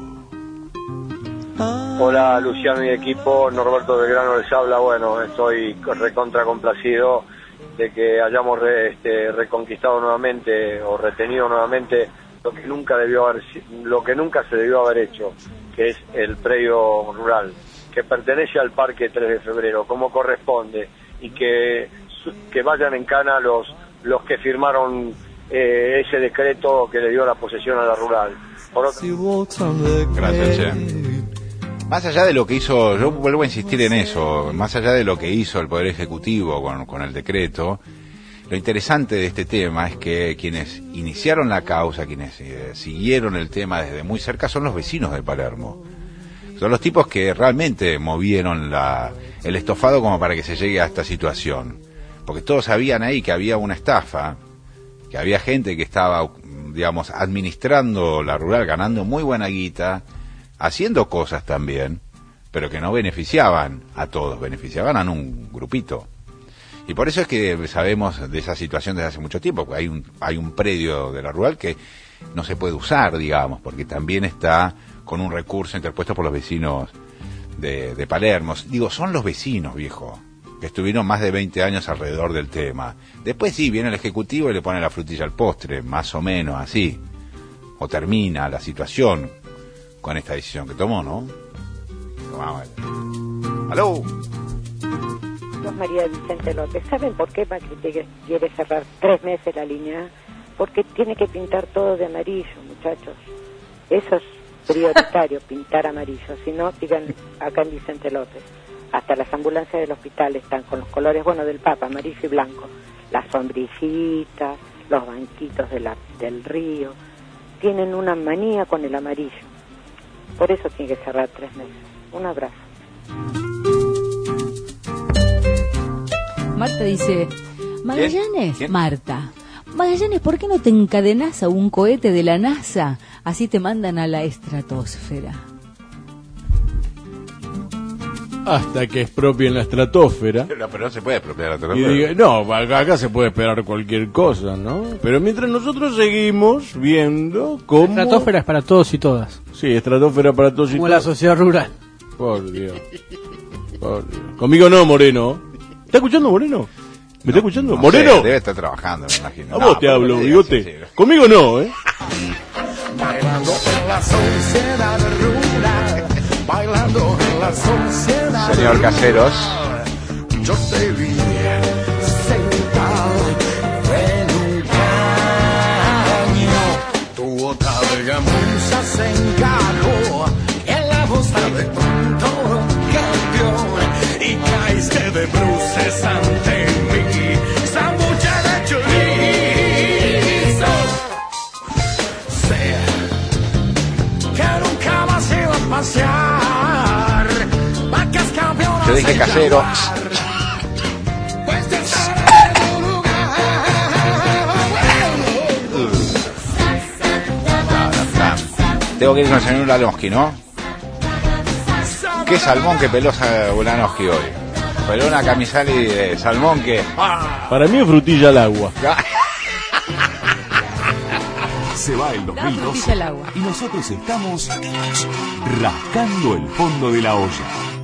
Hola Luciano y equipo, Norberto Belgrano les habla. Bueno, estoy recontra complacido de que hayamos re, este, reconquistado nuevamente o retenido nuevamente lo que nunca debió haber, lo que nunca se debió haber hecho, que es el predio rural, que pertenece al Parque tres de febrero, como corresponde, y que, que vayan en cana los, los que firmaron eh, ese decreto que le dio la posesión a la rural. Por otro... Gracias, che. Más allá de lo que hizo, yo vuelvo a insistir en eso, más allá de lo que hizo el Poder Ejecutivo con, con el decreto, lo interesante de este tema es que quienes iniciaron la causa, quienes eh, siguieron el tema desde muy cerca, son los vecinos de Palermo. Son los tipos que realmente movieron la, el estofado como para que se llegue a esta situación. Porque todos sabían ahí que había una estafa, que había gente que estaba, digamos, administrando la rural, ganando muy buena guita, haciendo cosas también, pero que no beneficiaban a todos, beneficiaban a un grupito. Y por eso es que sabemos de esa situación desde hace mucho tiempo, porque hay un, hay un predio de la rural que no se puede usar, digamos, porque también está con un recurso interpuesto por los vecinos de, de Palermo. Digo, son los vecinos, viejo, que estuvieron más de veinte años alrededor del tema. Después sí, viene el Ejecutivo y le pone la frutilla al postre, más o menos así. O termina la situación con esta decisión que tomó, ¿no? Vamos a ver. ¡Aló! María Vicente López, ¿saben por qué Macri quiere cerrar tres meses la línea A? Porque tiene que pintar todo de amarillo, muchachos. Eso es prioritario, pintar amarillo. Si no, digan acá en Vicente López. Hasta las ambulancias del hospital están con los colores, bueno, del Papa, amarillo y blanco. Las sombrillitas, los banquitos de la, del río. Tienen una manía con el amarillo. Por eso tiene que cerrar tres meses. Un abrazo. Marta dice, Magallanes, ¿Quién? Marta, Magallanes, ¿por qué no te encadenas a un cohete de la NASA? Así te mandan a la estratosfera. Hasta que expropien la estratosfera. No, pero no se puede expropiar la Y estratosfera. diga, no, acá, acá se puede esperar cualquier cosa, ¿no? Pero mientras nosotros seguimos viendo cómo... La estratosfera es para todos y todas. Sí, estratosfera para todos y Como todas. la sociedad rural. Por Dios. Por Dios. Conmigo no, Moreno. ¿Está escuchando, Moreno? ¿Me está escuchando? No ¿Moreno? sé, debe estar trabajando, me imagino. A No, vos te pero hablo, no bigote. digas, sí, sí. Conmigo no, ¿eh? Bailando en la sociedad rural, bailando en la sociedad Señor rural. Caseros. Yo te vi sentado en un caño, tu bota de gamuza se encajó en la bosta de pronto campeón y caíste de bruces ante mí, zambucha de chorizo. Sé que nunca vas a ir a pasear, vacas campeonas. Yo dije Casero. Tengo que ir con el señor Ulanowski, ¿no? Qué salmón que peló Ulanowski hoy. Peló una camisal y de salmón que... Para mí es frutilla al agua. Se va el dos mil Da doce frutilla al agua. y nosotros estamos rascando el fondo de la olla.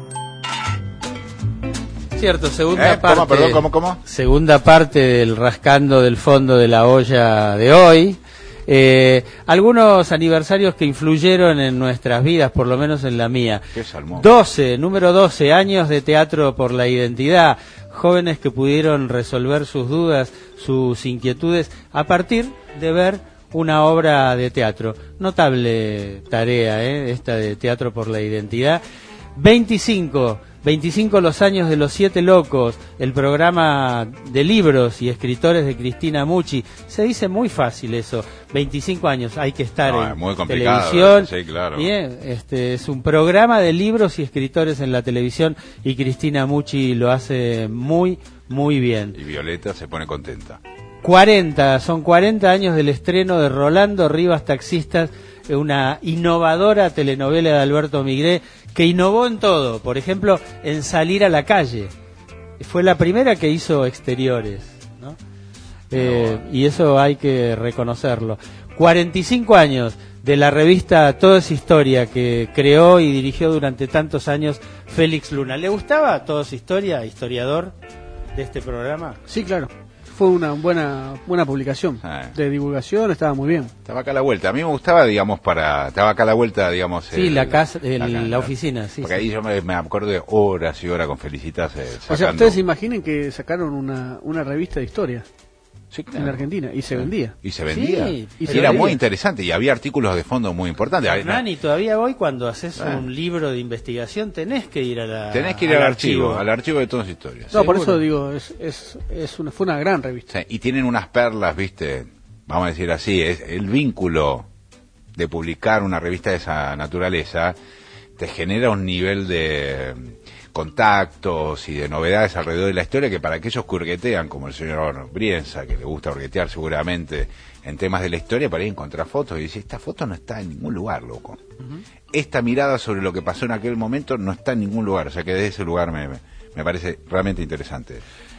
Cierto, segunda ¿Eh? parte. ¿Cómo, perdón, cómo, cómo? Segunda parte del rascando del fondo de la olla de hoy. Eh, algunos aniversarios que influyeron en nuestras vidas, por lo menos en la mía. Qué salmón. doce, número doce, años de Teatro por la Identidad. Jóvenes que pudieron resolver sus dudas, sus inquietudes, a partir de ver una obra de teatro. Notable tarea, ¿eh? Esta de Teatro por la Identidad. veinticinco, veinticinco los años de Los Siete Locos, el programa de libros y escritores de Cristina Mucci. Se dice muy fácil eso, veinticinco años, hay que estar No, en es muy complicado, televisión. sí, claro. Bien, este es un programa de libros y escritores en la televisión y Cristina Mucci lo hace muy, muy bien. Y Violeta se pone contenta. cuarenta, son cuarenta años del estreno de Rolando Rivas Taxistas, una innovadora telenovela de Alberto Migré, que innovó en todo, por ejemplo, en salir a la calle. Fue la primera que hizo exteriores, ¿no? Eh, y eso hay que reconocerlo. cuarenta y cinco años de la revista Todo es Historia, que creó y dirigió durante tantos años Félix Luna. ¿Le gustaba Todo es Historia, historiador de este programa? Sí, claro. Fue una buena buena publicación Ah. de divulgación, estaba muy bien. Estaba acá a la vuelta. A mí me gustaba, digamos, para... Estaba acá a la vuelta, digamos... Sí, el- la casa, el- acá, la claro. oficina, sí. Porque sí. ahí yo me, me acuerdo de horas y horas con Felicitas eh, O sea, sacando- ustedes se imaginen que sacaron una, una revista de historia Sí, claro. en la Argentina y se vendía. Y se vendía. Sí, y se era vendía. muy interesante y había artículos de fondo muy importantes. Ahí, Hernán, y todavía hoy cuando haces Ah. un libro de investigación tenés que ir a la, Tenés que ir al, archivo, al archivo de todas las historias. No, Sí. por eso digo, es, es, es una, fue una gran revista. Sí, y tienen unas perlas, viste, vamos a decir así, es el vínculo de publicar una revista de esa naturaleza te genera un nivel de contactos y de novedades alrededor de la historia que para aquellos que hurguetean, como el señor Brienza, que le gusta hurguetear seguramente en temas de la historia, para ir a encontrar fotos y decir, esta foto no está en ningún lugar, loco. Esta mirada sobre lo que pasó en aquel momento no está en ningún lugar, o sea que desde ese lugar me, me, me parece realmente interesante.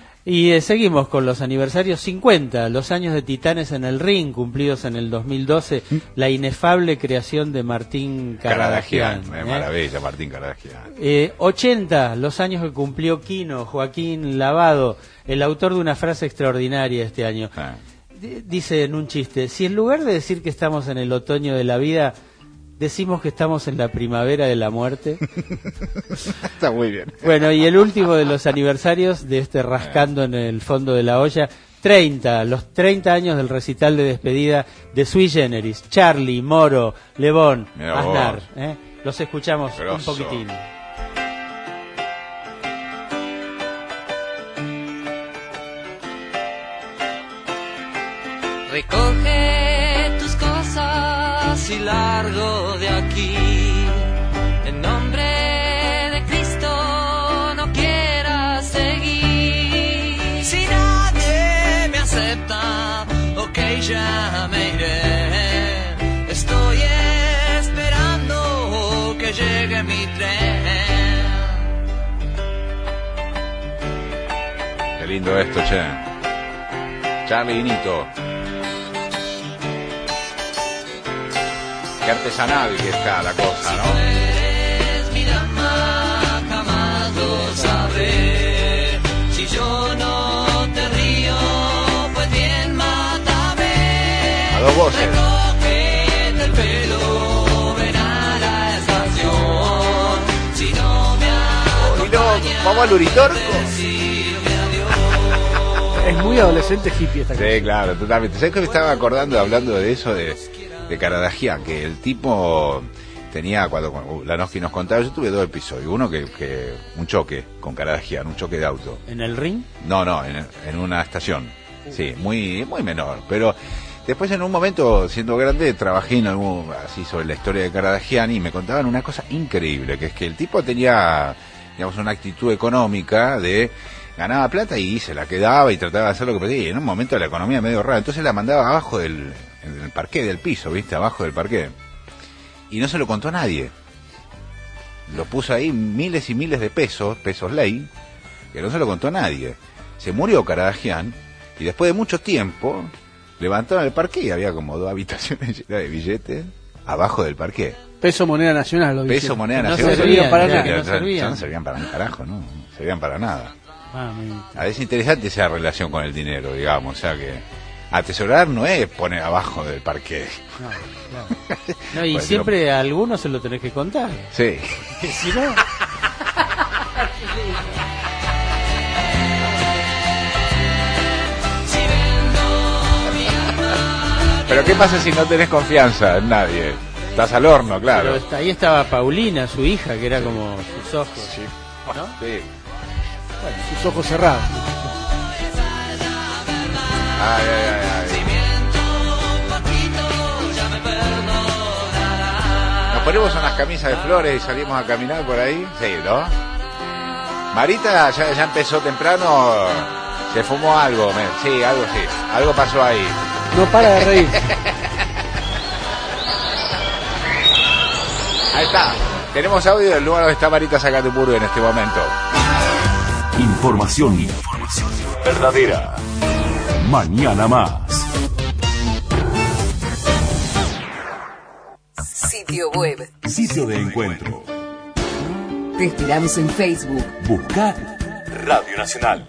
Y eh, seguimos con los aniversarios cincuenta, los años de Titanes en el Ring, cumplidos en el dos mil doce, la inefable creación de Martín Caradagian. Caradagian, ¿eh? maravilla, Martín Caradagian. Eh, ochenta, los años que cumplió Quino, Joaquín Lavado, el autor de una frase extraordinaria este año. Ah. D- Dice en un chiste, si en lugar de decir que estamos en el otoño de la vida, decimos que estamos en la primavera de la muerte. Está muy bien. Bueno, y el último de los aniversarios de este rascando en el fondo de la olla, treinta, los treinta años del recital de despedida de Sui Generis, Charlie, Moro, Lebón, Mirá Aznar. vos. ¿eh? Los escuchamos Grosso. un poquitín. Recoge tus cosas y largo de aquí. En nombre de Cristo no quieras seguir. ya me iré. Estoy esperando que llegue mi tren. Qué lindo esto, che. Charlie y Nito. Qué artesanal que está la cosa, ¿no? Eres mi dama, jamás lo sabré. Si yo no te río, pues bien, mátame. A dos voces. Recógete el pelo, ven a la estación. Si no me acompañas, ¿Vamos al Uritorco? Es muy adolescente hippie esta cosa. Sí, claro, totalmente. ¿Sabes que me estaba acordando, hablando de eso, de, de Karadagian? Que el tipo tenía, cuando, cuando Lanoski nos contaba, yo tuve dos episodios. Uno que, que un choque con Karadagian, un choque de auto. ¿En el ring? No, no, en, en una estación. Sí, muy, muy menor. Pero después, en un momento, siendo grande, trabajé en algún, así sobre la historia de Karadagian y me contaban una cosa increíble, que es que el tipo tenía, digamos, una actitud económica de... ganaba plata y se la quedaba y trataba de hacer lo que pedía. Y en un momento la economía medio rara, entonces la mandaba abajo del en el parqué del piso, ¿viste? Abajo del parqué. Y no se lo contó a nadie. Lo puso ahí miles y miles de pesos, pesos ley, que no se lo contó a nadie. Se murió Karadagian y después de mucho tiempo levantaron el parqué y había como dos habitaciones llenas de billetes abajo del parqué. Peso moneda nacional, lo Peso dijeron. moneda no nacional. Servían para nada. No, No servían. no servían para un carajo, no. No servían para nada. Ah, Ah, es interesante esa relación con el dinero, digamos, o sea que atesorar no es poner abajo del parqué. No, claro. No, y Pues siempre a algunos se lo tenés que contar. Sí. Que si no... Pero ¿qué pasa si no tenés confianza en nadie? Estás al horno, claro. Pero está- ahí estaba Paulina, su hija, que era como sus ojos. Sí. ¿No? Sí. Bueno, sus ojos cerrados. Ay, ay, ay, ay. Nos ponemos unas camisas de flores y salimos a caminar por ahí. Sí, ¿no? Marita ya, ya empezó temprano. Se fumó algo, me- sí, algo sí. Algo pasó ahí. No para de reír. Ahí está. Tenemos audio del lugar donde está Marita Sacatepurú en este momento. Información, información verdadera. Mañana más. Sitio web. Sitio de encuentro. Te esperamos en Facebook. Busca Radio Nacional.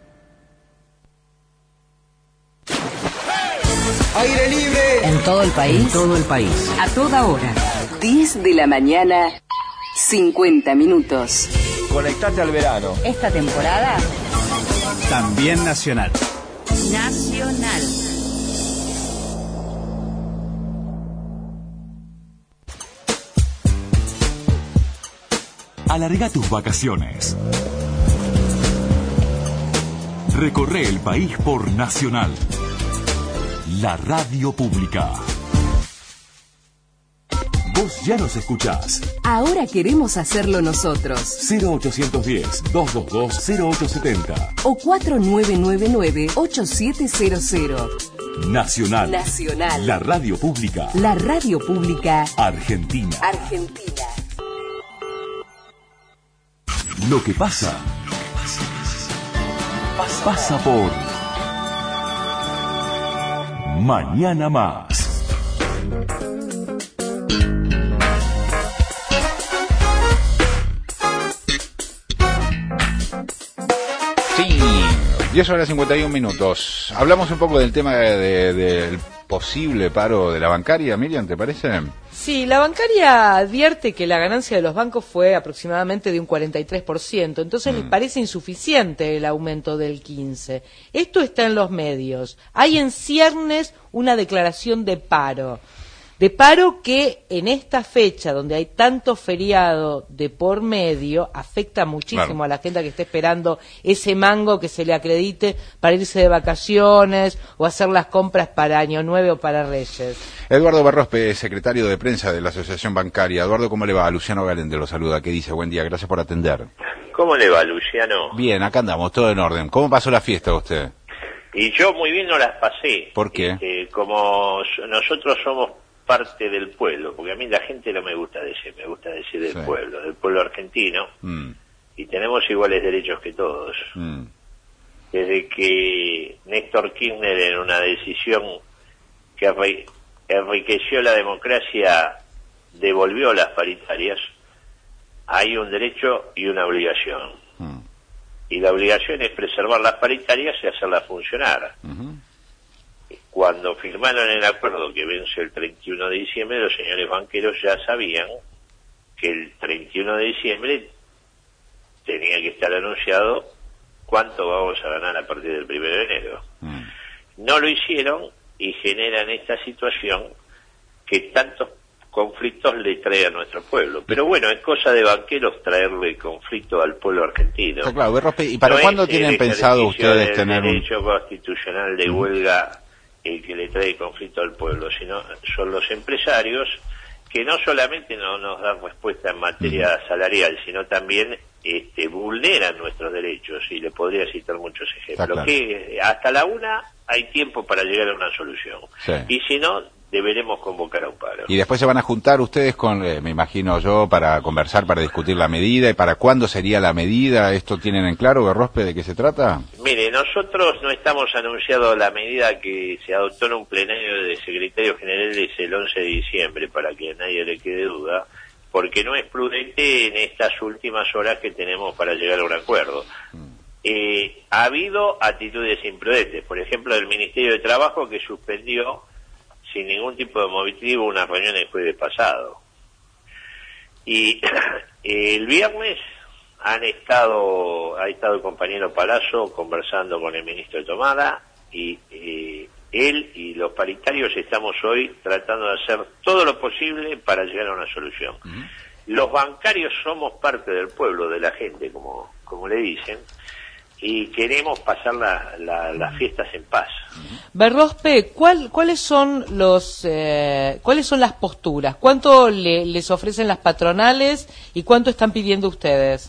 Aire libre. En todo el país. En todo el país. A toda hora. diez de la mañana, cincuenta minutos. Conectate al verano. Esta temporada, También nacional. nacional. Alarga tus vacaciones. Recorre el país por Nacional. La radio pública. Vos ya nos escuchás. Ahora queremos hacerlo nosotros. cero ochocientos diez, doscientos veintidós, cero ocho setenta. O cuatro nueve nueve nueve, ocho siete cero cero. Nacional. Nacional. La radio pública. La radio pública Argentina. argentina. Lo que pasa. Pasa por Mañana Más. Sí, diez horas cincuenta y un minutos. Hablamos un poco del tema de- de- del posible paro de la bancaria, Miriam, ¿te parece? Sí, la bancaria advierte que la ganancia de los bancos fue aproximadamente de un cuarenta y tres por ciento, entonces les parece insuficiente el aumento del quince por ciento. Esto está en los medios. Hay en ciernes una declaración de paro. De paro que en esta fecha, donde hay tanto feriado de por medio, afecta muchísimo Claro. a la gente que está esperando ese mango que se le acredite para irse de vacaciones o hacer las compras para Año Nuevo o para Reyes. Eduardo Barrospe, secretario de prensa de la Asociación Bancaria. Eduardo, ¿cómo le va? Luciano Galende lo saluda. ¿Qué dice? Buen día, gracias por atender. ¿Cómo le va, Luciano? Bien, acá andamos, todo en orden. ¿Cómo pasó la fiesta usted? Y yo muy bien no las pasé. ¿Por qué? Este, como nosotros somos parte del pueblo, porque a mí la gente no me gusta decir, me gusta decir del Sí. pueblo, del pueblo argentino, Mm, y tenemos iguales derechos que todos. mm, Desde que Néstor Kirchner, en una decisión que enri- enriqueció la democracia, devolvió las paritarias, hay un derecho y una obligación. mm, Y la obligación es preservar las paritarias y hacerlas funcionar. ujú. Cuando firmaron el acuerdo que vence el treinta y uno de diciembre, los señores banqueros ya sabían que el treinta y uno de diciembre tenía que estar anunciado cuánto vamos a ganar a partir del primero de enero. No lo hicieron y generan esta situación que tantos conflictos le trae a nuestro pueblo. Pero bueno, es cosa de banqueros traerle conflicto al pueblo argentino. Está claro, Berrospe, ¿y para No cuándo es tienen el pensado ejercicio ustedes del tener un... derecho constitucional de huelga el que le trae conflicto al pueblo, sino son los empresarios que no solamente no nos dan respuesta en materia salarial, sino también este, vulneran nuestros derechos, y le podría citar muchos ejemplos. claro. Que hasta la una hay tiempo para llegar a una solución, Sí. y si no, deberemos convocar a un paro. Y después se van a juntar ustedes con, eh, me imagino yo, para conversar, para discutir la medida, y para cuándo sería la medida. ¿Esto tienen en claro, Berrospe, de qué se trata? Mire, nosotros no estamos anunciado la medida que se adoptó en un plenario de secretarios generales el once de diciembre, para que a nadie le quede duda, porque no es prudente en estas últimas horas que tenemos para llegar a un acuerdo. Eh, ha habido actitudes imprudentes, por ejemplo, del Ministerio de Trabajo, que suspendió sin ningún tipo de motivo una reunión el jueves pasado. Y el viernes han estado, ha estado el compañero Palazzo conversando con el ministro de Tomada, y eh, él y los paritarios estamos hoy tratando de hacer todo lo posible para llegar a una solución. Los bancarios somos parte del pueblo, de la gente, como, como le dicen, y queremos pasar la, la, las fiestas en paz. Berrospe, ¿cuál, ¿cuáles son los, eh, cuáles son las posturas? ¿Cuánto le, les ofrecen las patronales y cuánto están pidiendo ustedes?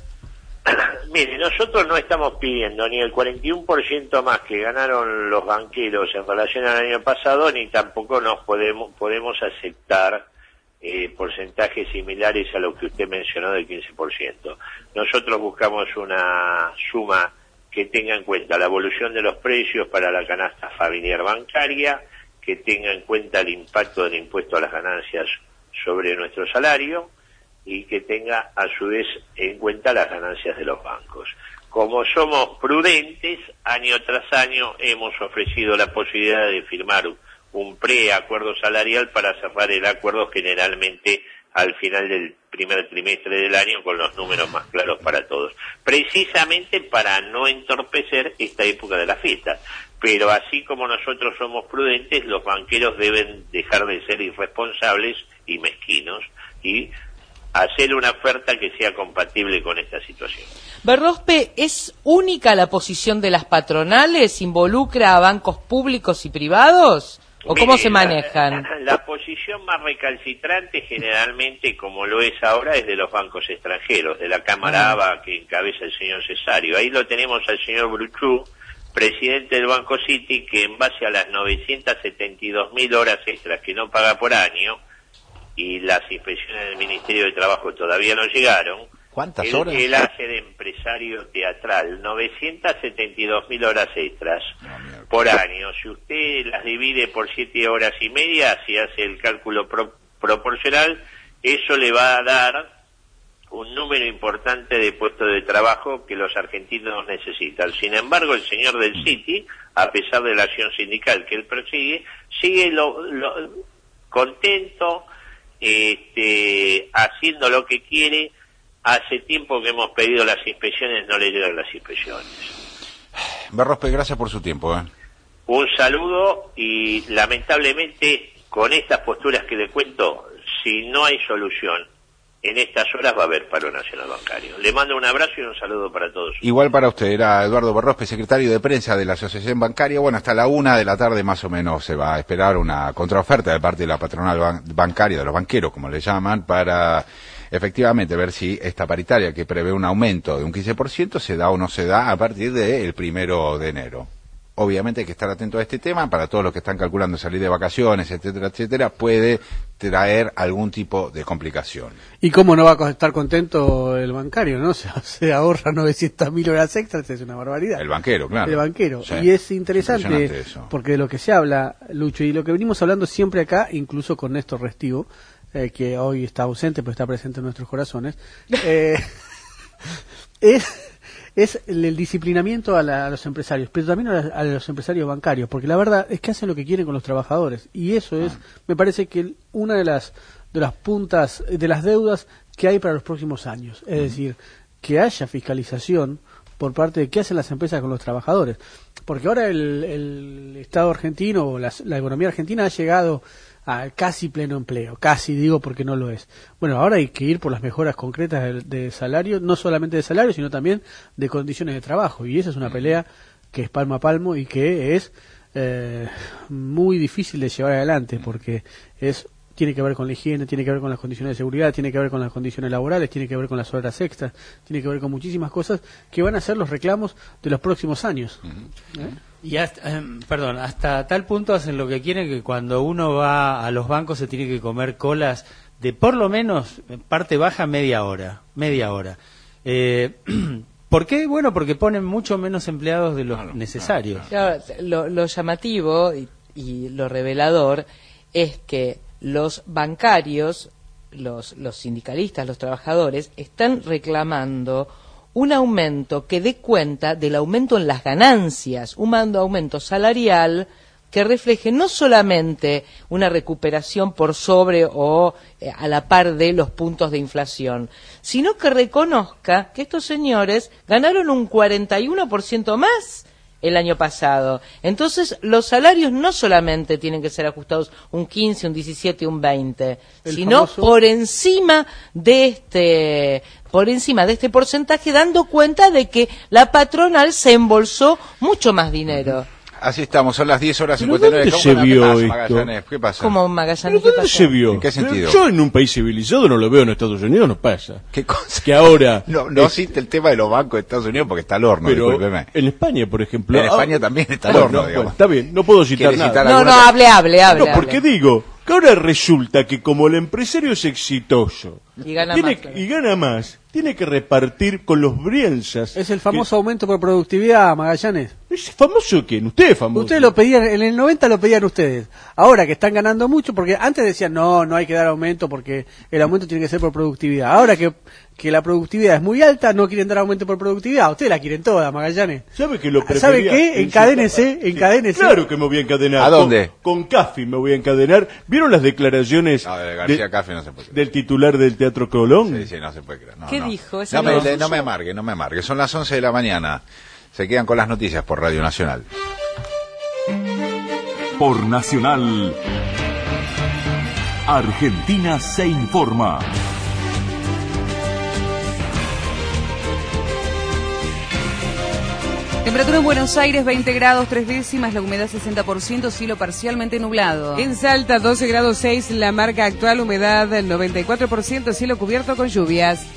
Mire, nosotros no estamos pidiendo ni el cuarenta y uno por ciento más que ganaron los banqueros en relación al año pasado, ni tampoco nos podemos podemos aceptar eh, porcentajes similares a lo que usted mencionó del quince por ciento. Nosotros buscamos una suma que tenga en cuenta la evolución de los precios para la canasta familiar bancaria, que tenga en cuenta el impacto del impuesto a las ganancias sobre nuestro salario, y que tenga a su vez en cuenta las ganancias de los bancos. Como somos prudentes, año tras año hemos ofrecido la posibilidad de firmar un preacuerdo salarial para cerrar el acuerdo generalmente al final del primer trimestre del año, con los números más claros para todos, precisamente para no entorpecer esta época de la fiesta. Pero así como nosotros somos prudentes, los banqueros deben dejar de ser irresponsables y mezquinos y hacer una oferta que sea compatible con esta situación. Berrospe, ¿es única la posición de las patronales? ¿Involucra a bancos públicos y privados? ¿O cómo Mire, se manejan? La, la posición más recalcitrante generalmente, como lo es ahora, es de los bancos extranjeros, de la Cámara A B A que encabeza el señor Cesario. Ahí lo tenemos al señor Bruchú, presidente del Banco City, que en base a las novecientas setenta y dos mil horas extras que no paga por año, y las inspecciones del Ministerio de Trabajo todavía no llegaron, ¿Cuántas él, horas? él hace de empresario teatral novecientas setenta y dos mil horas extras por año. Si usted las divide por siete horas y media, si hace el cálculo pro, proporcional, eso le va a dar un número importante de puestos de trabajo que los argentinos necesitan. Sin embargo, el señor del City, a pesar de la acción sindical que él persigue, sigue lo, lo, contento, este, haciendo lo que quiere. Hace tiempo que hemos pedido las inspecciones, no le llegan las inspecciones. Berrospe, gracias por su tiempo. ¿eh? Un saludo, y lamentablemente con estas posturas que le cuento, si no hay solución en estas horas va a haber paro nacional bancario. Le mando un abrazo y un saludo para todos. Igual para usted, era Eduardo Berrospe, secretario de prensa de la Asociación Bancaria. Bueno, hasta la una de la tarde más o menos se va a esperar una contraoferta de parte de la patronal ban- bancaria, de los banqueros, como le llaman, para efectivamente ver si esta paritaria que prevé un aumento de un quince por ciento se da o no se da a partir del primero de enero. obviamente hay que estar atento a este tema. Para todos los que están calculando salir de vacaciones, etcétera, etcétera, puede traer algún tipo de complicación. ¿Y cómo no va a estar contento el bancario, no? Se, se ahorra novecientas mil horas extras, es una barbaridad. El banquero, claro. El banquero. Sí. Y es interesante, Eso. porque de lo que se habla, Lucho, y lo que venimos hablando siempre acá, incluso con Néstor Restivo, eh, que hoy está ausente, pero está presente en nuestros corazones, eh, es... es el, el disciplinamiento a, la, a los empresarios, pero también a, la, a los empresarios bancarios, porque la verdad es que hacen lo que quieren con los trabajadores, y eso es, me parece que una de las de las puntas, de las deudas que hay para los próximos años, es decir, que haya fiscalización por parte de qué hacen las empresas con los trabajadores, porque ahora el, el Estado argentino o la, la economía argentina ha llegado a casi pleno empleo, casi digo porque no lo es. Bueno, ahora hay que ir por las mejoras concretas de, de salario, no solamente de salario, sino también de condiciones de trabajo, y esa es una pelea que es palmo a palmo y que es eh, muy difícil de llevar adelante, porque es tiene que ver con la higiene, tiene que ver con las condiciones de seguridad, tiene que ver con las condiciones laborales, tiene que ver con las horas extras, tiene que ver con muchísimas cosas que van a ser los reclamos de los próximos años. ¿Eh? Y hasta, eh, perdón, hasta tal punto hacen lo que quieren que cuando uno va a los bancos se tiene que comer colas de por lo menos parte baja media hora, media hora. Eh, ¿Por qué? Bueno, porque ponen mucho menos empleados de los claro, necesarios. Claro, lo, lo llamativo y, y lo revelador es que los bancarios, los, los sindicalistas, los trabajadores, están reclamando un aumento que dé cuenta del aumento en las ganancias, un aumento salarial que refleje no solamente una recuperación por sobre o eh, a la par de los puntos de inflación, sino que reconozca que estos señores ganaron un cuarenta y uno por ciento más el año pasado. Entonces, los salarios no solamente tienen que ser ajustados un quince, un diecisiete, un veinte, el sino famoso... por encima de este por encima de este porcentaje, dando cuenta de que la patronal se embolsó mucho más dinero. Así estamos, son las diez horas cincuenta y nueve. ¿Dónde se vio esto? Magallanes? ¿Qué pasa? ¿Cómo Magallanes? ¿Dónde ¿Qué se vio? ¿En qué sentido? Yo en un país civilizado no lo veo, en Estados Unidos no pasa. ¿Qué cosa? Que ahora... No, no existe el tema de los bancos de Estados Unidos porque está al horno, pero discúlpeme. En España, por ejemplo... En España ah, también está al horno, no, digamos. Bueno, está bien, no puedo citar nada. No, no, hable, hable, hable. No, porque hable. Digo que ahora resulta que como el empresario es exitoso y gana, tiene, más, claro. y gana más, tiene que repartir con los brianzas. Es el famoso que... aumento por productividad, Magallanes. ¿Es famoso quién? Usted es famoso. Ustedes lo pedían, en el noventa lo pedían ustedes. Ahora que están ganando mucho, porque antes decían, no, no hay que dar aumento porque el aumento tiene que ser por productividad. Ahora que, que la productividad es muy alta, no quieren dar aumento por productividad. Ustedes la quieren toda, Magallanes. ¿Sabe que lo prefería? ¿Sabe qué? Encadénese, encadénese. Sí, claro que me voy a encadenar. ¿A dónde? Con, con Caffi me voy a encadenar. ¿Vieron las declaraciones no, de García de, Caffi no se puede creer. Del titular del Teatro Colón? Sí, sí, no se puede creer. No, ¿Qué no. dijo? No me, le, no me amargue, no me amargue. Son las once de la mañana. Se quedan con las noticias por Radio Nacional. Por Nacional, Argentina se informa. Temperatura en Buenos Aires veinte grados tres décimas, la humedad sesenta por ciento, cielo parcialmente nublado. En Salta doce grados seis, la marca actual, humedad noventa y cuatro por ciento, cielo cubierto con lluvias.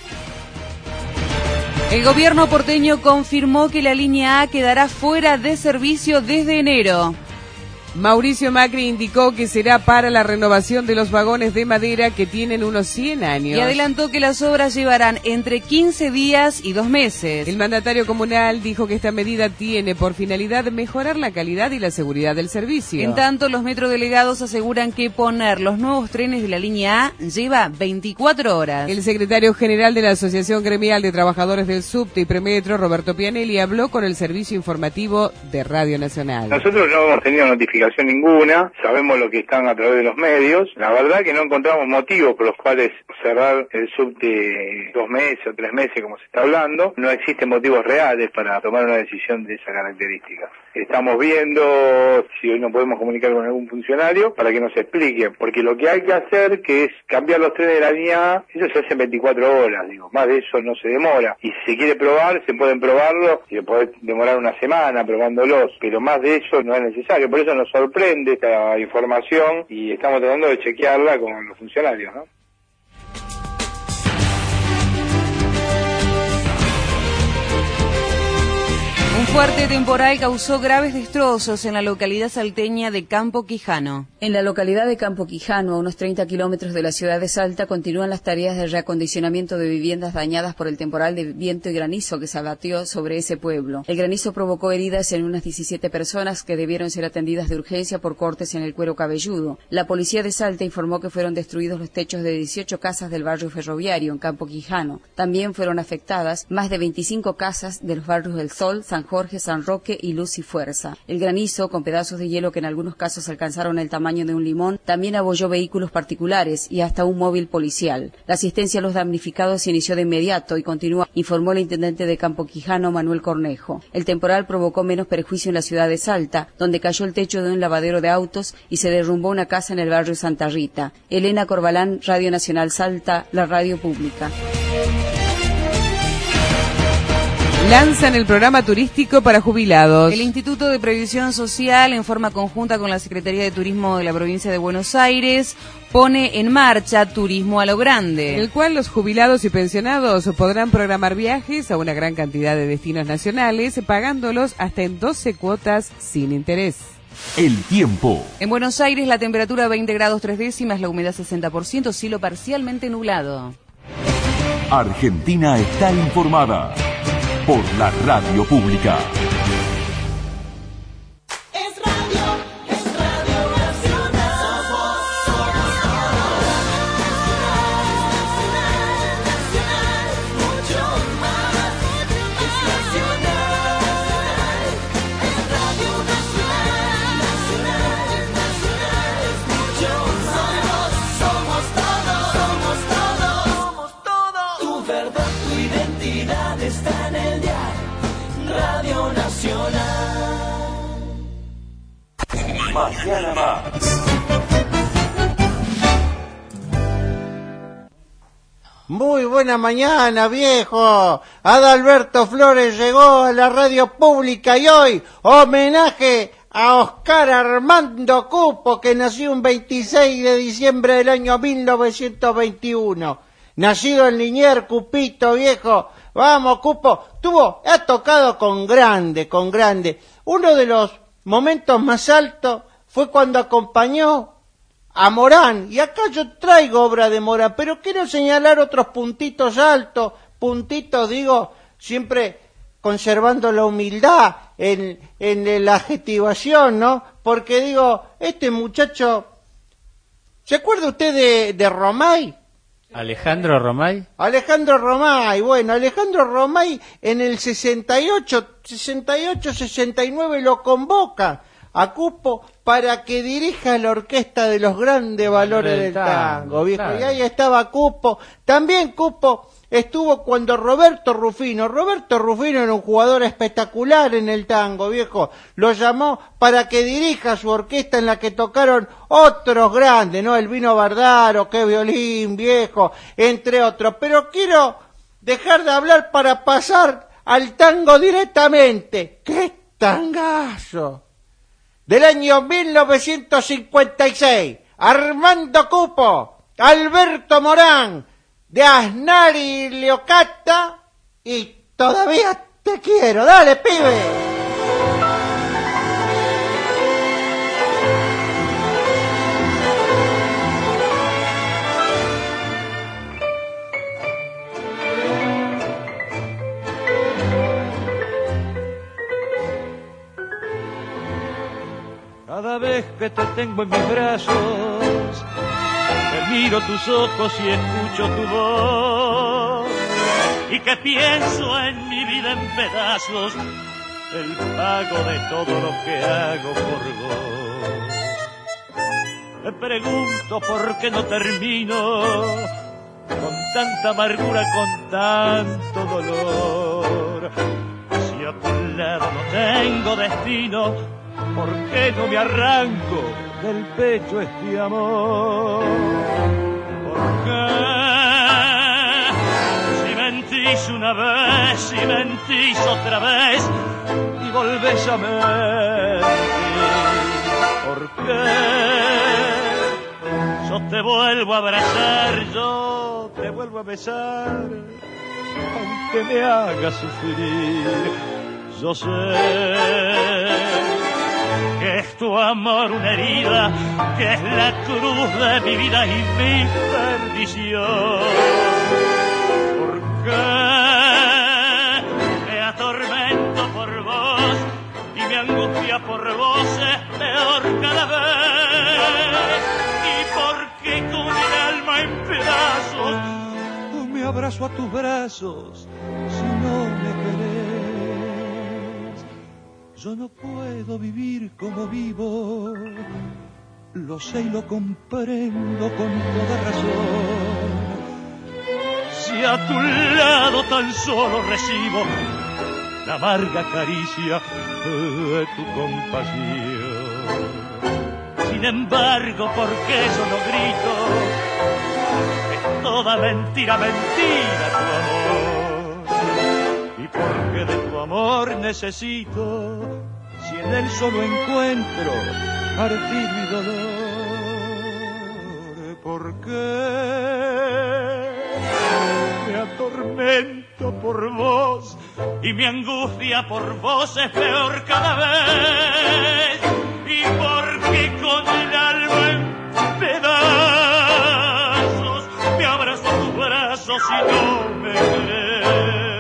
El gobierno porteño confirmó que la línea A quedará fuera de servicio desde enero. Mauricio Macri indicó que será para la renovación de los vagones de madera que tienen unos cien años. Y adelantó que las obras llevarán entre quince días y dos meses. El mandatario comunal dijo que esta medida tiene por finalidad mejorar la calidad y la seguridad del servicio. En tanto, los metrodelegados aseguran que poner los nuevos trenes de la línea A lleva veinticuatro horas. El secretario general de la Asociación Gremial de Trabajadores del Subte y Premetro, Roberto Pianelli, habló con el servicio informativo de Radio Nacional. Nosotros no hemos tenido notificación ninguna, sabemos lo que están a través de los medios. La verdad que no encontramos motivos por los cuales cerrar el subte dos meses o tres meses como se está hablando. No existen motivos reales para tomar una decisión de esa característica. Estamos viendo si hoy no podemos comunicar con algún funcionario para que nos explique, porque lo que hay que hacer, que es cambiar los trenes de la línea A, eso se hace en veinticuatro horas, digo, más de eso no se demora. Y si se quiere probar, se pueden probarlo, y se puede demorar una semana probándolos, pero más de eso no es necesario. Por eso nos sorprende esta información y estamos tratando de chequearla con los funcionarios, ¿no? Un fuerte temporal causó graves destrozos en la localidad salteña de Campo Quijano. En la localidad de Campo Quijano, a unos treinta kilómetros de la ciudad de Salta, continúan las tareas de reacondicionamiento de viviendas dañadas por el temporal de viento y granizo que se abatió sobre ese pueblo. El granizo provocó heridas en unas diecisiete personas que debieron ser atendidas de urgencia por cortes en el cuero cabelludo. La policía de Salta informó que fueron destruidos los techos de dieciocho casas del barrio ferroviario en Campo Quijano. También fueron afectadas más de veinticinco casas de los barrios del Sol, San Jorge, San Roque y Luz y Fuerza. El granizo, con pedazos de hielo que en algunos casos alcanzaron el tamaño de un limón, también abolló vehículos particulares y hasta un móvil policial. La asistencia a los damnificados se inició de inmediato y continúa, informó el intendente de Campo Quijano, Manuel Cornejo. El temporal provocó menos perjuicio en la ciudad de Salta, donde cayó el techo de un lavadero de autos y se derrumbó una casa en el barrio Santa Rita. Elena Corbalán, Radio Nacional Salta, la radio pública. Lanzan el programa turístico para jubilados. El Instituto de Previsión Social, en forma conjunta con la Secretaría de Turismo de la provincia de Buenos Aires, pone en marcha Turismo a lo Grande, en el cual los jubilados y pensionados podrán programar viajes a una gran cantidad de destinos nacionales, pagándolos hasta en doce cuotas sin interés. El tiempo. En Buenos Aires la temperatura veinte grados tres décimas, la humedad sesenta por ciento, cielo parcialmente nublado. Argentina está informada por la radio pública. Es radio, es Radio Nacional. Somos nacional, nacional, mucho más. Es nacional, es Radio Nacional, nacional, nacional, es mucho más. Somos, somos todos, somos todos, somos todos. Tu verdad, tu identidad está en el Radio Nacional. Mañana más. Muy buena mañana, viejo. Adalberto Flores llegó a la radio pública y hoy homenaje a Oscar Armando Cupo, que nació un veintiséis de diciembre del año mil novecientos veintiuno. Nacido en Liniers, Cupito, viejo. Vamos, Cupo, tuvo, ha tocado con grande, con grande. Uno de los momentos más altos fue cuando acompañó a Morán, y acá yo traigo obra de Morán, pero quiero señalar otros puntitos altos, puntitos, digo, siempre conservando la humildad en, en la adjetivación, ¿no? Porque digo, este muchacho, ¿se acuerda usted de, de Romay? Alejandro Romay. Alejandro Romay, bueno, Alejandro Romay en el sesenta y ocho, sesenta y nueve lo convoca a Cupo para que dirija la orquesta de los grandes valores del, del tango, tango, viejo, claro. Y ahí estaba Cupo. También Cupo estuvo cuando Roberto Rufino, Roberto Rufino era un jugador espectacular en el tango, viejo, lo llamó para que dirija su orquesta en la que tocaron otros grandes, ¿no? El Vino Bardaro, qué violín, viejo, entre otros. Pero quiero dejar de hablar para pasar al tango directamente. ¡Qué tangazo! Del año mil novecientos cincuenta y seis, Armando Cupo, Alberto Morán, de Aznar y Leocata, y Todavía te quiero. ¡Dale, pibe! Cada vez que te tengo en mis brazos, que miro tus ojos y escucho tu voz, y que pienso en mi vida en pedazos, el pago de todo lo que hago por vos. Me pregunto por qué no termino con tanta amargura, con tanto dolor. Si a tu lado no tengo destino, ¿por qué no me arranco del pecho este amor? ¿Por qué? Si mentís una vez, si mentís otra vez y volvés a mentir, ¿por qué? Yo te vuelvo a abrazar, yo te vuelvo a besar, aunque me hagas sufrir. yo sé que es tu amor una herida, que es la cruz de mi vida y mi perdición. ¿Por qué me atormento por vos y mi angustia por vos es peor cada vez? ¿Y por qué con el alma en pedazos me abrazo a tus brazos si no me querés? Yo no puedo vivir como vivo, lo sé y lo comprendo con toda razón. Si a tu lado tan solo recibo la amarga caricia de tu compasión. Sin embargo, ¿por qué yo no grito? Es toda mentira, mentira tu amor. ¿Y por qué de tu amor necesito? Si en él solo encuentro martirio y dolor. ¿Por qué me atormento por vos y mi angustia por vos es peor cada vez? ¿Y por qué con el alma en pedazos me abrazo a tus brazos y no me querés?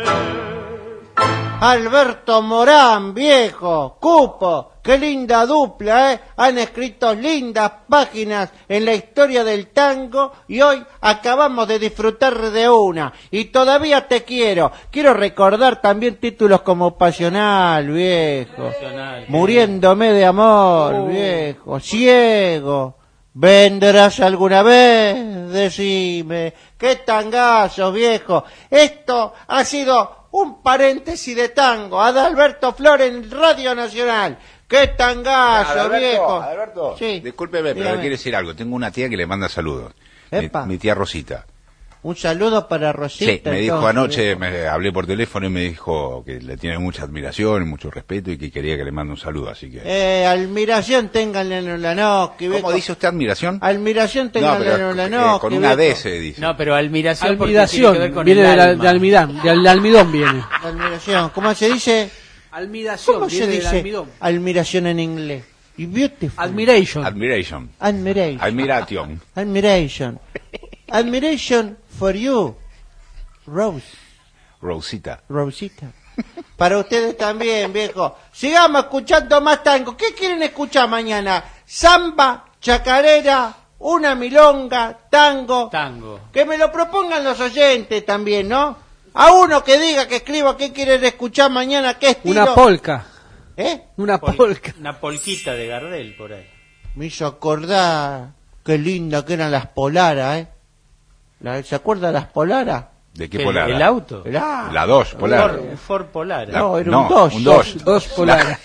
Alberto Morán, viejo, Cupo, qué linda dupla, ¿eh? Han escrito lindas páginas en la historia del tango y hoy acabamos de disfrutar de una. Y todavía te quiero. Quiero recordar también títulos como Pasional, viejo. Pasional, Muriéndome de amor, uh. viejo. Ciego. ¿Vendrás alguna vez? Decime. Qué tangazo, viejo. Esto ha sido un paréntesis de tango. Adalberto Flores en Radio Nacional. ¡Qué tangazo, Adalberto, viejo! Adalberto, sí. Discúlpeme, pero Dígame. le quiero decir algo. Tengo una tía que le manda saludos. Mi, mi tía Rosita. Un saludo para Rosita. Sí, me dijo entonces, anoche, me hablé por teléfono y me dijo que le tiene mucha admiración, mucho respeto y que quería que le mande un saludo, así que... Eh, admiración ténganle en la noche. ¿Cómo dice usted admiración? Admiración ténganle en la eh, noche. con una D se dice. No, pero admiración, Admiración, porque tiene que ver con viene el de, la, alma. de almidón, de, de almidón viene. Admiración, ¿cómo se dice? Admiración, ¿Cómo se viene del dice almidón. admiración en inglés? Y beautiful. Admiration. Admiration. Admiration. Admiration. Admiration. Admiration for you, Rose. Rosita. Rosita. Para ustedes también, viejo. Sigamos escuchando más tango. ¿Qué quieren escuchar mañana? Samba, chacarera, una milonga, tango. Tango. Que me lo propongan los oyentes también, ¿no? A uno que diga, que escriba qué quieren escuchar mañana, qué estilo. Una polca. ¿Eh? Una Pol- polca. Una polquita de Gardel por ahí. Me hizo acordar qué linda que eran las polaras, ¿eh? La- ¿Se acuerdan las polaras? ¿De qué ¿El- polar? el auto? La, La dos, polar. Ford, Ford Polar. La- No, era no, un dos. un dos. Dos, dos polares.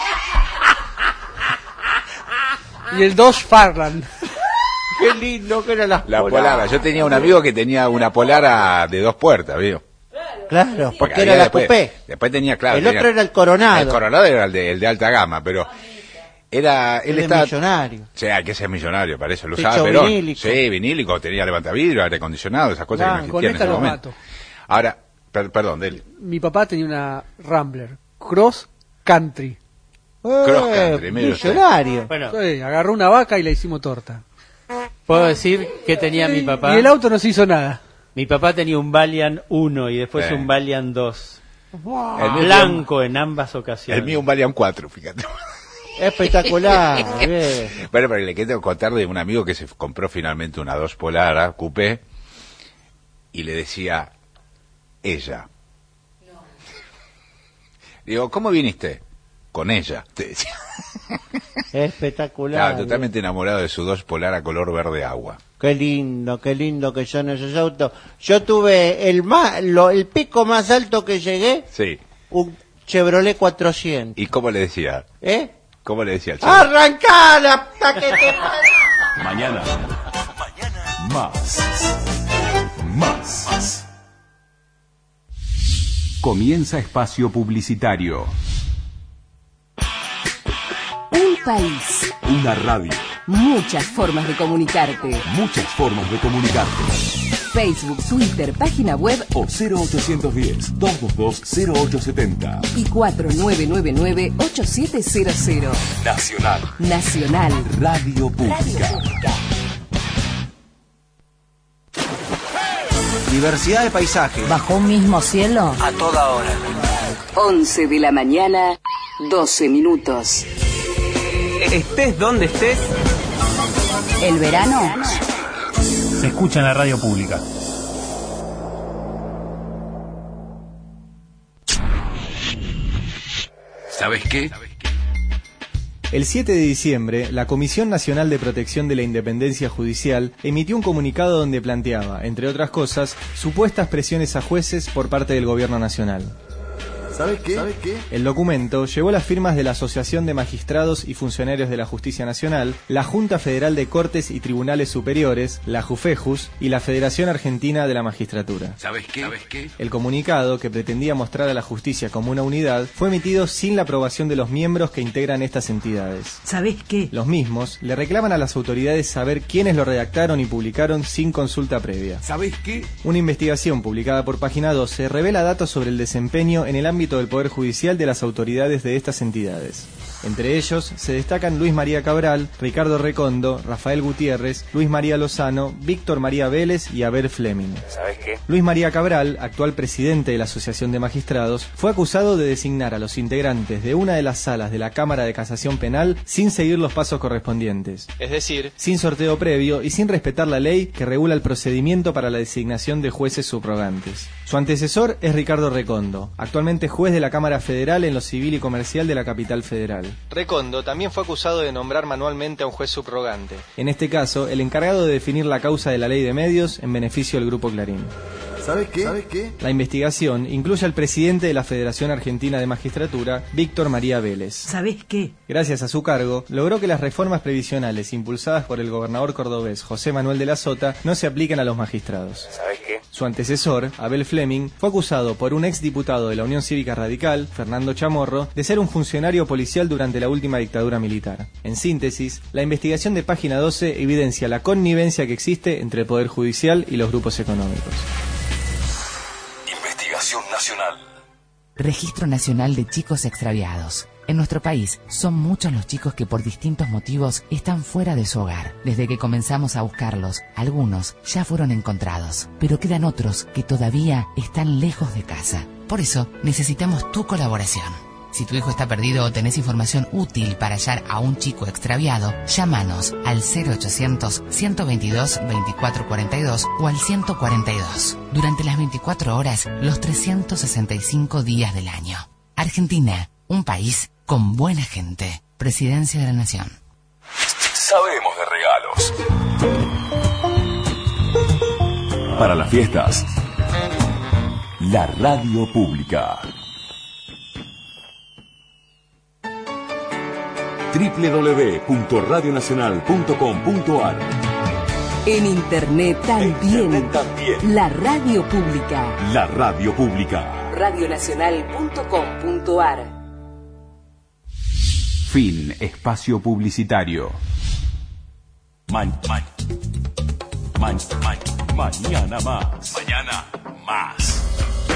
Y el dos Farland. Qué lindo que eran las La polaras. polara. Yo tenía un amigo que tenía una polara de dos puertas, ¿vio? Claro, porque había era la después, coupé. Después tenía, claro. El tenía- otro era el Coronado. El Coronado era el de, el de alta gama, pero era, él El estaba... millonario. O sea, hay que ser millonario, para eso lo Techo usaba Perón. vinílico. Sí, vinílico, tenía levantavidrio, aire acondicionado, esas cosas Ah, que no con existían en esta ese los momento. mato. Ahora, per- perdón, Deli. Mi papá tenía una Rambler. Cross Country. Cross Eh, country, mire usted. millonario. Bueno, Sí, agarró una vaca y la hicimos torta. puedo decir que tenía mi papá. Y el auto no se hizo nada. Mi papá tenía un Valiant uno y después Sí. un Valiant dos. El mío Blanco en ambas ocasiones. El mío un Valiant cuatro, fíjate. Espectacular. bien. Bueno, pero le quiero contar de un amigo que se compró finalmente una dos Polara, coupé, y le decía, ella. Digo, ¿cómo viniste? Con ella, te decía. Espectacular. Estaba totalmente enamorado de su dos Polara color verde agua. Qué lindo, qué lindo que son esos autos. Yo tuve el más, lo, el pico más alto que llegué, Sí. un Chevrolet cuatrocientos. ¿Y cómo le decía? ¿Eh? ¿Cómo le decía al chico? ¡Arrancá la puta que te... Mañana. Mañana. Más. Más. Más. Comienza espacio publicitario. Un país, Una radio. muchas formas de comunicarte. Muchas formas de comunicarte. Facebook, Twitter, página web o cero ochocientos diez, doscientos veintidós, cero ocho setenta. Y cuatro nueve nueve nueve, ocho siete cero cero. Nacional. Nacional. Radio Pública. Radio Pública. Diversidad de paisajes. ¿Bajo un mismo cielo? A toda hora. once de la mañana, doce minutos. Estés donde estés. El verano se escucha en la radio pública. ¿Sabes qué? El siete de diciembre, la Comisión Nacional de Protección de la Independencia Judicial emitió un comunicado donde planteaba, entre otras cosas, supuestas presiones a jueces por parte del Gobierno Nacional. ¿Sabes qué? ¿Sabes qué? El documento llevó las firmas de la Asociación de Magistrados y Funcionarios de la Justicia Nacional, la Junta Federal de Cortes y Tribunales Superiores, la JUFEJUS y la Federación Argentina de la Magistratura. ¿Sabes qué? ¿Sabes qué? El comunicado, que pretendía mostrar a la justicia como una unidad, fue emitido sin la aprobación de los miembros que integran estas entidades. ¿Sabes qué? Los mismos le reclaman a las autoridades saber quiénes lo redactaron y publicaron sin consulta previa. ¿Sabes qué? Una investigación publicada por Página doce revela datos sobre el desempeño en el ámbito del Poder Judicial de las autoridades de estas entidades. Entre ellos se destacan Luis María Cabral, Ricardo Recondo, Rafael Gutiérrez, Luis María Lozano, Víctor María Vélez y Abel Fleming. ¿Sabes qué? Luis María Cabral, actual presidente de la Asociación de Magistrados, fue acusado de designar a los integrantes de una de las salas de la Cámara de Casación Penal sin seguir los pasos correspondientes, es decir, sin sorteo previo y sin respetar la ley que regula el procedimiento para la designación de jueces subrogantes. Su antecesor es Ricardo Recondo, actualmente juez de la Cámara Federal en lo civil y comercial de la capital federal. Recondo también fue acusado de nombrar manualmente a un juez subrogante, en este caso el encargado de definir la causa de la ley de medios en beneficio del Grupo Clarín. ¿Sabes qué? ¿Sabes qué? La investigación incluye al presidente de la Federación Argentina de Magistratura, Víctor María Vélez. ¿Sabes qué? Gracias a su cargo, logró que las reformas previsionales impulsadas por el gobernador cordobés José Manuel de la Sota no se apliquen a los magistrados. ¿Sabes qué? Su antecesor, Abel Fleming, fue acusado por un exdiputado de la Unión Cívica Radical, Fernando Chamorro, de ser un funcionario policial durante la última dictadura militar. En síntesis, la investigación de Página doce evidencia la connivencia que existe entre el Poder Judicial y los grupos económicos. Investigación Nacional. Registro Nacional de Chicos Extraviados. En nuestro país son muchos los chicos que por distintos motivos están fuera de su hogar. Desde que comenzamos a buscarlos, algunos ya fueron encontrados, pero quedan otros que todavía están lejos de casa. Por eso necesitamos tu colaboración. Si tu hijo está perdido o tenés información útil para hallar a un chico extraviado, llámanos al cero ochocientos, ciento veintidós, veinticuatro cuarenta y dos o al ciento cuarenta y dos. Durante las veinticuatro horas, los trescientos sesenta y cinco días del año. Argentina, un país con buena gente. Presidencia de la Nación. Sabemos de regalos. Para las fiestas, la radio pública. doble u doble u doble u punto radio nacional punto com punto a r. En Internet también. Internet también. La radio pública. La radio pública. radio nacional punto com punto a r. Fin espacio publicitario. Man, man, man, man, mañana más. Mañana más.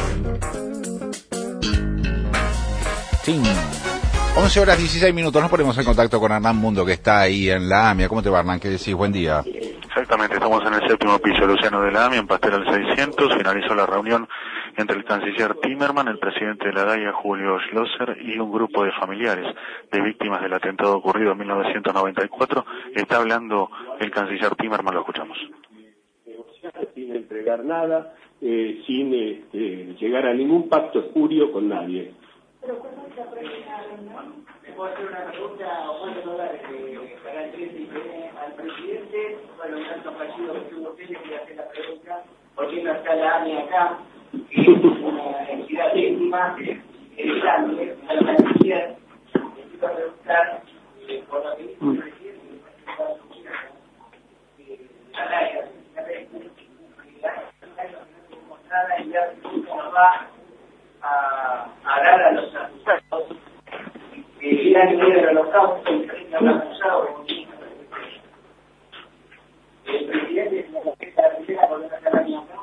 Fin. once horas dieciséis minutos, nos ponemos en contacto con Hernán Mundo, que está ahí en la AMIA. ¿Cómo te va, Hernán? ¿Qué decís? Buen día. Exactamente, estamos en el séptimo piso, Luciano de la AMIA, en Pastel al seiscientos. Finalizó la reunión entre el canciller Timerman, el presidente de la D A I A, Julio Schlosser, y un grupo de familiares de víctimas del atentado ocurrido en mil novecientos noventa y cuatro. Está hablando el canciller Timerman, lo escuchamos. Sin entregar nada, eh, sin este, llegar a ningún pacto espurio con nadie. Pero ¿cómo se aprecia, no? ¿Le puedo hacer una pregunta o cuántos dólares que paga el trece y viene al presidente? Bueno, un alto apellido que tuvo usted, le quiere hacer la pregunta, ¿por qué no está la AMIA acá? Que es una entidad legítima, es grande, a la canciller, le quiero preguntar eh, por lo que dice el presidente, la laya, la demostrada y ya cómo va a, a dar a los acusados que eran miedo del holocausto y frente a un acusado comunista. El presidente es la que está la primera por una campaña acá.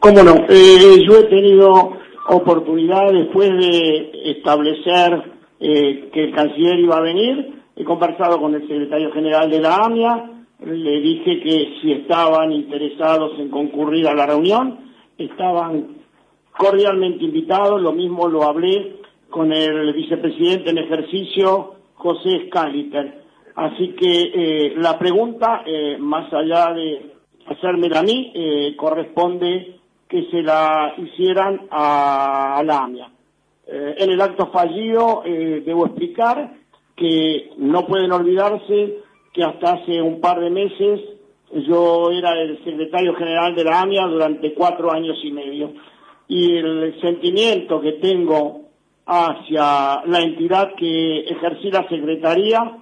Cómo no, eh, yo he tenido oportunidad después de establecer eh, que el canciller iba a venir, he conversado con el secretario general de la AMIA, le dije que si estaban interesados en concurrir a la reunión, estaban cordialmente invitados, lo mismo lo hablé con el vicepresidente en ejercicio, José Scaliter. Así que eh, la pregunta, eh, más allá de hacérmela a mí, eh, corresponde que se la hicieran a, a la AMIA. Eh, en el acto fallido eh, debo explicar que no pueden olvidarse que hasta hace un par de meses yo era el secretario general de la AMIA durante cuatro años y medio. Y el sentimiento que tengo hacia la entidad que ejercí la secretaría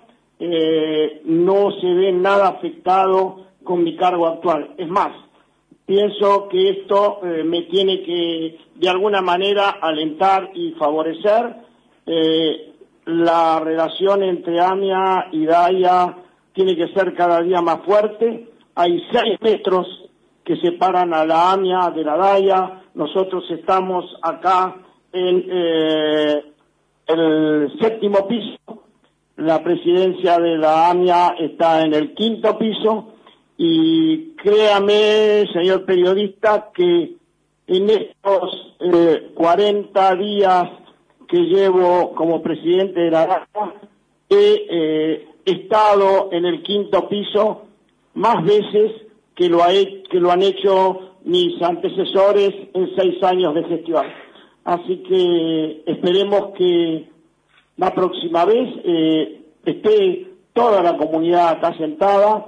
eh, no se ve nada afectado con mi cargo actual. Es más, pienso que esto eh, me tiene que de alguna manera alentar y favorecer eh, la relación entre AMIA y DAIA. Tiene que ser cada día más fuerte. Hay seis metros que separan a la AMIA de la DAIA. Nosotros estamos acá en eh, el séptimo piso. La presidencia de la AMIA está en el quinto piso. Y créame, señor periodista, que en estos eh, cuarenta días que llevo como presidente de la DAIA, he eh, estado en el quinto piso más veces que lo, ha, que lo han hecho mis antecesores en seis años de gestión. Así que esperemos que la próxima vez eh, esté toda la comunidad acá sentada.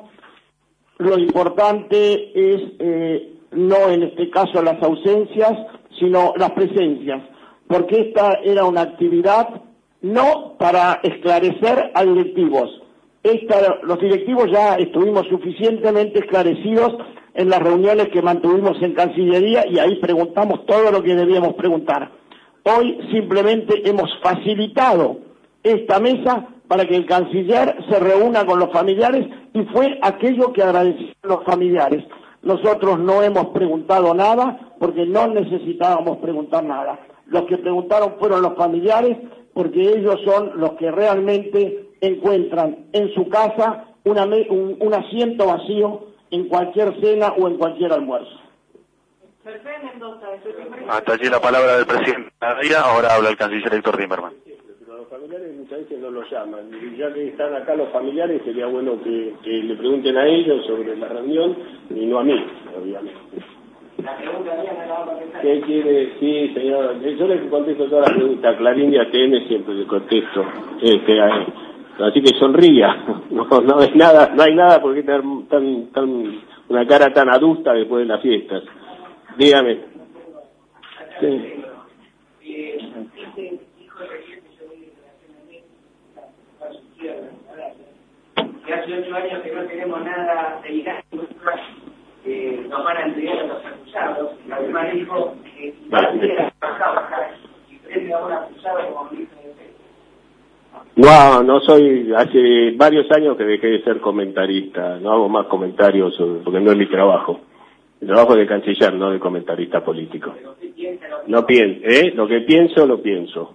Lo importante es eh, no en este caso las ausencias, sino las presencias, porque esta era una actividad no para esclarecer a directivos. Esta, los directivos ya estuvimos suficientemente esclarecidos en las reuniones que mantuvimos en Cancillería y ahí preguntamos todo lo que debíamos preguntar. Hoy simplemente hemos facilitado esta mesa para que el canciller se reúna con los familiares y fue aquello que agradecieron los familiares. Nosotros no hemos preguntado nada porque no necesitábamos preguntar nada. Los que preguntaron fueron los familiares porque ellos son los que realmente encuentran en su casa una, un, un asiento vacío en cualquier cena o en cualquier almuerzo. Hasta allí la palabra del presidente de la DAIA, ahora habla el canciller Héctor Timerman. Pero los familiares muchas veces no los llaman, y ya que están acá los familiares sería bueno que, que le pregunten a ellos sobre la reunión y no a mí, obviamente. La pregunta mía no la va a contestar. ¿Qué quiere? Sí, señor. Yo le contesto todas las preguntas. Clarín y A T N siempre le contesto. Este, así que sonría. No, no hay nada, no hay nada porque tan, tan, tan, una cara tan adusta después de las fiestas. Dígame. Sí. Que hace ocho años que no tenemos nada de legal. Eh, nos van a entregar a los acusados. La misma dijo que si frente a un acusado como ministro de Defensa. No, no soy, hace varios años que dejé de ser comentarista, no hago más comentarios porque no es mi trabajo. El trabajo de canciller, no de comentarista político. No pienso, ¿eh? Lo que pienso, lo pienso.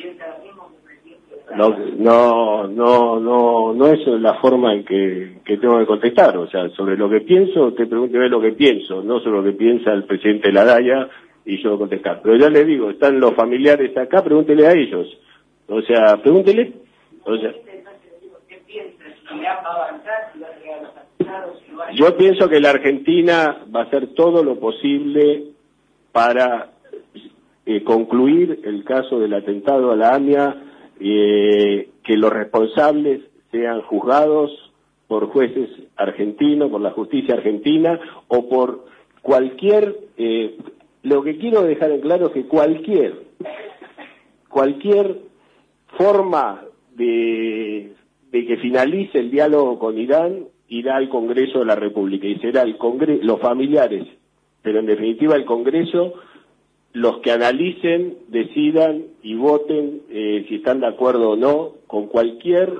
No, no, no, no, no es la forma en que, que tengo que contestar. O sea, sobre lo que pienso, usted pregúnteme lo que pienso, no sobre lo que piensa el presidente de la DAIA y yo contestar. Pero ya le digo, están los familiares acá, pregúntele a ellos. O sea, pregúntele. O sea, yo pienso que la Argentina va a hacer todo lo posible para eh, concluir el caso del atentado a la AMIA. Eh, que los responsables sean juzgados por jueces argentinos, por la justicia argentina o por cualquier, eh, lo que quiero dejar en claro es que cualquier, cualquier forma de, de que finalice el diálogo con Irán irá al Congreso de la República y será el Congreso, los familiares, pero en definitiva el Congreso, los que analicen, decidan y voten eh, si están de acuerdo o no con cualquier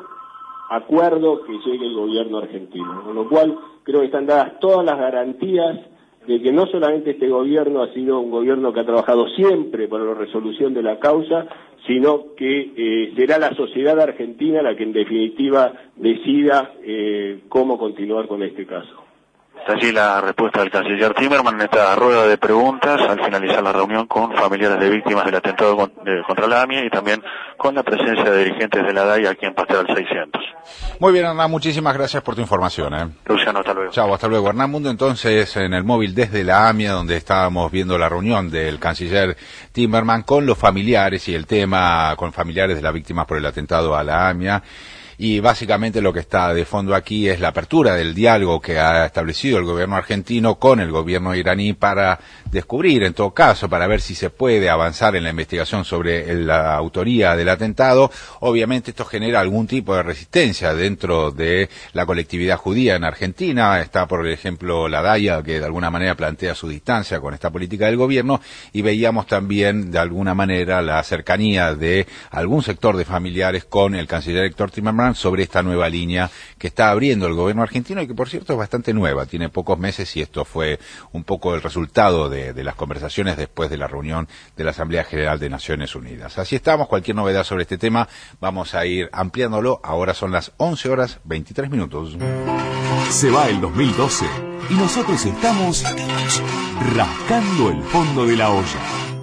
acuerdo que llegue el gobierno argentino. Con lo cual creo que están dadas todas las garantías de que no solamente este gobierno ha sido un gobierno que ha trabajado siempre para la resolución de la causa, sino que eh, será la sociedad argentina la que en definitiva decida eh, cómo continuar con este caso. Está allí la respuesta del canciller Timerman en esta rueda de preguntas al finalizar la reunión con familiares de víctimas del atentado con, de, contra la AMIA y también con la presencia de dirigentes de la D A I aquí en Pastel al seiscientos. Muy bien, Hernán, muchísimas gracias por tu información. ¿eh? Luciano, hasta luego. Chao, hasta luego. Hernán Mundo, entonces, en el móvil desde la AMIA, donde estábamos viendo la reunión del canciller Timerman con los familiares y el tema con familiares de las víctimas por el atentado a la AMIA. Y básicamente lo que está de fondo aquí es la apertura del diálogo que ha establecido el gobierno argentino con el gobierno iraní para descubrir, en todo caso, para ver si se puede avanzar en la investigación sobre la autoría del atentado. Obviamente esto genera algún tipo de resistencia dentro de la colectividad judía en Argentina. Está, por ejemplo, la D A I A, que de alguna manera plantea su distancia con esta política del gobierno, y veíamos también, de alguna manera, la cercanía de algún sector de familiares con el canciller Héctor Timerman sobre esta nueva línea que está abriendo el gobierno argentino y que, por cierto, es bastante nueva, tiene pocos meses, y esto fue un poco el resultado de, de las conversaciones después de la reunión de la Asamblea General de Naciones Unidas. Así estamos, cualquier novedad sobre este tema vamos a ir ampliándolo. Ahora son las once horas veintitrés minutos. Se va el dos mil doce y nosotros estamos rascando el fondo de la olla.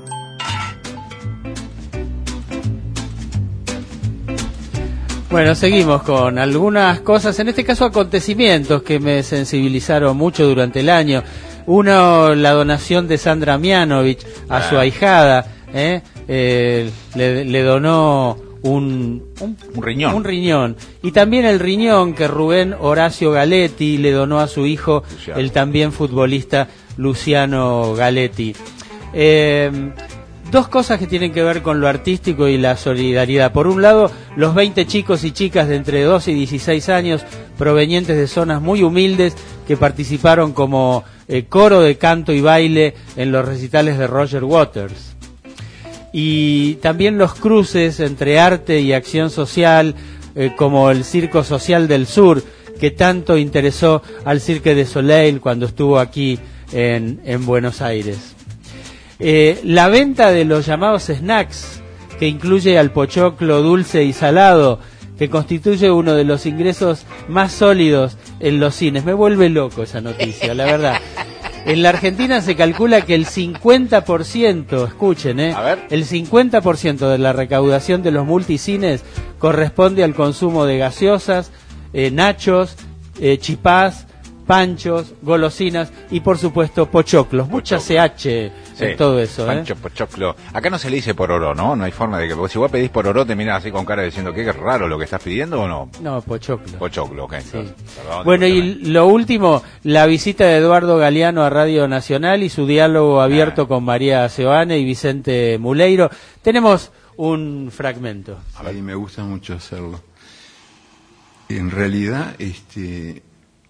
Bueno, seguimos con algunas cosas, en este caso acontecimientos que me sensibilizaron mucho durante el año. Uno, la donación de Sandra Mianovich a su ahijada, ¿eh? Eh, le, le donó un, un, un riñón. un riñón. Y también el riñón que Rubén Horacio Galetti le donó a su hijo, Luciano. El también futbolista Luciano Galetti. Eh, Dos cosas que tienen que ver con lo artístico y la solidaridad. Por un lado, los veinte chicos y chicas de entre doce y dieciséis años provenientes de zonas muy humildes que participaron como eh, coro de canto y baile en los recitales de Roger Waters. Y también los cruces entre arte y acción social, eh, como el Circo Social del Sur, que tanto interesó al Cirque du Soleil cuando estuvo aquí en, en Buenos Aires. Eh, la venta de los llamados snacks, que incluye al pochoclo dulce y salado, que constituye uno de los ingresos más sólidos en los cines. Me vuelve loco esa noticia, la verdad. En la Argentina se calcula que el cincuenta por ciento, escuchen, eh, el cincuenta por ciento de la recaudación de los multicines corresponde al consumo de gaseosas, eh, nachos, eh, chipás, panchos, golosinas y, por supuesto, pochoclos. Mucha C H sí, en todo eso. Pancho, ¿eh? pochoclo. Acá no se le dice pororó, ¿no? No hay forma de que... Porque si vos pedís pororó, te miras así con cara diciendo que es raro lo que estás pidiendo, ¿o no? No, pochoclo. Pochoclo, ok. Sí. Perdón, bueno, y lo último, la visita de Eduardo Galeano a Radio Nacional y su diálogo abierto ah. con María Seoane y Vicente Muleiro. Tenemos un fragmento. A mí me gusta mucho hacerlo. En realidad, este...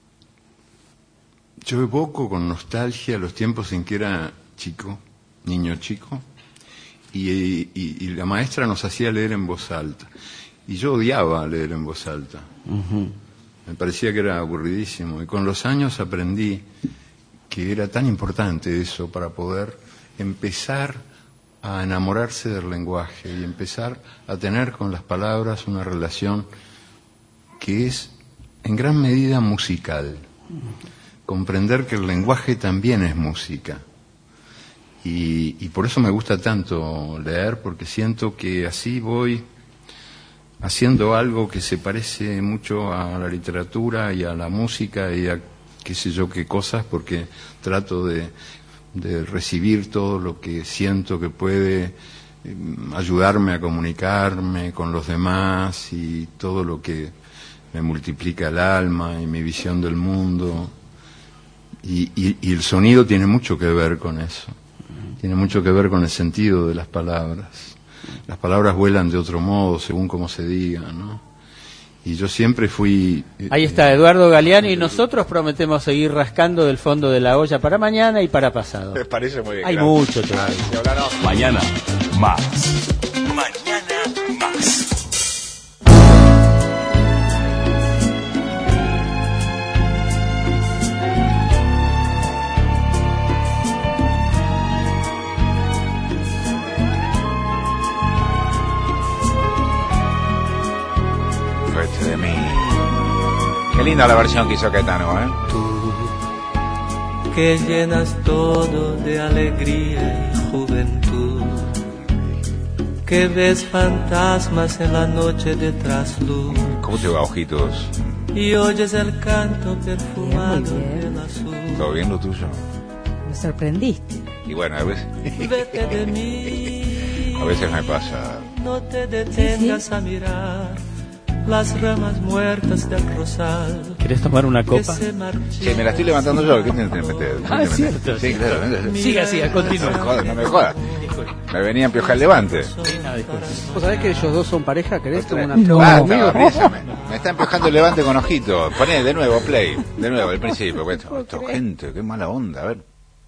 yo evoco con nostalgia los tiempos en que era chico, niño chico, y, y, y la maestra nos hacía leer en voz alta. Y yo odiaba leer en voz alta. Uh-huh. Me parecía que era aburridísimo. Y con los años aprendí que era tan importante eso para poder empezar a enamorarse del lenguaje y empezar a tener con las palabras una relación que es en gran medida musical. Uh-huh. Comprender que el lenguaje también es música. Y, y por eso me gusta tanto leer, porque siento que así voy haciendo algo que se parece mucho a la literatura y a la música y a qué sé yo qué cosas, porque trato de, de recibir todo lo que siento que puede eh, ayudarme a comunicarme con los demás y todo lo que me multiplica el alma y mi visión del mundo. Y, y, y el sonido tiene mucho que ver con eso, tiene mucho que ver con el sentido de las palabras. Las palabras vuelan de otro modo según como se diga, ¿no? Y yo siempre fui... Eh, Ahí está Eduardo Galeano, y nosotros prometemos seguir rascando del fondo de la olla para mañana y para pasado. Me parece muy bien. Hay claro. mucho todavía. Mañana, más. Mañana, más. loco este de mí. Qué linda la versión que hizo Caetano, ¿eh? Que llenas todo de alegría y juventud, que ves fantasmas en la noche de trasluz. ¿Cómo te va, Ojitos? Y oyes el canto perfumado del azul. ¿Todo bien lo tuyo? Me sorprendiste. Y bueno, a veces... Vete de mí. A veces me pasa. No te detengas sí, sí. a mirar las ramas muertas del rosal. ¿Querés tomar una copa? Sí, me la estoy levantando yo. ¿Qué te metes? Ah, es cierto. Sí, claro. Siga, siga, continúa. No me jodas, no me jodas. Me venía a empiojar el levante. ¿Vos sabés que ellos dos son pareja? ¿Querés tomar una No. Ah, conmigo? me, me está empiojando el levante con Ojito. Poné de nuevo, play. De nuevo, el principio. Bueno, esto, gente, qué mala onda. A ver.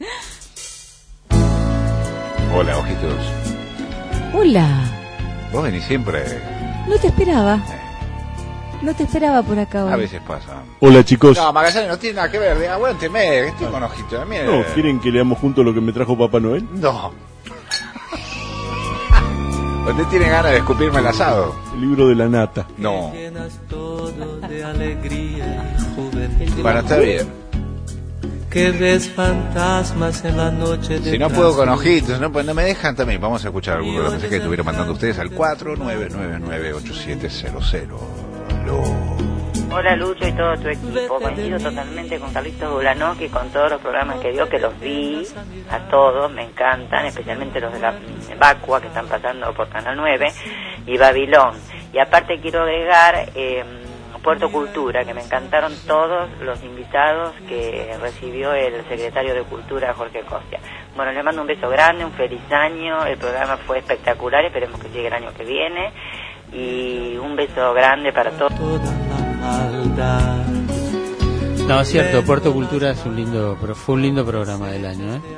Hola, Ojitos. Hola. Vos venís siempre. No te esperaba. No te esperaba por acá hoy. A veces pasa. Hola, chicos. No, Magallanes no tiene nada que ver. Aguánteme, estoy con Ojito. Mire. No, ¿quieren que leamos juntos lo que me trajo Papá Noel? No. ¿Usted tiene ganas de escupirme el asado? El libro de la nata. No. Llenas todo de alegría y juventud. Bueno, está bien. Que ves fantasmas en la noche de Si no puedo con trasluz. Ojitos, no, pues no me dejan también. Vamos a escuchar algunos de los mensajes que estuvieron mandando ustedes al cuatro nueve nueve nueve ocho siete cero cero. Aló. Hola Lucho y todo tu equipo, coincido totalmente con Carlitos Bulanowski, con todos los programas que dio, que los vi a todos, me encantan, especialmente los de la Vacua que están pasando por Canal nueve y Babilón. Y aparte quiero agregar eh, Puerto Cultura, que me encantaron todos los invitados que recibió el secretario de Cultura, Jorge Costia. Bueno, le mando un beso grande, un feliz año, el programa fue espectacular, esperemos que llegue el año que viene, y un beso grande para todos. No, es cierto, Puerto Cultura es un lindo, pero fue un lindo programa del año, ¿eh?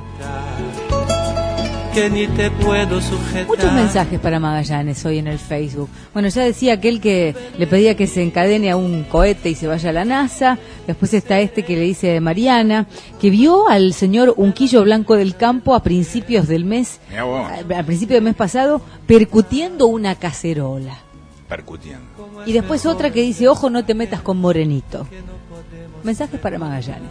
Que ni te puedo sujetar. Muchos mensajes para Magallanes hoy en el Facebook. Bueno, ya decía aquel que le pedía que se encadene a un cohete y se vaya a la NASA. Después está este que le dice Mariana, que vio al señor Unquillo Blanco del Campo a principios del mes, al, al principio del mes pasado, percutiendo una cacerola. Percutiendo. Y después otra que dice, ojo, no te metas con Morenito. Mensajes para Magallanes.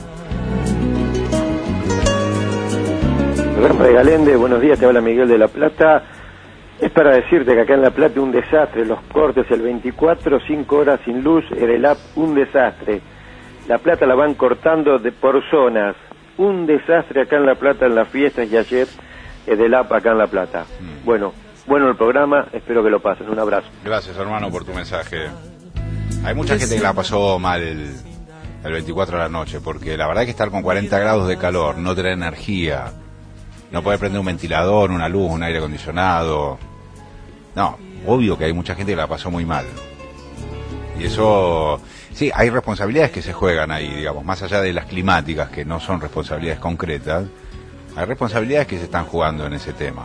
de Galende, buenos días, te habla Miguel de La Plata. Es para decirte que acá en La Plata un desastre, los cortes el veinticuatro, cinco horas sin luz, Edelap un desastre. La Plata la van cortando de por zonas, un desastre acá en La Plata en las fiestas y ayer Edelap acá en La Plata. Mm. Bueno, bueno el programa, espero que lo pasen, un abrazo. Gracias hermano por tu mensaje. Hay mucha gente que la pasó mal el, el veinticuatro de la noche, porque la verdad es que estar con cuarenta grados de calor, no tener energía, no poder prender un ventilador, una luz, un aire acondicionado. No, obvio que hay mucha gente que la pasó muy mal. Y eso, sí, hay responsabilidades que se juegan ahí, digamos, más allá de las climáticas, que no son responsabilidades concretas, hay responsabilidades que se están jugando en ese tema.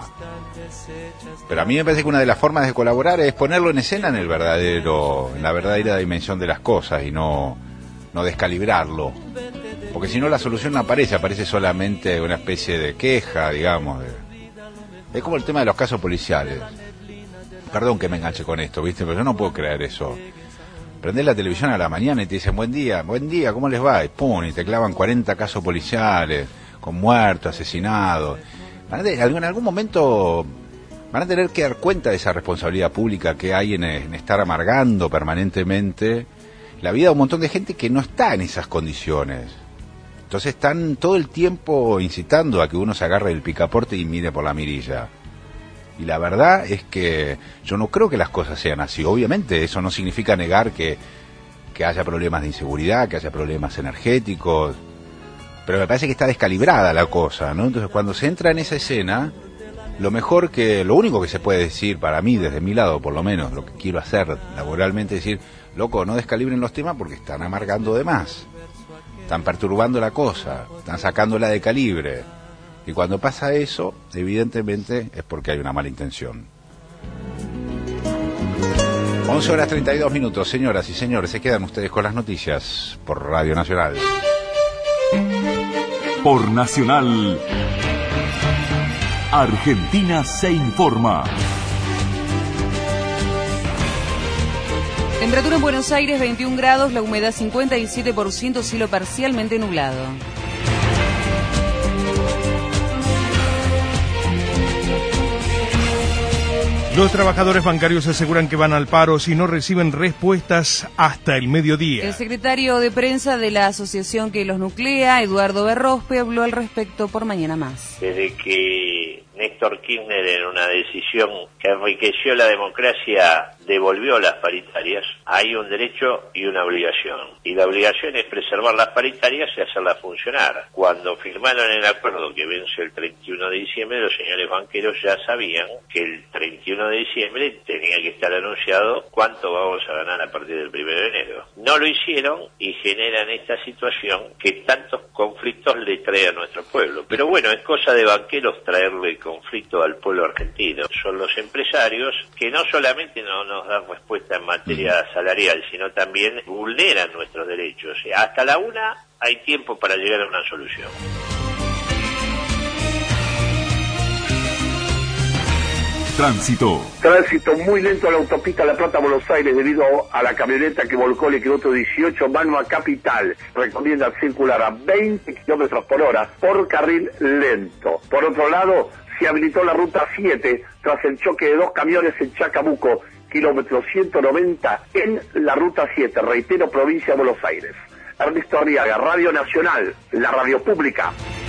Pero a mí me parece que una de las formas de colaborar es ponerlo en escena en el verdadero, en la verdadera dimensión de las cosas y no, no descalibrarlo. Porque si no la solución no aparece, aparece solamente una especie de queja, digamos. De... Es como el tema de los casos policiales. Perdón que me enganche con esto, ¿viste? Pero yo no puedo creer eso. Prendés la televisión a la mañana y te dicen, buen día, buen día, ¿cómo les va? Y pum, y te clavan cuarenta casos policiales, con muertos, asesinados. En algún momento van a tener que dar cuenta de esa responsabilidad pública que hay en, en estar amargando permanentemente la vida de un montón de gente que no está en esas condiciones. Entonces están todo el tiempo incitando a que uno se agarre del picaporte y mire por la mirilla. Y la verdad es que yo no creo que las cosas sean así. Obviamente eso no significa negar que, que haya problemas de inseguridad, que haya problemas energéticos, pero me parece que está descalibrada la cosa, ¿no? Entonces cuando se entra en esa escena, lo mejor que, lo único que se puede decir para mí, desde mi lado por lo menos, lo que quiero hacer laboralmente es decir, loco, no descalibren los temas porque están amargando de más. Están perturbando la cosa, están sacándola de calibre. Y cuando pasa eso, evidentemente es porque hay una mala intención. once horas treinta y dos minutos, señoras y señores, se quedan ustedes con las noticias por Radio Nacional. Por Nacional, Argentina se informa. Temperatura en Buenos Aires veintiún grados, la humedad cincuenta y siete por ciento, cielo parcialmente nublado. Los trabajadores bancarios aseguran que van al paro si no reciben respuestas hasta el mediodía. El secretario de prensa de la asociación que los nuclea, Eduardo Berrospe, habló al respecto por Mañana Más. Desde que Néstor Kirchner, en una decisión que enriqueció la democracia, devolvió las paritarias, hay un derecho y una obligación. Y la obligación es preservar las paritarias y hacerlas funcionar. Cuando firmaron el acuerdo que vence el treinta y uno de diciembre, los señores banqueros ya sabían que el treinta y uno de diciembre tenía que estar anunciado cuánto vamos a ganar a partir del primero de enero. No lo hicieron y generan esta situación que tantos conflictos le trae a nuestro pueblo. Pero bueno, es cosa de banqueros traerle conflicto al pueblo argentino. Son los empresarios que no solamente no nos dan respuesta en materia salarial, sino también vulneran nuestros derechos. Hasta la una hay tiempo para llegar a una solución. Tránsito. Tránsito muy lento a la autopista La Plata-Buenos Aires debido a la camioneta que volcó el kilómetro dieciocho mano a Capital. Recomienda circular a veinte kilómetros por hora por carril lento. Por otro lado, se habilitó la ruta siete tras el choque de dos camiones en Chacabuco, kilómetro ciento noventa en la ruta siete, reitero, provincia de Buenos Aires. Ernesto Arriaga, Radio Nacional, la radio pública.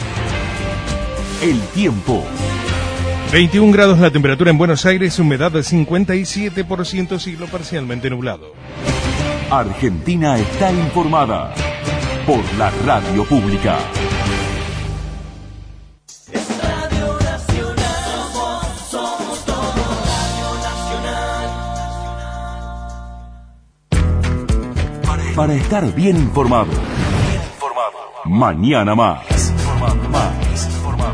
El tiempo. veintiún grados la temperatura en Buenos Aires, humedad de cincuenta y siete por ciento, cielo parcialmente nublado. Argentina está informada por la radio pública. Para estar bien informado. Mañana Más. Más.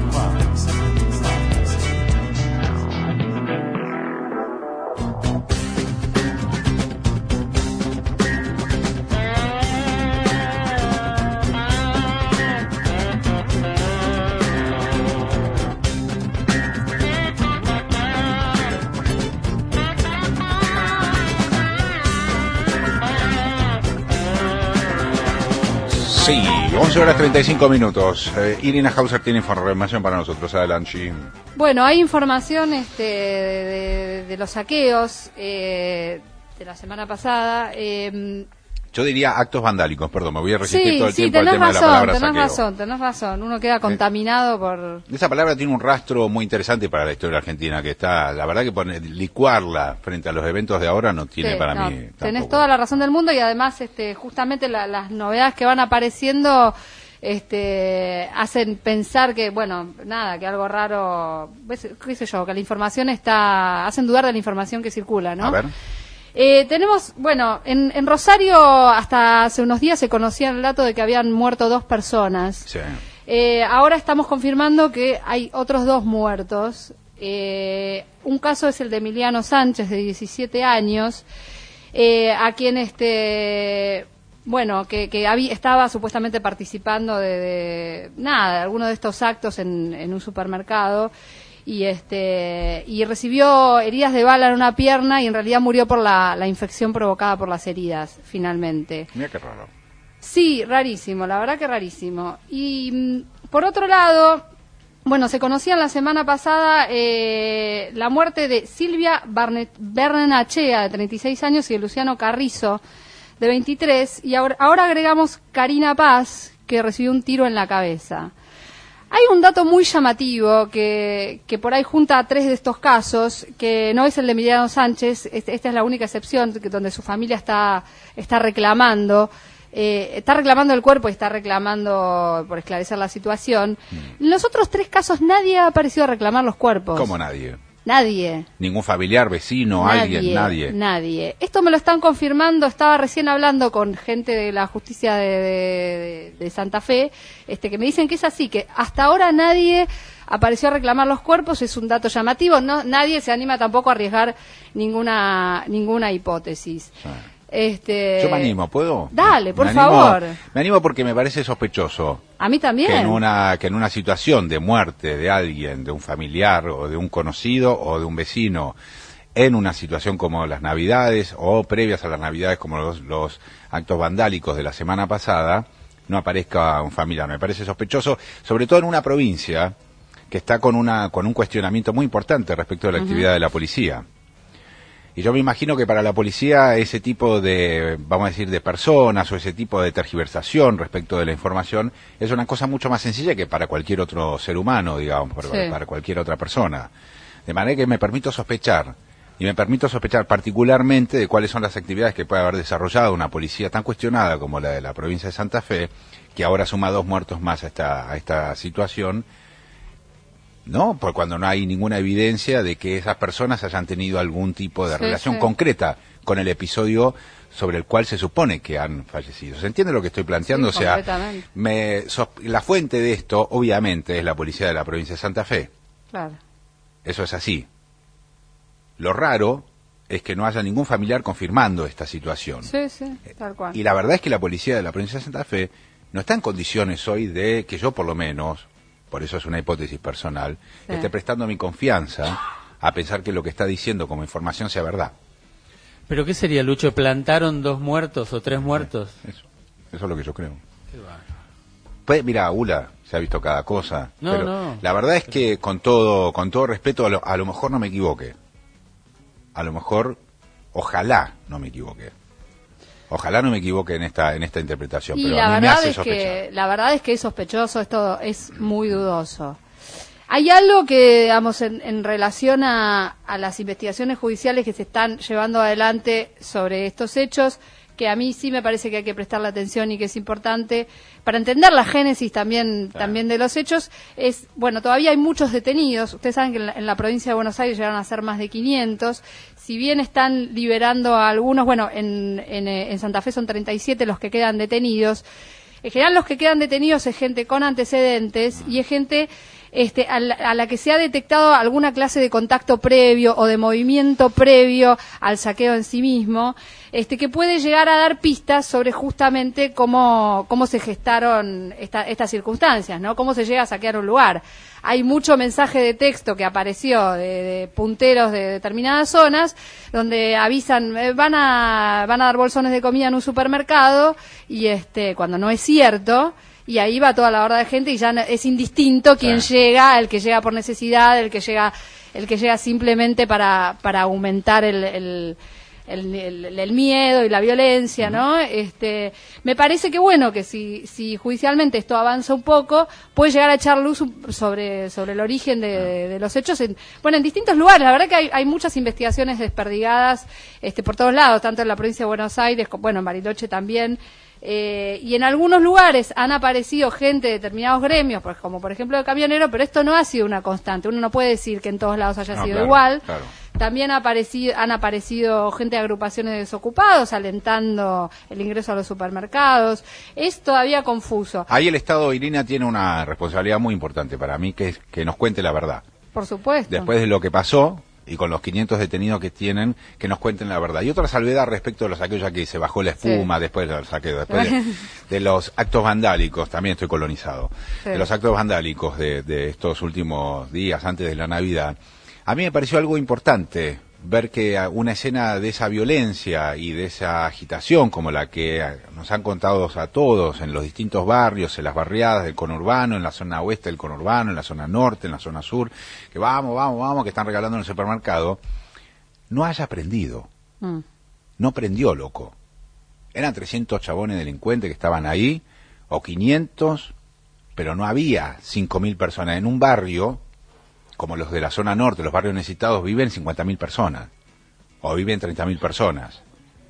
Sí, once horas treinta y cinco minutos. Eh, Irina Hauser tiene información para nosotros. Adelante. Bueno, hay información este, de, de, de los saqueos eh, de la semana pasada. Eh, Yo diría actos vandálicos, perdón, me voy a resistir sí, todo el sí, tiempo al tenés tema razón, de la palabra tenés saqueo. razón, tenés razón. Uno queda contaminado por... Esa palabra tiene un rastro muy interesante para la historia argentina, que está, la verdad que poner, licuarla frente a los eventos de ahora no tiene Sí, para no, mí tenés tampoco. toda la razón del mundo y además este, justamente la- las novedades que van apareciendo este, hacen pensar que, bueno, nada, que algo raro, ves, qué sé yo, que la información está, hacen dudar de la información que circula, ¿no? A ver. Eh, tenemos, bueno, en, en Rosario hasta hace unos días se conocía el dato de que habían muerto dos personas. Sí. Eh, ahora estamos confirmando que hay otros dos muertos. Eh, un caso es el de Emiliano Sánchez, de diecisiete años, eh, a quien este... Bueno, que, que había, estaba supuestamente participando de, de nada, de alguno de estos actos en, en un supermercado y este y recibió heridas de bala en una pierna y en realidad murió por la, la infección provocada por las heridas, finalmente. Mira qué raro. Sí, rarísimo, la verdad que rarísimo. Y mm, por otro lado, bueno, se conocía la semana pasada eh, la muerte de Silvia Barnet- Bernachea, de treinta y seis años, y de Luciano Carrizo, de veintitrés, y ahora, ahora agregamos Karina Paz, que recibió un tiro en la cabeza. Hay un dato muy llamativo que, que por ahí junta a tres de estos casos, que no es el de Emiliano Sánchez, este- esta es la única excepción que- donde su familia está, está reclamando, eh, está reclamando el cuerpo y está reclamando por esclarecer la situación. En los otros tres casos nadie ha aparecido a reclamar los cuerpos. ¿Cómo nadie? Nadie. Ningún familiar, vecino, alguien, nadie. Nadie. Esto me lo están confirmando, estaba recién hablando con gente de la justicia de, de- de Santa Fe, este, que me dicen que es así, que hasta ahora nadie apareció a reclamar los cuerpos, es un dato llamativo, no, nadie se anima tampoco a arriesgar ninguna, ninguna hipótesis. Este, Yo me animo, ¿puedo? Dale, por Me animo- favor. Me animo porque me parece sospechoso A mí también. que en una que en una situación de muerte de alguien, de un familiar o de un conocido o de un vecino, en una situación como las Navidades o previas a las Navidades como los, los actos vandálicos de la semana pasada, no aparezca un familiar. Me parece sospechoso, sobre todo en una provincia que está con una con un cuestionamiento muy importante respecto de la uh-huh. actividad de la policía. Y yo me imagino que para la policía ese tipo de, vamos a decir, de personas o ese tipo de tergiversación respecto de la información es una cosa mucho más sencilla que para cualquier otro ser humano, digamos, para, sí. para cualquier otra persona. De manera que me permito sospechar, y me permito sospechar particularmente de cuáles son las actividades que puede haber desarrollado una policía tan cuestionada como la de la provincia de Santa Fe, que ahora suma dos muertos más a esta, a esta situación, ¿no? Por cuando no hay ninguna evidencia de que esas personas hayan tenido algún tipo de sí, relación sí. concreta con el episodio sobre el cual se supone que han fallecido. ¿Se entiende lo que estoy planteando? Sí, o sea, me, so, la fuente de esto, obviamente, es la policía de la provincia de Santa Fe. Claro. Eso es así. Lo raro es que no haya ningún familiar confirmando esta situación. Sí, sí, tal cual. Y la verdad es que la policía de la provincia de Santa Fe no está en condiciones hoy de que yo, por lo menos, por eso es una hipótesis personal, sí. esté prestando mi confianza a pensar que lo que está diciendo como información sea verdad. ¿Pero qué sería, Lucho? ¿Plantaron dos muertos o tres muertos? Sí, eso, eso es lo que yo creo. Qué bueno. Pues, mira, Ula, se ha visto cada cosa. No, pero no. La verdad es que, con todo con todo respeto, a lo, a lo mejor no me equivoque. A lo mejor, ojalá no me equivoque. Ojalá no me equivoque en esta en esta interpretación, y pero la a mí verdad me hace es sospechar. que la verdad es que es sospechoso, esto es muy dudoso. Hay algo que, digamos, en, en relación a, a las investigaciones judiciales que se están llevando adelante sobre estos hechos, que a mí sí me parece que hay que prestarle atención y que es importante para entender la génesis también claro. también de los hechos. Es, bueno, todavía hay muchos detenidos. Ustedes saben que en la, en la provincia de Buenos Aires llegaron a ser más de quinientos. Si bien están liberando a algunos, bueno, en, en, en Santa Fe son treinta y siete los que quedan detenidos. En general los que quedan detenidos es gente con antecedentes y es gente este, a, la, a la que se ha detectado alguna clase de contacto previo o de movimiento previo al saqueo en sí mismo, este, que puede llegar a dar pistas sobre justamente cómo, cómo se gestaron esta, estas circunstancias, ¿no? Cómo se llega a saquear un lugar. Hay mucho mensaje de texto que apareció de, de punteros de determinadas zonas donde avisan eh, van a van a dar bolsones de comida en un supermercado y este cuando no es cierto, y ahí va toda la horda de gente y ya no, es indistinto quién sí. llega, el que llega por necesidad, el que llega el que llega simplemente para para aumentar el, el El, el, el miedo y la violencia, ¿no? Este, me parece que bueno, que si, si judicialmente esto avanza un poco, puede llegar a echar luz sobre, sobre el origen de, de los hechos en, bueno, en distintos lugares. La verdad que hay, hay muchas investigaciones desperdigadas, este, por todos lados, tanto en la provincia de Buenos Aires, como, bueno, en Bariloche también. Eh, y en algunos lugares han aparecido gente de determinados gremios, pues, como por ejemplo el camionero, pero esto no ha sido una constante. Uno no puede decir que en todos lados haya no, sido claro, igual. Claro. También ha aparecido, han aparecido gente de agrupaciones de desocupados alentando el ingreso a los supermercados. Es todavía confuso. Ahí el Estado, Irina, tiene una responsabilidad muy importante para mí, que es que nos cuente la verdad. Por supuesto. Después de lo que pasó, y con los quinientos detenidos que tienen, que nos cuenten la verdad. Y otra salvedad respecto de los saqueos, ya que se bajó la espuma, sí. después del saqueo, después de, de los actos vandálicos, también estoy colonizado, sí. de los actos vandálicos de, de estos últimos días, antes de la Navidad. A mí me pareció algo importante ver que una escena de esa violencia y de esa agitación, como la que nos han contado a todos en los distintos barrios, en las barriadas del conurbano, en la zona oeste del conurbano, en la zona norte, en la zona sur, que vamos, vamos, vamos, que están regalando en el supermercado, no haya prendido. Mm. No prendió, loco. Eran trescientos chabones delincuentes que estaban ahí, o quinientos, pero no había cinco mil personas. En un barrio como los de la zona norte, los barrios necesitados, viven cincuenta mil personas, o viven treinta mil personas.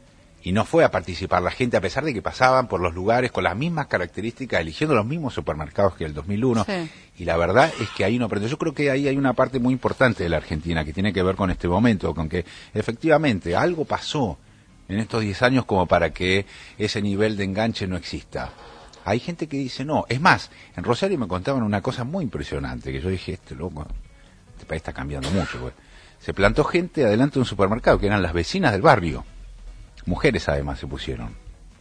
Y no fue a participar la gente, a pesar de que pasaban por los lugares con las mismas características, eligiendo los mismos supermercados que el dos mil uno, sí. y la verdad es que ahí no aprendió. Yo creo que ahí hay una parte muy importante de la Argentina que tiene que ver con este momento, con que efectivamente algo pasó en estos diez años como para que ese nivel de enganche no exista. Hay gente que dice no. Es más, en Rosario me contaban una cosa muy impresionante, que yo dije, este loco... este país está cambiando mucho, pues. Se plantó gente adelante de un supermercado, que eran las vecinas del barrio. Mujeres además se pusieron.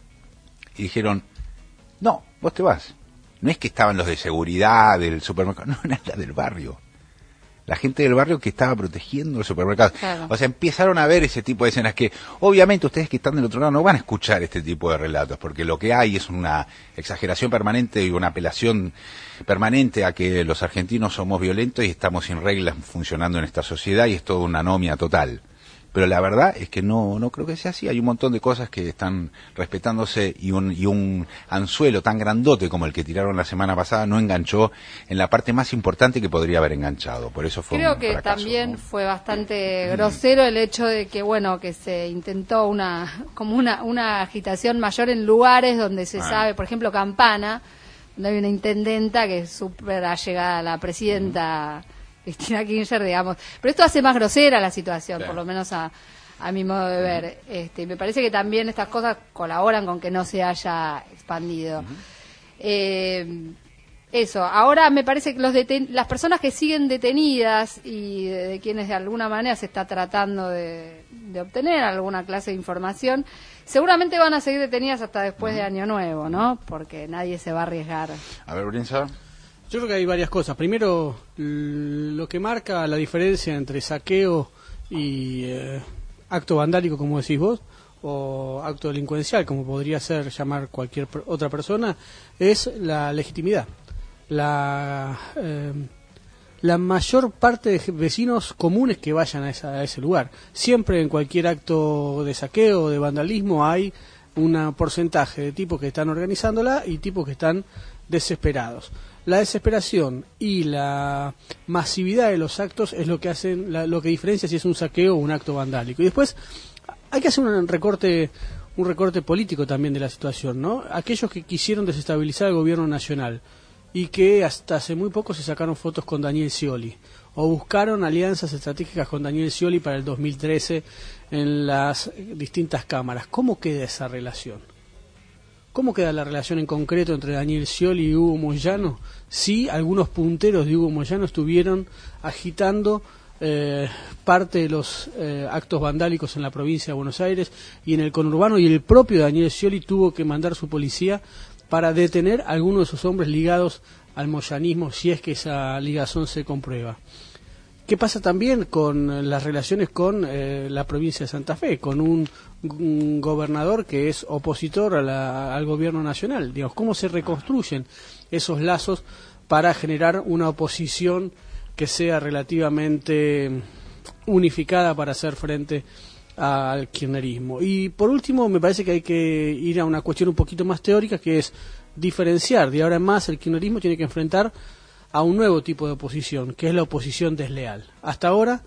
Y dijeron, no, vos te vas. No es que estaban los de seguridad del supermercado, no, eran las del barrio. la gente del barrio que estaba protegiendo el supermercado. Claro. O sea, empezaron a ver ese tipo de escenas que, obviamente, ustedes que están del otro lado no van a escuchar este tipo de relatos, porque lo que hay es una exageración permanente y una apelación permanente a que los argentinos somos violentos y estamos sin reglas funcionando en esta sociedad y es toda una anomia total. Pero la verdad es que no no creo que sea así. Hay un montón de cosas que están respetándose y un y un anzuelo tan grandote como el que tiraron la semana pasada no enganchó en la parte más importante que podría haber enganchado. Por eso fue Creo un que fracaso, también ¿no? fue bastante grosero el hecho de que, bueno, que se intentó una como una una agitación mayor en lugares donde se Ah. sabe, por ejemplo, Campana, donde hay una intendenta que es súper allegada a la presidenta Cristina Kirchner, digamos. Pero esto hace más grosera la situación, Claro. por lo menos a, a mi modo de ver. Este, me parece que también estas cosas colaboran con que no se haya expandido. Eh, eso, ahora me parece que los deten- las personas que siguen detenidas y de, de quienes de alguna manera se está tratando de, de obtener alguna clase de información, seguramente van a seguir detenidas hasta después de Año Nuevo, ¿no? Porque nadie se va a arriesgar. A ver, Brinza. Yo creo que hay varias cosas. Primero, l- lo que marca la diferencia entre saqueo y eh, acto vandálico, como decís vos, o acto delincuencial, como podría ser llamar cualquier per- otra persona, es la legitimidad. La, eh, la mayor parte de vecinos comunes que vayan a, esa- a ese lugar. Siempre en cualquier acto de saqueo o de vandalismo hay un porcentaje de tipos que están organizándola y tipos que están desesperados. La desesperación y la masividad de los actos es lo que hacen, la- lo que diferencia si es un saqueo o un acto vandálico. Y después hay que hacer un recorte, un recorte político también de la situación, ¿no? Aquellos que quisieron desestabilizar el gobierno nacional y que hasta hace muy poco se sacaron fotos con Daniel Scioli o buscaron alianzas estratégicas con Daniel Scioli para el dos mil trece en las distintas cámaras. ¿Cómo queda esa relación? ¿Cómo queda la relación en concreto entre Daniel Scioli y Hugo Moyano? Si algunos punteros de Hugo Moyano estuvieron agitando eh, parte de los eh, actos vandálicos en la provincia de Buenos Aires y en el conurbano, y el propio Daniel Scioli tuvo que mandar su policía para detener a algunos de sus hombres ligados al moyanismo, si es que esa ligazón se comprueba. ¿Qué pasa también con las relaciones con eh, la provincia de Santa Fe, con un, un gobernador que es opositor a la, al gobierno nacional? Digamos, ¿cómo se reconstruyen esos lazos para generar una oposición que sea relativamente unificada para hacer frente al kirchnerismo? Y por último, me parece que hay que ir a una cuestión un poquito más teórica, que es diferenciar. De ahora en más, el kirchnerismo tiene que enfrentar a un nuevo tipo de oposición, que es la oposición desleal. Hasta ahora,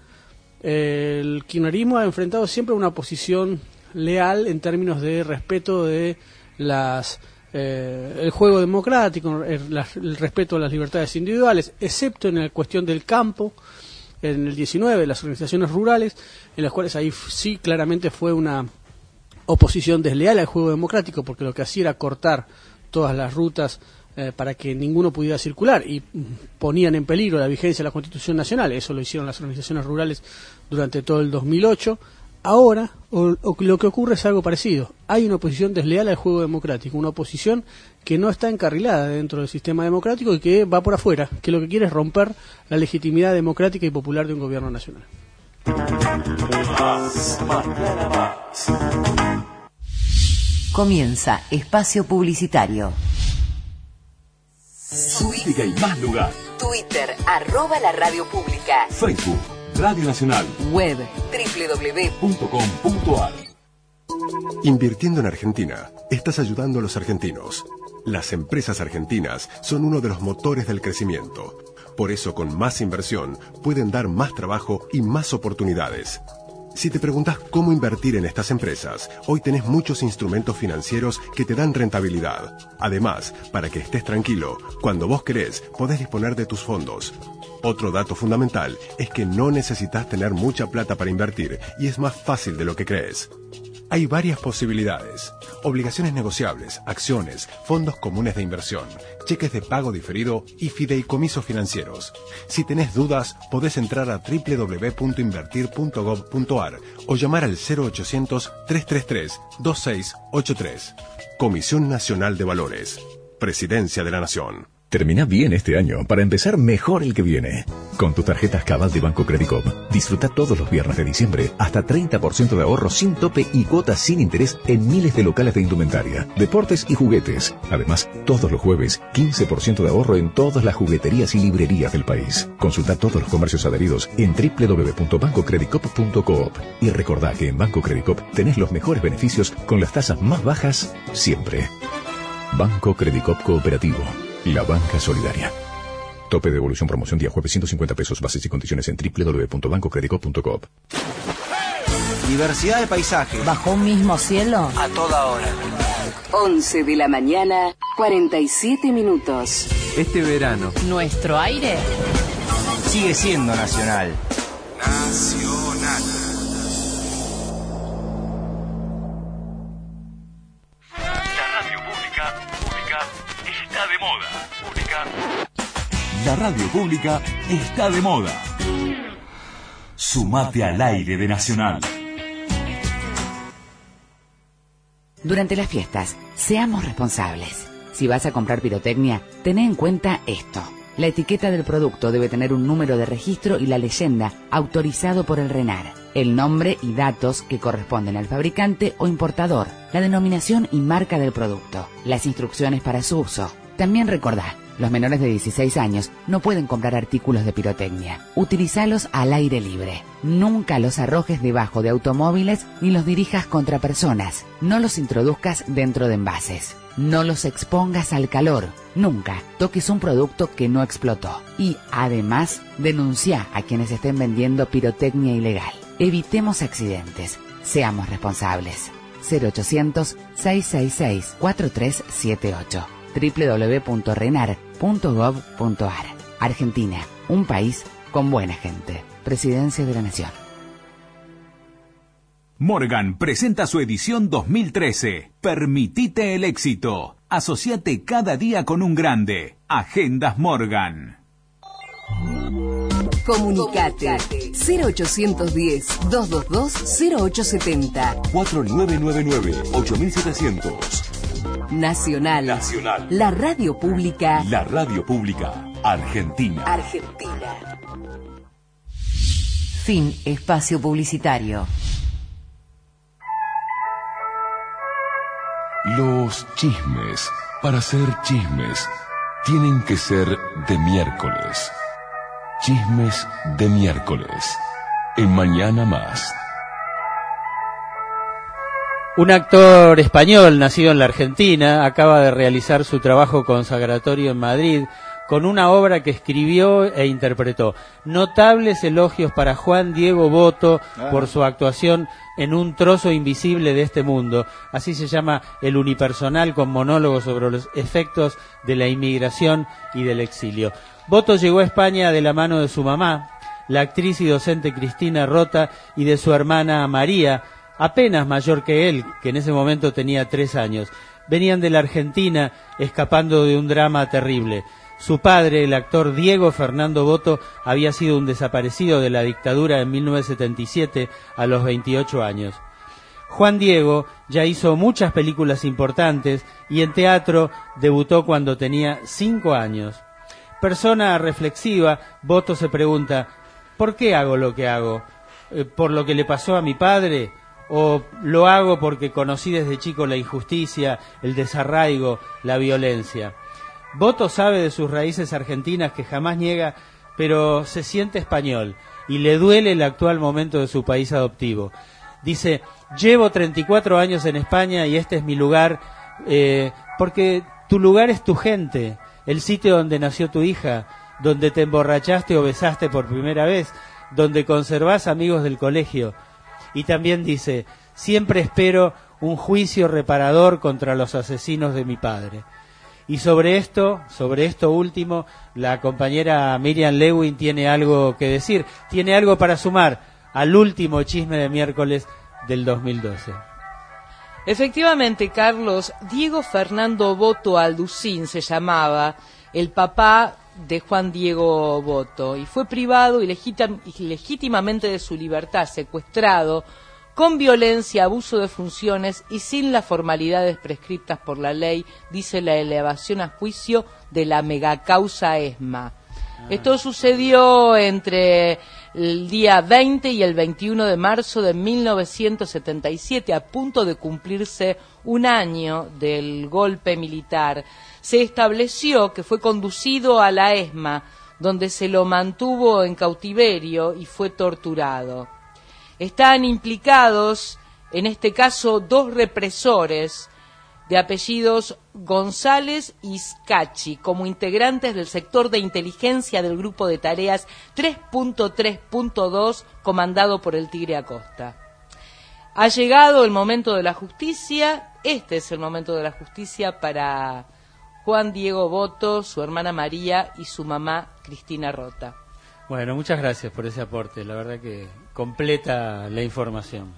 eh, el kirchnerismo ha enfrentado siempre una oposición leal en términos de respeto de las eh, el juego democrático, el, la, el respeto a las libertades individuales, excepto en la cuestión del campo, en el diecinueve, las organizaciones rurales, en las cuales ahí sí claramente fue una oposición desleal al juego democrático, porque lo que hacía era cortar todas las rutas Eh, para que ninguno pudiera circular y mm, ponían en peligro la vigencia de la Constitución Nacional. Eso lo hicieron las organizaciones rurales durante todo el dos mil ocho. Ahora o, o lo que ocurre es algo parecido. Hay una oposición desleal al juego democrático, una oposición que no está encarrilada dentro del sistema democrático y que va por afuera, que lo que quiere es romper la legitimidad democrática y popular de un gobierno nacional. Comienza Espacio Publicitario. Política y más lugar. Twitter, arroba la radio pública. Facebook, Radio Nacional. Web, doble u doble u doble u punto com punto ar. Invirtiendo en Argentina, estás ayudando a los argentinos. Las empresas argentinas son uno de los motores del crecimiento. Por eso, con más inversión, pueden dar más trabajo y más oportunidades. Si te preguntas cómo invertir en estas empresas, hoy tenés muchos instrumentos financieros que te dan rentabilidad. Además, para que estés tranquilo, cuando vos querés, podés disponer de tus fondos. Otro dato fundamental es que no necesitas tener mucha plata para invertir y es más fácil de lo que crees. Hay varias posibilidades: obligaciones negociables, acciones, fondos comunes de inversión, cheques de pago diferido y fideicomisos financieros. Si tenés dudas, podés entrar a doble u doble u doble u punto invertir punto gob punto ar o llamar al cero ochocientos, tres tres tres, dos seis ocho tres. Comisión Nacional de Valores. Presidencia de la Nación. Termina bien este año para empezar mejor el que viene. Con tus tarjetas Cabal de Banco Credicop, disfruta todos los viernes de diciembre hasta treinta por ciento de ahorro sin tope y cuotas sin interés en miles de locales de indumentaria, deportes y juguetes. Además, todos los jueves, quince por ciento de ahorro en todas las jugueterías y librerías del país. Consulta todos los comercios adheridos en doble u doble u doble u punto banco credicop punto coop. Y recordá que en Banco Credicop tenés los mejores beneficios con las tasas más bajas siempre. Banco Credicop Cooperativo. La banca solidaria. Tope de devolución promoción día jueves ciento cincuenta pesos. Bases y condiciones en doble u doble u doble u punto banco credicop punto coop. Diversidad de paisajes. ¿Bajo un mismo cielo? A toda hora. once de la mañana, cuarenta y siete minutos. Este verano. Nuestro aire Sigue siendo nacional. Nacional. Está de moda. Pública. La radio pública está de moda. Sumate al aire de Nacional. Durante las fiestas, seamos responsables. Si vas a comprar pirotecnia, ten en cuenta esto. La etiqueta del producto debe tener un número de registro y la leyenda autorizado por el RENAR. El nombre y datos que corresponden al fabricante o importador. La denominación y marca del producto. Las instrucciones para su uso. También recordá, los menores de dieciséis años no pueden comprar artículos de pirotecnia. Utilizalos al aire libre. Nunca los arrojes debajo de automóviles ni los dirijas contra personas. No los introduzcas dentro de envases. No los expongas al calor. Nunca toques un producto que no explotó. Y, además, denuncia a quienes estén vendiendo pirotecnia ilegal. Evitemos accidentes. Seamos responsables. cero ochocientos, seiscientos sesenta y seis, cuarenta y tres setenta y ocho. doble u doble u doble u punto renar punto gov punto ar. Argentina, un país con buena gente. Presidencia de la Nación. Morgan presenta su edición dos mil trece. Permitite el éxito. Asociate cada día con un grande. Agendas Morgan. Comunicate cero ochocientos diez, doscientos veintidós, cero ocho setenta. cuatro nueve nueve nueve, ocho mil setecientos. Nacional. Nacional. La radio pública. La radio pública argentina. Argentina. Fin espacio publicitario. Los chismes, para ser chismes, tienen que ser de miércoles. Chismes de miércoles. En Mañana Más. Un actor español nacido en la Argentina acaba de realizar su trabajo consagratorio en Madrid con una obra que escribió e interpretó. Notables elogios para Juan Diego Botto por su actuación en Un trozo invisible de este mundo. Así se llama el unipersonal con monólogos sobre los efectos de la inmigración y del exilio. Botto llegó a España de la mano de su mamá, la actriz y docente Cristina Rota, y de su hermana María, apenas mayor que él, que en ese momento tenía tres años. Venían de la Argentina escapando de un drama terrible. Su padre, el actor Diego Fernando Botto, había sido un desaparecido de la dictadura en mil novecientos setenta y siete a los veintiocho años. Juan Diego ya hizo muchas películas importantes y en teatro debutó cuando tenía cinco años. Persona reflexiva, Botto se pregunta, ¿por qué hago lo que hago? ¿Por lo que le pasó a mi padre? ¿O lo hago porque conocí desde chico la injusticia, el desarraigo, la violencia? Botto sabe de sus raíces argentinas que jamás niega, pero se siente español y le duele el actual momento de su país adoptivo. Dice, llevo treinta y cuatro años en España y este es mi lugar, eh, porque tu lugar es tu gente, el sitio donde nació tu hija, donde te emborrachaste o besaste por primera vez, donde conservás amigos del colegio. Y también dice, siempre espero un juicio reparador contra los asesinos de mi padre. Y sobre esto, sobre esto último, la compañera Miriam Lewin tiene algo que decir, tiene algo para sumar al último chisme de miércoles del dos mil doce. Efectivamente, Carlos, Diego Fernando Botto Alducín se llamaba, el papá de Juan Diego Botto, y fue privado ilegítim- ilegítimamente de su libertad, secuestrado con violencia, abuso de funciones y sin las formalidades prescriptas por la ley, dice la elevación a juicio de la megacausa ESMA. Esto sucedió entre el día veinte y el veintiuno de marzo de mil novecientos setenta y siete, a punto de cumplirse un año del golpe militar. Se estableció que fue conducido a la ESMA, donde se lo mantuvo en cautiverio y fue torturado. Están implicados, en este caso, dos represores de apellidos González y Scacchi, como integrantes del sector de inteligencia del grupo de tareas tres punto tres punto dos, comandado por el Tigre Acosta. Ha llegado el momento de la justicia. Este es el momento de la justicia para Juan Diego Botto, su hermana María y su mamá Cristina Rota. Bueno, muchas gracias por ese aporte, la verdad que completa la información.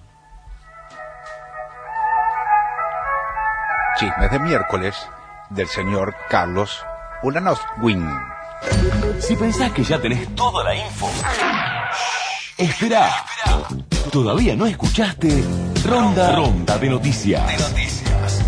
Chismes de miércoles del señor Carlos Ulanowski. Si pensás que ya tenés toda la info, espera. Todavía no escuchaste Ronda Ronda de Noticias. De noticias.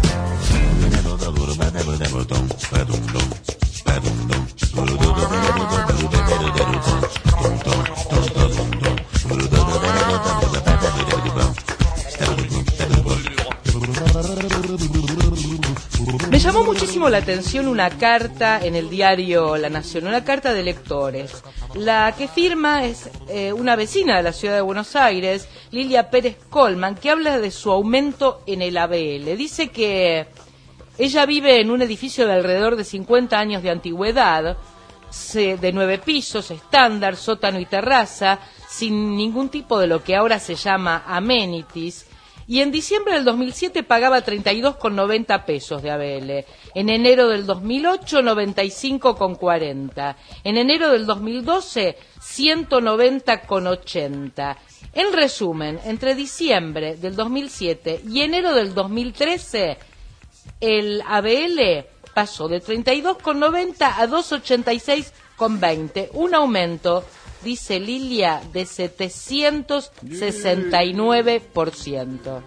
Me llamó muchísimo la atención una carta en el diario La Nación, una carta de lectores. La que firma es eh, una vecina de la ciudad de Buenos Aires, Lilia Pérez Colman, que habla de su aumento en el A B L. Dice que ella vive en un edificio de alrededor de cincuenta años de antigüedad, de nueve pisos, estándar, sótano y terraza, sin ningún tipo de lo que ahora se llama amenities, y en diciembre del dos mil siete pagaba treinta y dos con noventa pesos de A B L. En enero del dos mil ocho, noventa y cinco con cuarenta. En enero del dos mil doce, ciento noventa con ochenta. En resumen, entre diciembre del dos mil siete y enero del dos mil trece, el A B L pasó de treinta y dos con noventa a doscientos ochenta y seis con veinte. Un aumento, dice Lilia, de setecientos sesenta y nueve por ciento.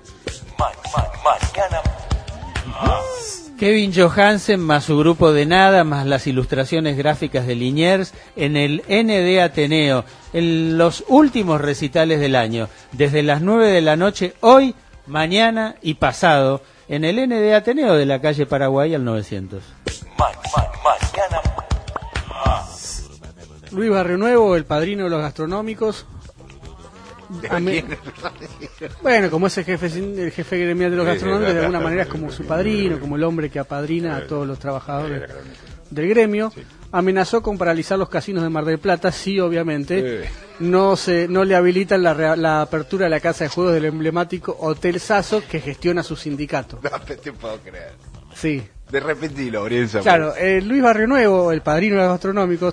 Kevin Johansen más su grupo de nada, más las ilustraciones gráficas de Liniers en el N D Ateneo, en los últimos recitales del año, desde las nueve de la noche, hoy, mañana y pasado, en el N D Ateneo de la calle Paraguay al novecientos. Luis Barrio Nuevo, el padrino de los gastronómicos. Ame... Bueno, como es el jefe, el jefe gremial de los gastronómicos, de alguna manera es como su padrino, como el hombre que apadrina a todos los trabajadores del gremio. Amenazó con paralizar los casinos de Mar del Plata, sí, obviamente. No se, no le habilitan la, la apertura de la casa de juegos del emblemático Hotel Sasso, que gestiona su sindicato. No te puedo creer. Sí. De repente, Lorenzo. Claro, eh, Luis Barrio Nuevo, el padrino de los gastronómicos,